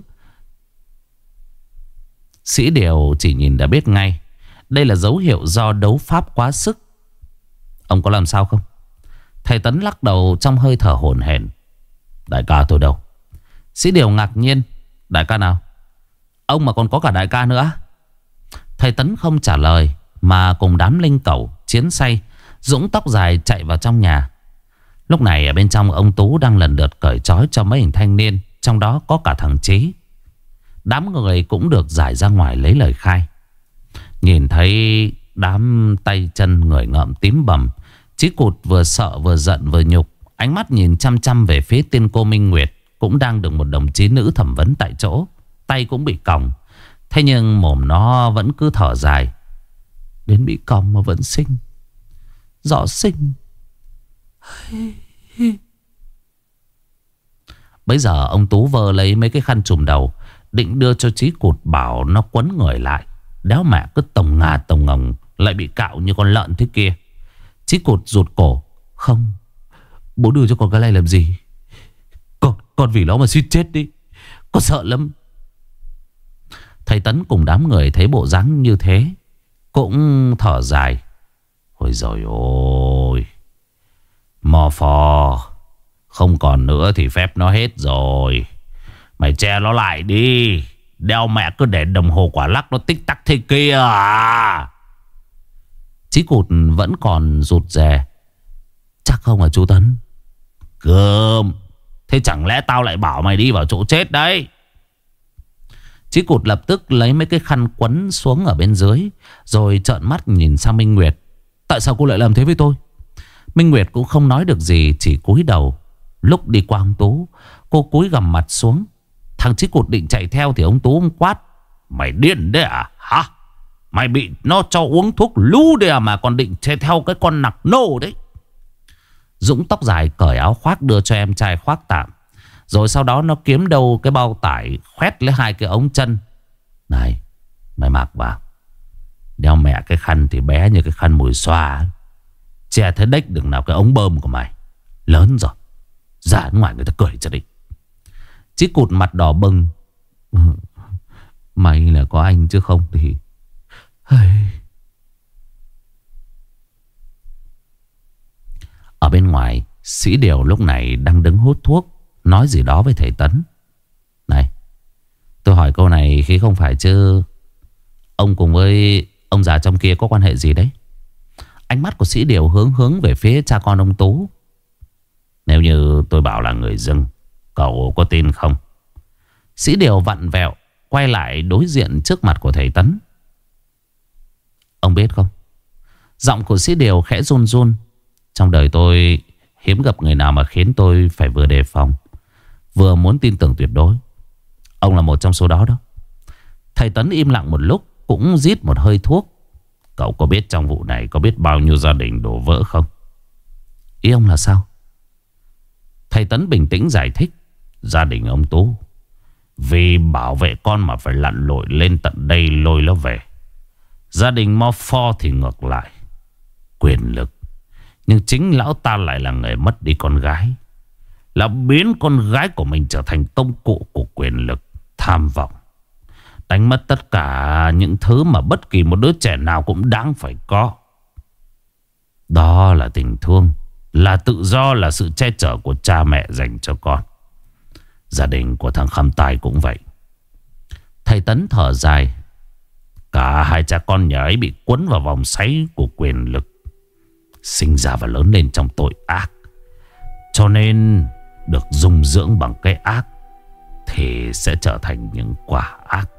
Sĩ Điều chỉ nhìn đã biết ngay đây là dấu hiệu do đấu pháp quá sức. Ông có làm sao không? Thầy Tấn lắc đầu trong hơi thở hổn hển. Đại ca tôi đâu? Sĩ Điều ngạc nhiên. Đại ca nào? Ông mà còn có cả đại ca nữa? Thầy Tấn không trả lời, mà cùng đám linh cẩu chiến say dũng tóc dài chạy vào trong nhà. Lúc này ở bên trong ông Tú đang lần lượt cởi trói cho mấy hình thanh niên, trong đó có cả thằng Chí. Đám người cũng được giải ra ngoài lấy lời khai. Nhìn thấy đám tay chân người ngợm tím bầm, Chí Cụt vừa sợ vừa giận vừa nhục. Ánh mắt nhìn chăm chăm về phía tiên cô Minh Nguyệt, cũng đang được một đồng chí nữ thẩm vấn tại chỗ. Tay cũng bị còng, thế nhưng mồm nó vẫn cứ thở dài. Đến bị còng mà vẫn sinh. Rõ sinh. Bây giờ ông Tú vơ lấy mấy cái khăn trùm đầu, định đưa cho Chí Cụt bảo nó quấn người lại. Đéo mẹ cứ tổng ngà tổng ngồng, lại bị cạo như con lợn thế kia. Chí Cụt rụt cổ. Không, bố đưa cho con cái này làm gì? Con vì nó mà suýt chết đi. Con sợ lắm. Thầy Tấn cùng đám người thấy bộ dáng như thế cũng thở dài. Ôi giời ơi, mò phò. Không còn nữa thì phép nó hết rồi. Mày che nó lại đi. Đeo mẹ cứ để đồng hồ quả lắc nó tích tắc thế kia à? Chí Cụt vẫn còn rụt rè. Chắc không à chú Tấn? Gớm. Thế chẳng lẽ tao lại bảo mày đi vào chỗ chết đấy? Chí Cụt lập tức lấy mấy cái khăn quấn xuống ở bên dưới, rồi trợn mắt nhìn sang Minh Nguyệt. Tại sao cô lại làm thế với tôi? Minh Nguyệt cũng không nói được gì, chỉ cúi đầu. Lúc đi qua ông Tú, cô cúi gằm mặt xuống. Thằng Chí Cụt định chạy theo thì ông Tú quát. Mày điên đấy à? Hả? Mày bị nó cho uống thuốc lú đấy à mà còn định chạy theo cái con nặc nô đấy? Dũng tóc dài cởi áo khoác đưa cho em trai khoác tạm. Rồi sau đó nó kiếm đâu cái bao tải, khoét lấy hai cái ống chân. Này, mày mặc vào. Đeo mẹ cái khăn thì bé như cái khăn mùi xoa. Che thế đếch đừng nào cái ống bơm của mày. Lớn rồi, ra ngoài người ta cười cho đi. Chí Cụt mặt đỏ bừng. May là có anh chứ không thì... Ở bên ngoài, Sĩ Điều lúc này đang đứng hút thuốc, nói gì đó với thầy Tấn. Này, tôi hỏi câu này khi không phải chứ ông cùng với ông già trong kia có quan hệ gì đấy? Ánh mắt của Sĩ Điều hướng về phía cha con ông Tú. Nếu như tôi bảo là người dưng, cậu có tin không? Sĩ Điều vặn vẹo, quay lại đối diện trước mặt của thầy Tấn. Ông biết không? Giọng của Sĩ Điều khẽ run run. Trong đời tôi hiếm gặp người nào mà khiến tôi phải vừa đề phòng, vừa muốn tin tưởng tuyệt đối. Ông là một trong số đó đó. Thầy Tấn im lặng một lúc, cũng rít một hơi thuốc. Cậu có biết trong vụ này có biết bao nhiêu gia đình đổ vỡ không? Ý ông là sao? Thầy Tấn bình tĩnh giải thích. Gia đình ông Tú Vì bảo vệ con mà phải lặn lội lên tận đây lôi nó về. Gia đình Morpho thì ngược lại, quyền lực. Nhưng chính lão ta lại là người mất đi con gái, là biến con gái của mình trở thành công cụ của quyền lực, tham vọng, đánh mất tất cả những thứ mà bất kỳ một đứa trẻ nào cũng đáng phải có. Đó là tình thương, là tự do, là sự che chở của cha mẹ dành cho con. Gia đình của thằng Khăm Tai cũng vậy. Thầy Tấn thở dài. Cả hai cha con nhà ấy bị cuốn vào vòng xoáy của quyền lực, sinh ra và lớn lên trong tội ác, cho nên được dung dưỡng bằng cái ác thì sẽ trở thành những quả ác.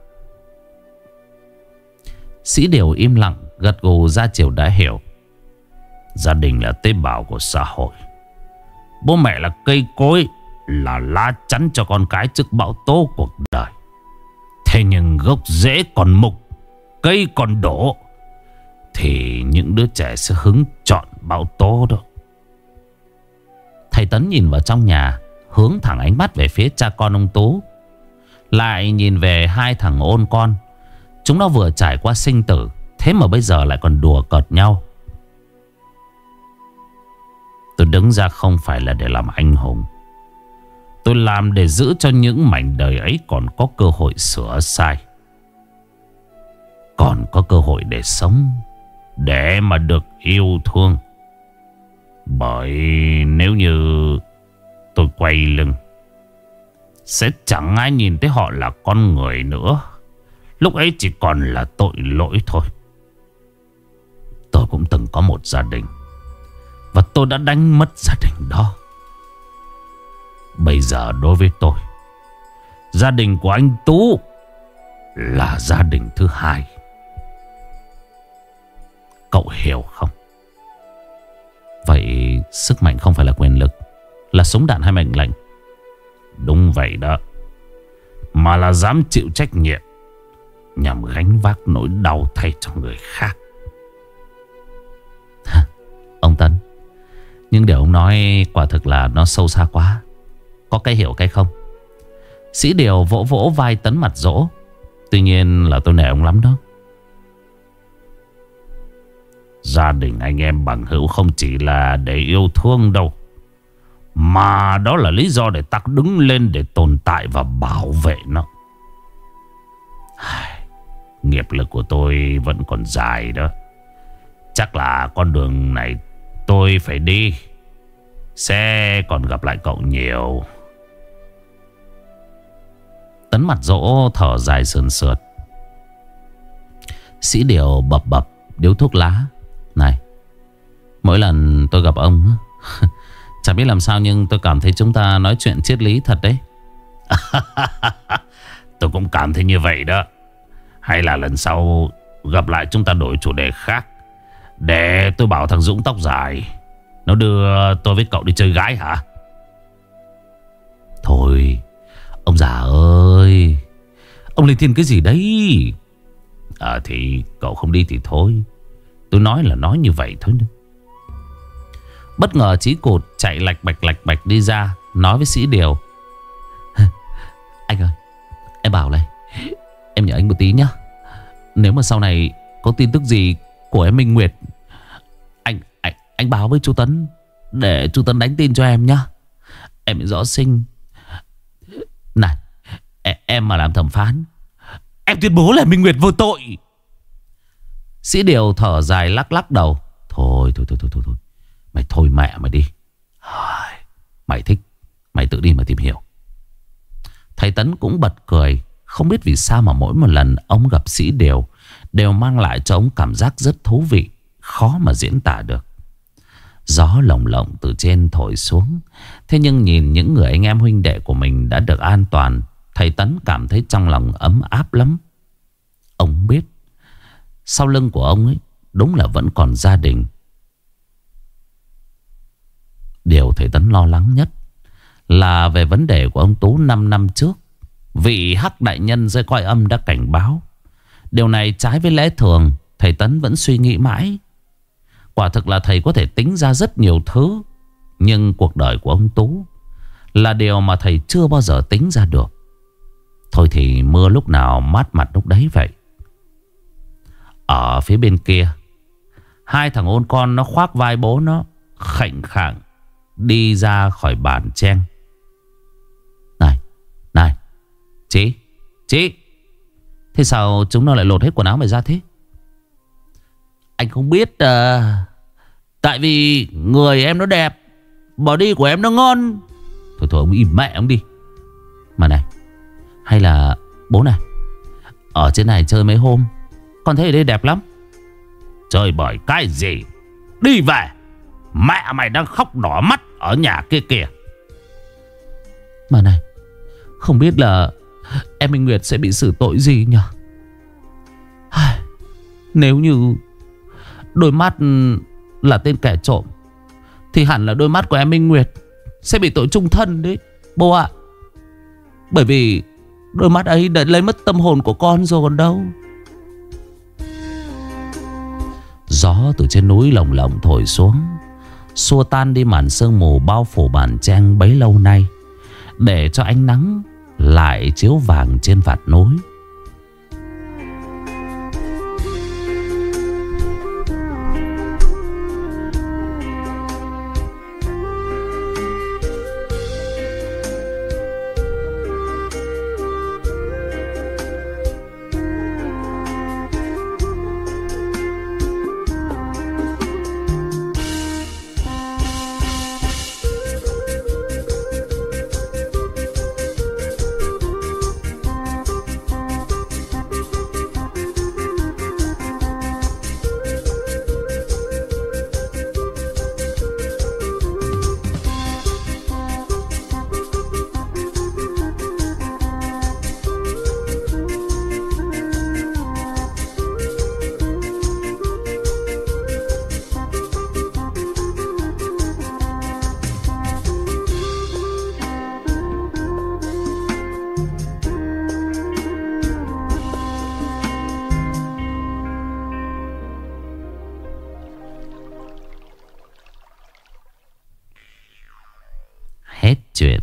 Sĩ Điều im lặng, gật gù ra chiều đã hiểu. Gia đình là tế bào của xã hội. Bố mẹ là cây cối, là lá chắn cho con cái trước bão tố cuộc đời. Thế nhưng gốc rễ còn mục, cây còn đổ, thì những đứa trẻ sẽ hứng chọn bão tố đó. Thầy Tấn nhìn vào trong nhà, hướng thẳng ánh mắt về phía cha con ông Tú, lại nhìn về hai thằng ôn con. Chúng nó vừa trải qua sinh tử, thế mà bây giờ lại còn đùa cợt nhau. Tôi đứng ra không phải là để làm anh hùng. Tôi làm để giữ cho những mảnh đời ấy còn có cơ hội sửa sai, còn có cơ hội để sống, để mà được yêu thương. Bởi nếu như tôi quay lưng, sẽ chẳng ai nhìn thấy họ là con người nữa. Lúc ấy chỉ còn là tội lỗi thôi. Tôi cũng từng có một gia đình, và tôi đã đánh mất gia đình đó. Bây giờ đối với tôi, gia đình của anh Tú là gia đình thứ hai. Cậu hiểu không? Vậy sức mạnh không phải là quyền lực, là súng đạn hay mệnh lệnh? Đúng vậy đó. Mà là dám chịu trách nhiệm, nhằm gánh vác nỗi đau thay cho người khác. Ông Tấn, nhưng điều ông nói quả thực là nó sâu xa quá. Có cái hiểu cái không? Sĩ Điều vỗ vỗ vai Tấn mặt dỗ. Tuy nhiên là tôi nể ông lắm đó. Gia đình anh em bằng hữu không chỉ là để yêu thương đâu, mà đó là lý do để ta đứng lên để tồn tại và bảo vệ nó. Nghiệp lực của tôi vẫn còn dài đó. Chắc là con đường này tôi phải đi, sẽ còn gặp lại cậu nhiều. Tấn mặt dỗ thở dài sườn sượt. Sĩ Điều bập bập điếu thuốc lá. Này, mỗi lần tôi gặp ông chẳng biết làm sao, nhưng tôi cảm thấy chúng ta nói chuyện triết lý thật đấy. Tôi cũng cảm thấy như vậy đó. Hay là lần sau gặp lại chúng ta đổi chủ đề khác, để tôi bảo thằng Dũng tóc dài nó đưa tôi với cậu đi chơi gái hả? Thôi, ông già ơi, ông lên thiên cái gì đấy? Thì cậu không đi thì thôi. Tôi nói là nói như vậy thôi. Bất ngờ Chí Cụt chạy lạch bạch đi ra, nói với Sĩ Điều. Anh ơi, em bảo này, em nhờ anh một tí nhá. Nếu mà sau này có tin tức gì của em Minh Nguyệt, anh báo với chú Tấn, để chú Tấn đánh tin cho em nhá. Em rõ sinh. Này, em mà làm thẩm phán, em tuyên bố là Minh Nguyệt vô tội. Sĩ Điều thở dài lắc đầu. Thôi. Mày thôi mẹ mày đi. Mày thích, mày tự đi mà tìm hiểu. Thầy Tấn cũng bật cười. Không biết vì sao mà mỗi một lần ông gặp Sĩ Điều đều mang lại cho ông cảm giác rất thú vị, khó mà diễn tả được. Gió lồng lộng từ trên thổi xuống. Thế nhưng nhìn những người anh em huynh đệ của mình đã được an toàn, thầy Tấn cảm thấy trong lòng ấm áp lắm. Ông biết sau lưng của ông ấy đúng là vẫn còn gia đình. Điều thầy Tấn lo lắng nhất là về vấn đề của ông Tú 5 năm trước. Vị Hắc đại nhân dưới cõi âm đã cảnh báo. Điều này trái với lẽ thường. Thầy Tấn vẫn suy nghĩ mãi. Quả thực là thầy có thể tính ra rất nhiều thứ, nhưng cuộc đời của ông Tú là điều mà thầy chưa bao giờ tính ra được. Thôi thì mưa lúc nào mát mặt lúc đấy vậy. Ở phía bên kia, hai thằng ôn con nó khoác vai bố nó, khệnh khạng đi ra khỏi bàn chen. Này, này, chị, thế sao chúng nó lại lột hết quần áo mày ra thế? Anh không biết. Tại vì người em nó đẹp, body đi của em nó ngon. Thôi ông im mẹ ông đi. Mà này, hay là bố này, ở trên này chơi mấy hôm, con thấy ở đây đẹp lắm. Chơi bởi cái gì? Đi về. Mẹ mày đang khóc đỏ mắt ở nhà kia kìa. Mà này, không biết là em Minh Nguyệt sẽ bị xử tội gì nhỉ? Nếu như đôi mắt là tên kẻ trộm thì hẳn là đôi mắt của em Minh Nguyệt sẽ bị tội chung thân đấy bố ạ. Bởi vì đôi mắt ấy đã lấy mất tâm hồn của con rồi còn đâu. Gió từ trên núi lồng lộng thổi xuống, xua tan đi màn sương mù bao phủ bản trang bấy lâu nay, để cho ánh nắng lại chiếu vàng trên vạt núi. Hết chuyện.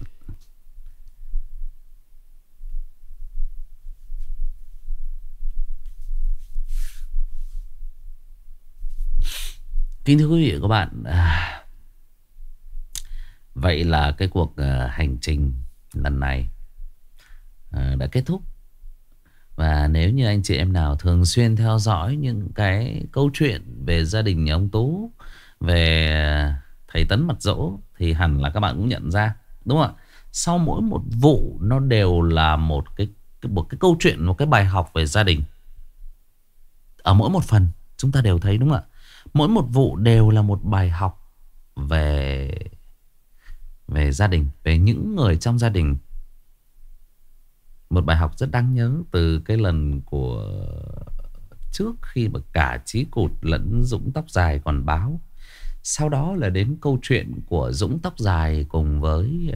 Kính thưa quý vị và các bạn, vậy là cái cuộc hành trình lần này đã kết thúc. Và nếu như anh chị em nào thường xuyên theo dõi những cái câu chuyện về gia đình nhà ông Tú, về thầy Tấn mặt dỗ, thì hẳn là các bạn cũng nhận ra, đúng không ạ? Sau mỗi một vụ nó đều là một cái câu chuyện, một cái bài học về gia đình. Ở mỗi một phần chúng ta đều thấy, đúng không ạ? Mỗi một vụ đều là một bài học về gia đình, về những người trong gia đình. Một bài học rất đáng nhớ từ cái lần của trước, khi mà cả Chí Cụt lẫn Dũng tóc dài còn báo. Sau đó là đến câu chuyện của Dũng tóc dài cùng với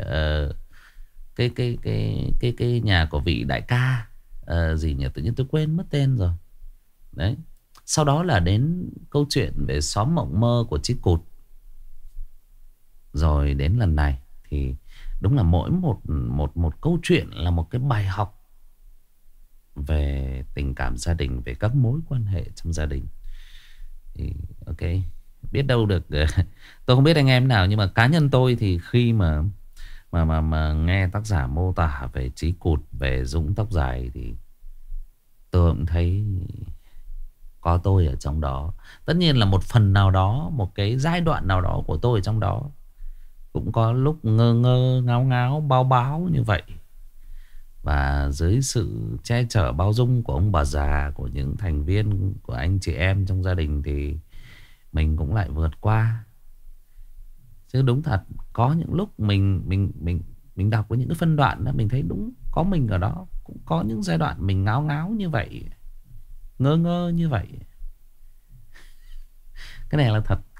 cái nhà của vị đại ca gì nhỉ, tự nhiên tôi quên mất tên rồi. Đấy. Sau đó là đến câu chuyện về xóm mộng mơ của Chí Cụt. Rồi đến lần này thì đúng là mỗi một câu chuyện là một cái bài học về tình cảm gia đình, về các mối quan hệ trong gia đình. Thì ok, biết đâu được tôi không biết anh em nào, nhưng mà cá nhân tôi thì khi mà nghe tác giả mô tả về Chí Cụt, về Dũng tóc dài, thì tôi cũng thấy có tôi ở trong đó. Tất nhiên là một phần nào đó, một cái giai đoạn nào đó của tôi ở trong đó. Cũng có lúc ngơ ngơ, ngáo ngáo, bao báo như vậy. Và dưới sự che chở bao dung của ông bà già, của những thành viên, của anh chị em trong gia đình, thì mình cũng lại vượt qua. Chứ đúng thật, có những lúc mình đọc với những cái phân đoạn đó, mình thấy đúng có mình ở đó. Cũng có những giai đoạn mình ngáo ngáo như vậy, ngơ ngơ như vậy. Cái này là thật.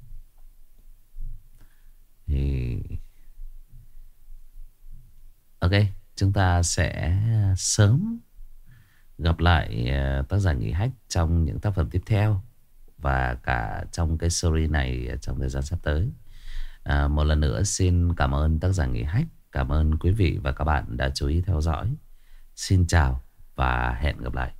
Thì ok, chúng ta sẽ sớm gặp lại tác giả Nghỉ Hách trong những tác phẩm tiếp theo, và cả trong cái series này trong thời gian sắp tới. Một lần nữa xin cảm ơn tác giả Nghỉ Hách, cảm ơn quý vị và các bạn đã chú ý theo dõi. Xin chào và hẹn gặp lại.